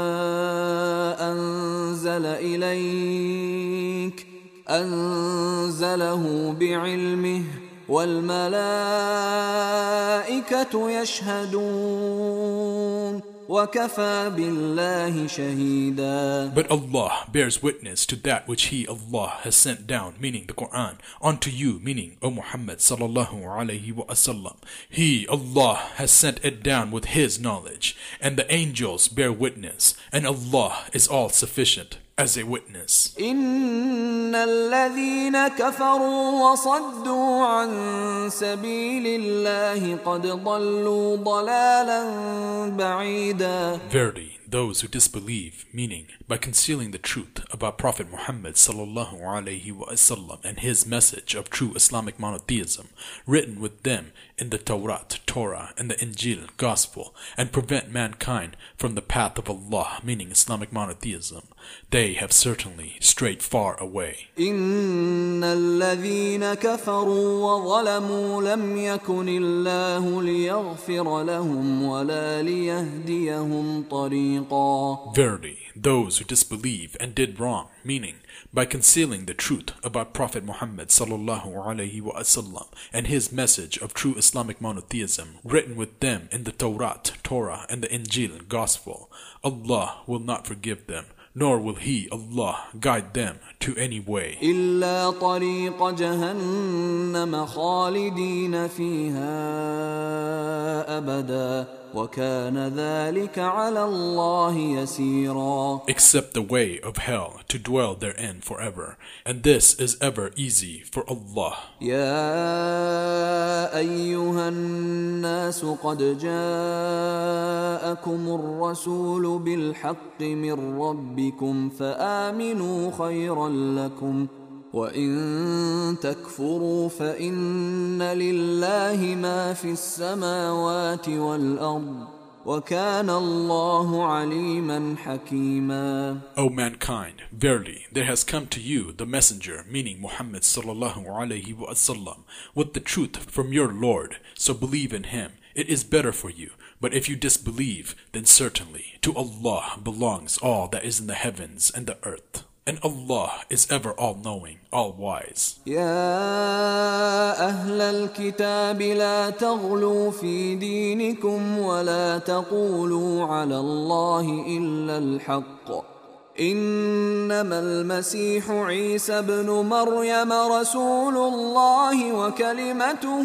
أنزل إليك أنزله بعلمه وَالْمَلَائِكَةُ يَشْهَدُونَ وَكَفَى بِاللَّهِ شَهِيدًا. But Allah bears witness to that which He, Allah, has sent down, meaning the Quran, unto you, meaning O Muhammad sallallahu alaihi wasallam. He, Allah, has sent it down with His knowledge, and the angels bear witness, and Allah is all sufficient as a witness. إن الذين كفروا وصدوا عن سبيل الله قد ضلوا ضلالا بعيدا. Verily, those who disbelieve, meaning by concealing the truth about Prophet Muhammad sallallahu alaihi wasallam and his message of true Islamic monotheism, written with them in the Torah, Torah, and the Injil, Gospel, and prevent mankind from the path of Allah, meaning Islamic monotheism, they have certainly strayed far away. إن الذين كفروا وظلموا لم يكن الله ليغفر لهم ولا ليهديهم طريقا. Verily, those who disbelieve and did wrong, meaning by concealing the truth about Prophet Muhammad sallallahu alaihi wasallam and his message of true Islamic monotheism, written with them in the Torah, Torah, and the Injil, Gospel, Allah will not forgive them, nor will He, Allah, guide them to any way. إلا طريق جهنم خالدين فيها أبدا وكان ذلك على الله يسيرا. Except the way of hell, to dwell therein forever, and this is ever easy for Allah. يا أيها الناس قد جاءكم الرسول بالحق من ربكم فآمنوا خيرا لكم وإن تكفروا فإن لله ما في السماوات والأرض وكان الله عليما حكيما. O mankind, verily there has come to you the messenger, meaning Muhammad sallallahu alaihi wasallam, with the truth from your Lord, so believe in him. It is better for you. But if you disbelieve, then certainly to Allah belongs all that is in the heavens and the earth. And Allah is ever all-knowing, all-wise. يا أهل الكتاب لا تغلوا في دينكم ولا تقولوا على الله إلا الحق إنما المسيح عيسى بن مريم رسول الله وكلمته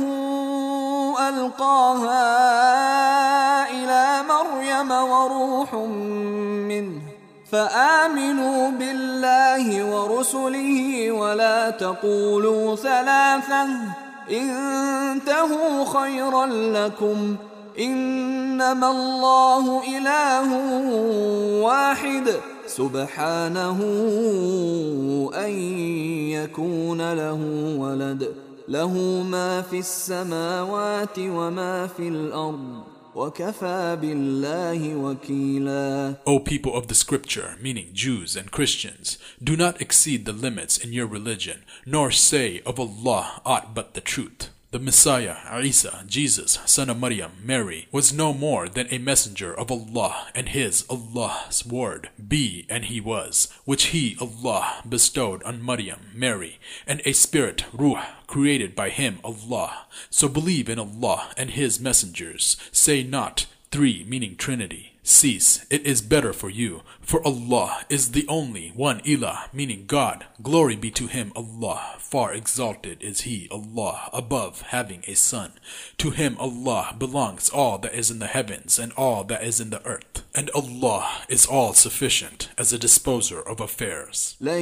ألقاها إلى مريم وروح منه فآمنوا بالله ورسله ولا تقولوا ثلاثة انتهوا خيرا لكم إنما الله إله واحد سبحانه أن يكون له ولد له ما في السماوات وما في الأرض وَكَفَى بِاللَّهِ وَكِيلًا. O people of the scripture, meaning Jews and Christians, do not exceed the limits in your religion, nor say of Allah aught but the truth. The Messiah, Isa, Jesus, son of Maryam, Mary, was no more than a messenger of Allah and his, Allah's word, be and he was, which he, Allah, bestowed on Maryam, Mary, and a spirit, Ruh, created by him, Allah. So believe in Allah and his messengers. Say not, three, meaning Trinity. Cease, it is better for you, for Allah is the only one ilah, meaning God. Glory be to him, Allah. Far exalted is he, Allah, above having a son. To him, Allah, belongs all that is in the heavens and all that is in the earth. And Allah is all sufficient as a disposer of affairs. لن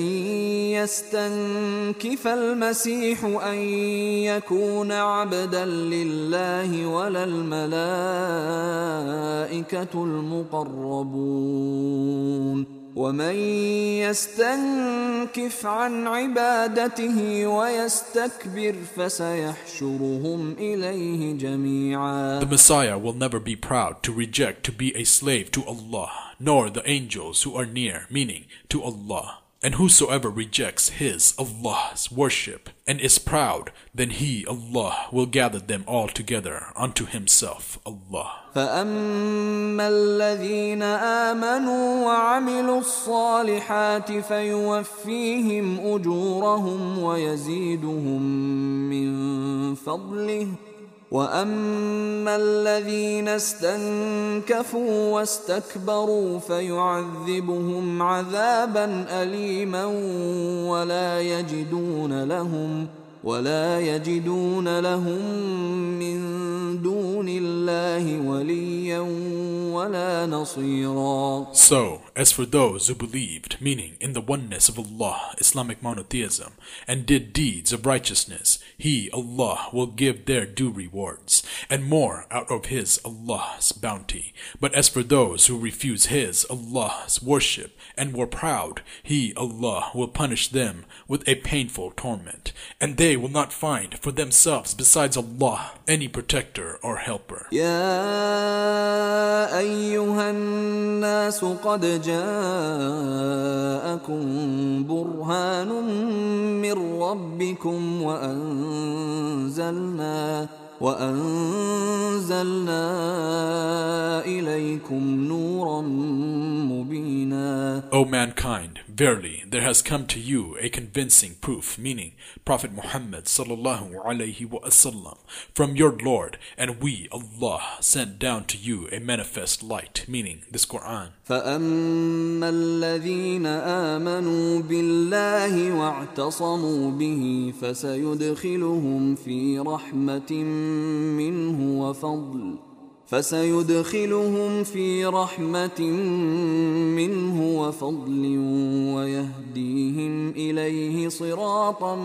يستنكف المسيح أن يكون عبدا لله ولا الملائكة المقربون ومن يستنكف عن عبادته ويستكبر فسيحشرهم إليه جميعا. The Messiah will never be proud to reject to be a slave to Allah, nor the angels who are near, meaning to Allah. And whosoever rejects his, Allah's worship, and is proud, then he, Allah, will gather them all together unto himself, Allah. فأما الذين آمنوا وعملوا الصالحات فيوفيهم أجورهم ويزيدهم من فضله وأما الذين استنكفوا واستكبروا فيعذبهم عذابا أليما ولا يجدون لهم ولا يجدون لهم من دون الله وليا ولا نصيرا. So, as for those who believed, meaning in the oneness of Allah, Islamic monotheism, and did deeds of righteousness, He, Allah, will give their due rewards, and more out of His, Allah's bounty. But as for those who refuse His, Allah's worship, and were proud, He, Allah, will punish them with a painful torment, and they will not find for themselves besides Allah any protector or helper. يا أيها الناس قد جاءكم برهان من ربكم وأنزلنا وأنزلنا إليكم نورا مبينا. O mankind, verily there has come to you a convincing proof, meaning Prophet Muhammad sallallahu alaihi wasallam, from your Lord, and we, Allah, sent down to you a manifest light, meaning this Quran. فأما الذين آمنوا بالله واعتصموا به فسيدخلهم في رحمة منه وفضل فسيدخلهم في رحمة منه وفضل ويهديهم إليه صراطا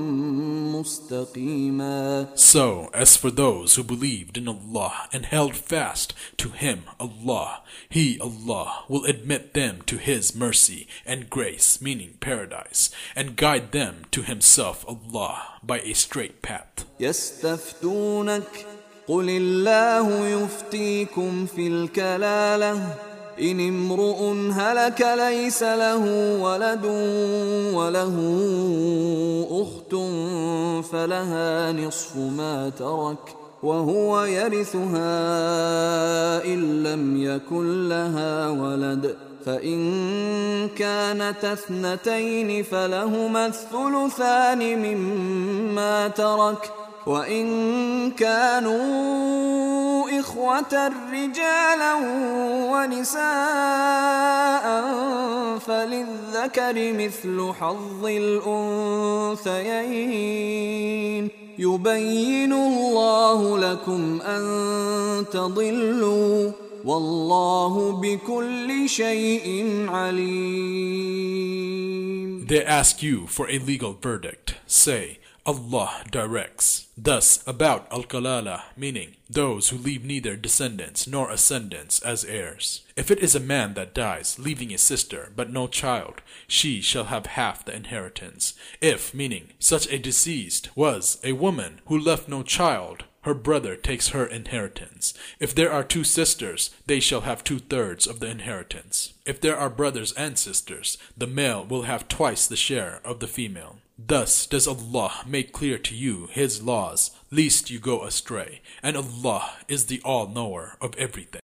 مستقيما. So, as for those who believed in Allah and held fast to Him, Allah, He, Allah, will admit them to His mercy and grace, meaning paradise, and guide them to Himself, Allah, by a straight path. يستفتونك قل الله يفتيكم في الكلالة إن امرؤ هلك ليس له ولد وله أخت فلها نصف ما ترك وهو يرثها إن لم يكن لها ولد فإن كانت اثنتين فلهما الثلثان مما ترك وإن كانوا إخوة رجالا ونساء فللذكر مثل حظ الأنثيين يبين الله لكم أن تضلوا والله بكل شيء عليم. They ask you for a legal verdict. Say, Allah directs. Thus about al-kalala, meaning those who leave neither descendants nor ascendants as heirs. If it is a man that dies, leaving a sister but no child, she shall have half the inheritance. If, meaning such a deceased was a woman who left no child, her brother takes her inheritance. If there are two sisters, they shall have two-thirds of the inheritance. If there are brothers and sisters, the male will have twice the share of the female. Thus does Allah make clear to you His laws, lest you go astray, and Allah is the all-knower of everything.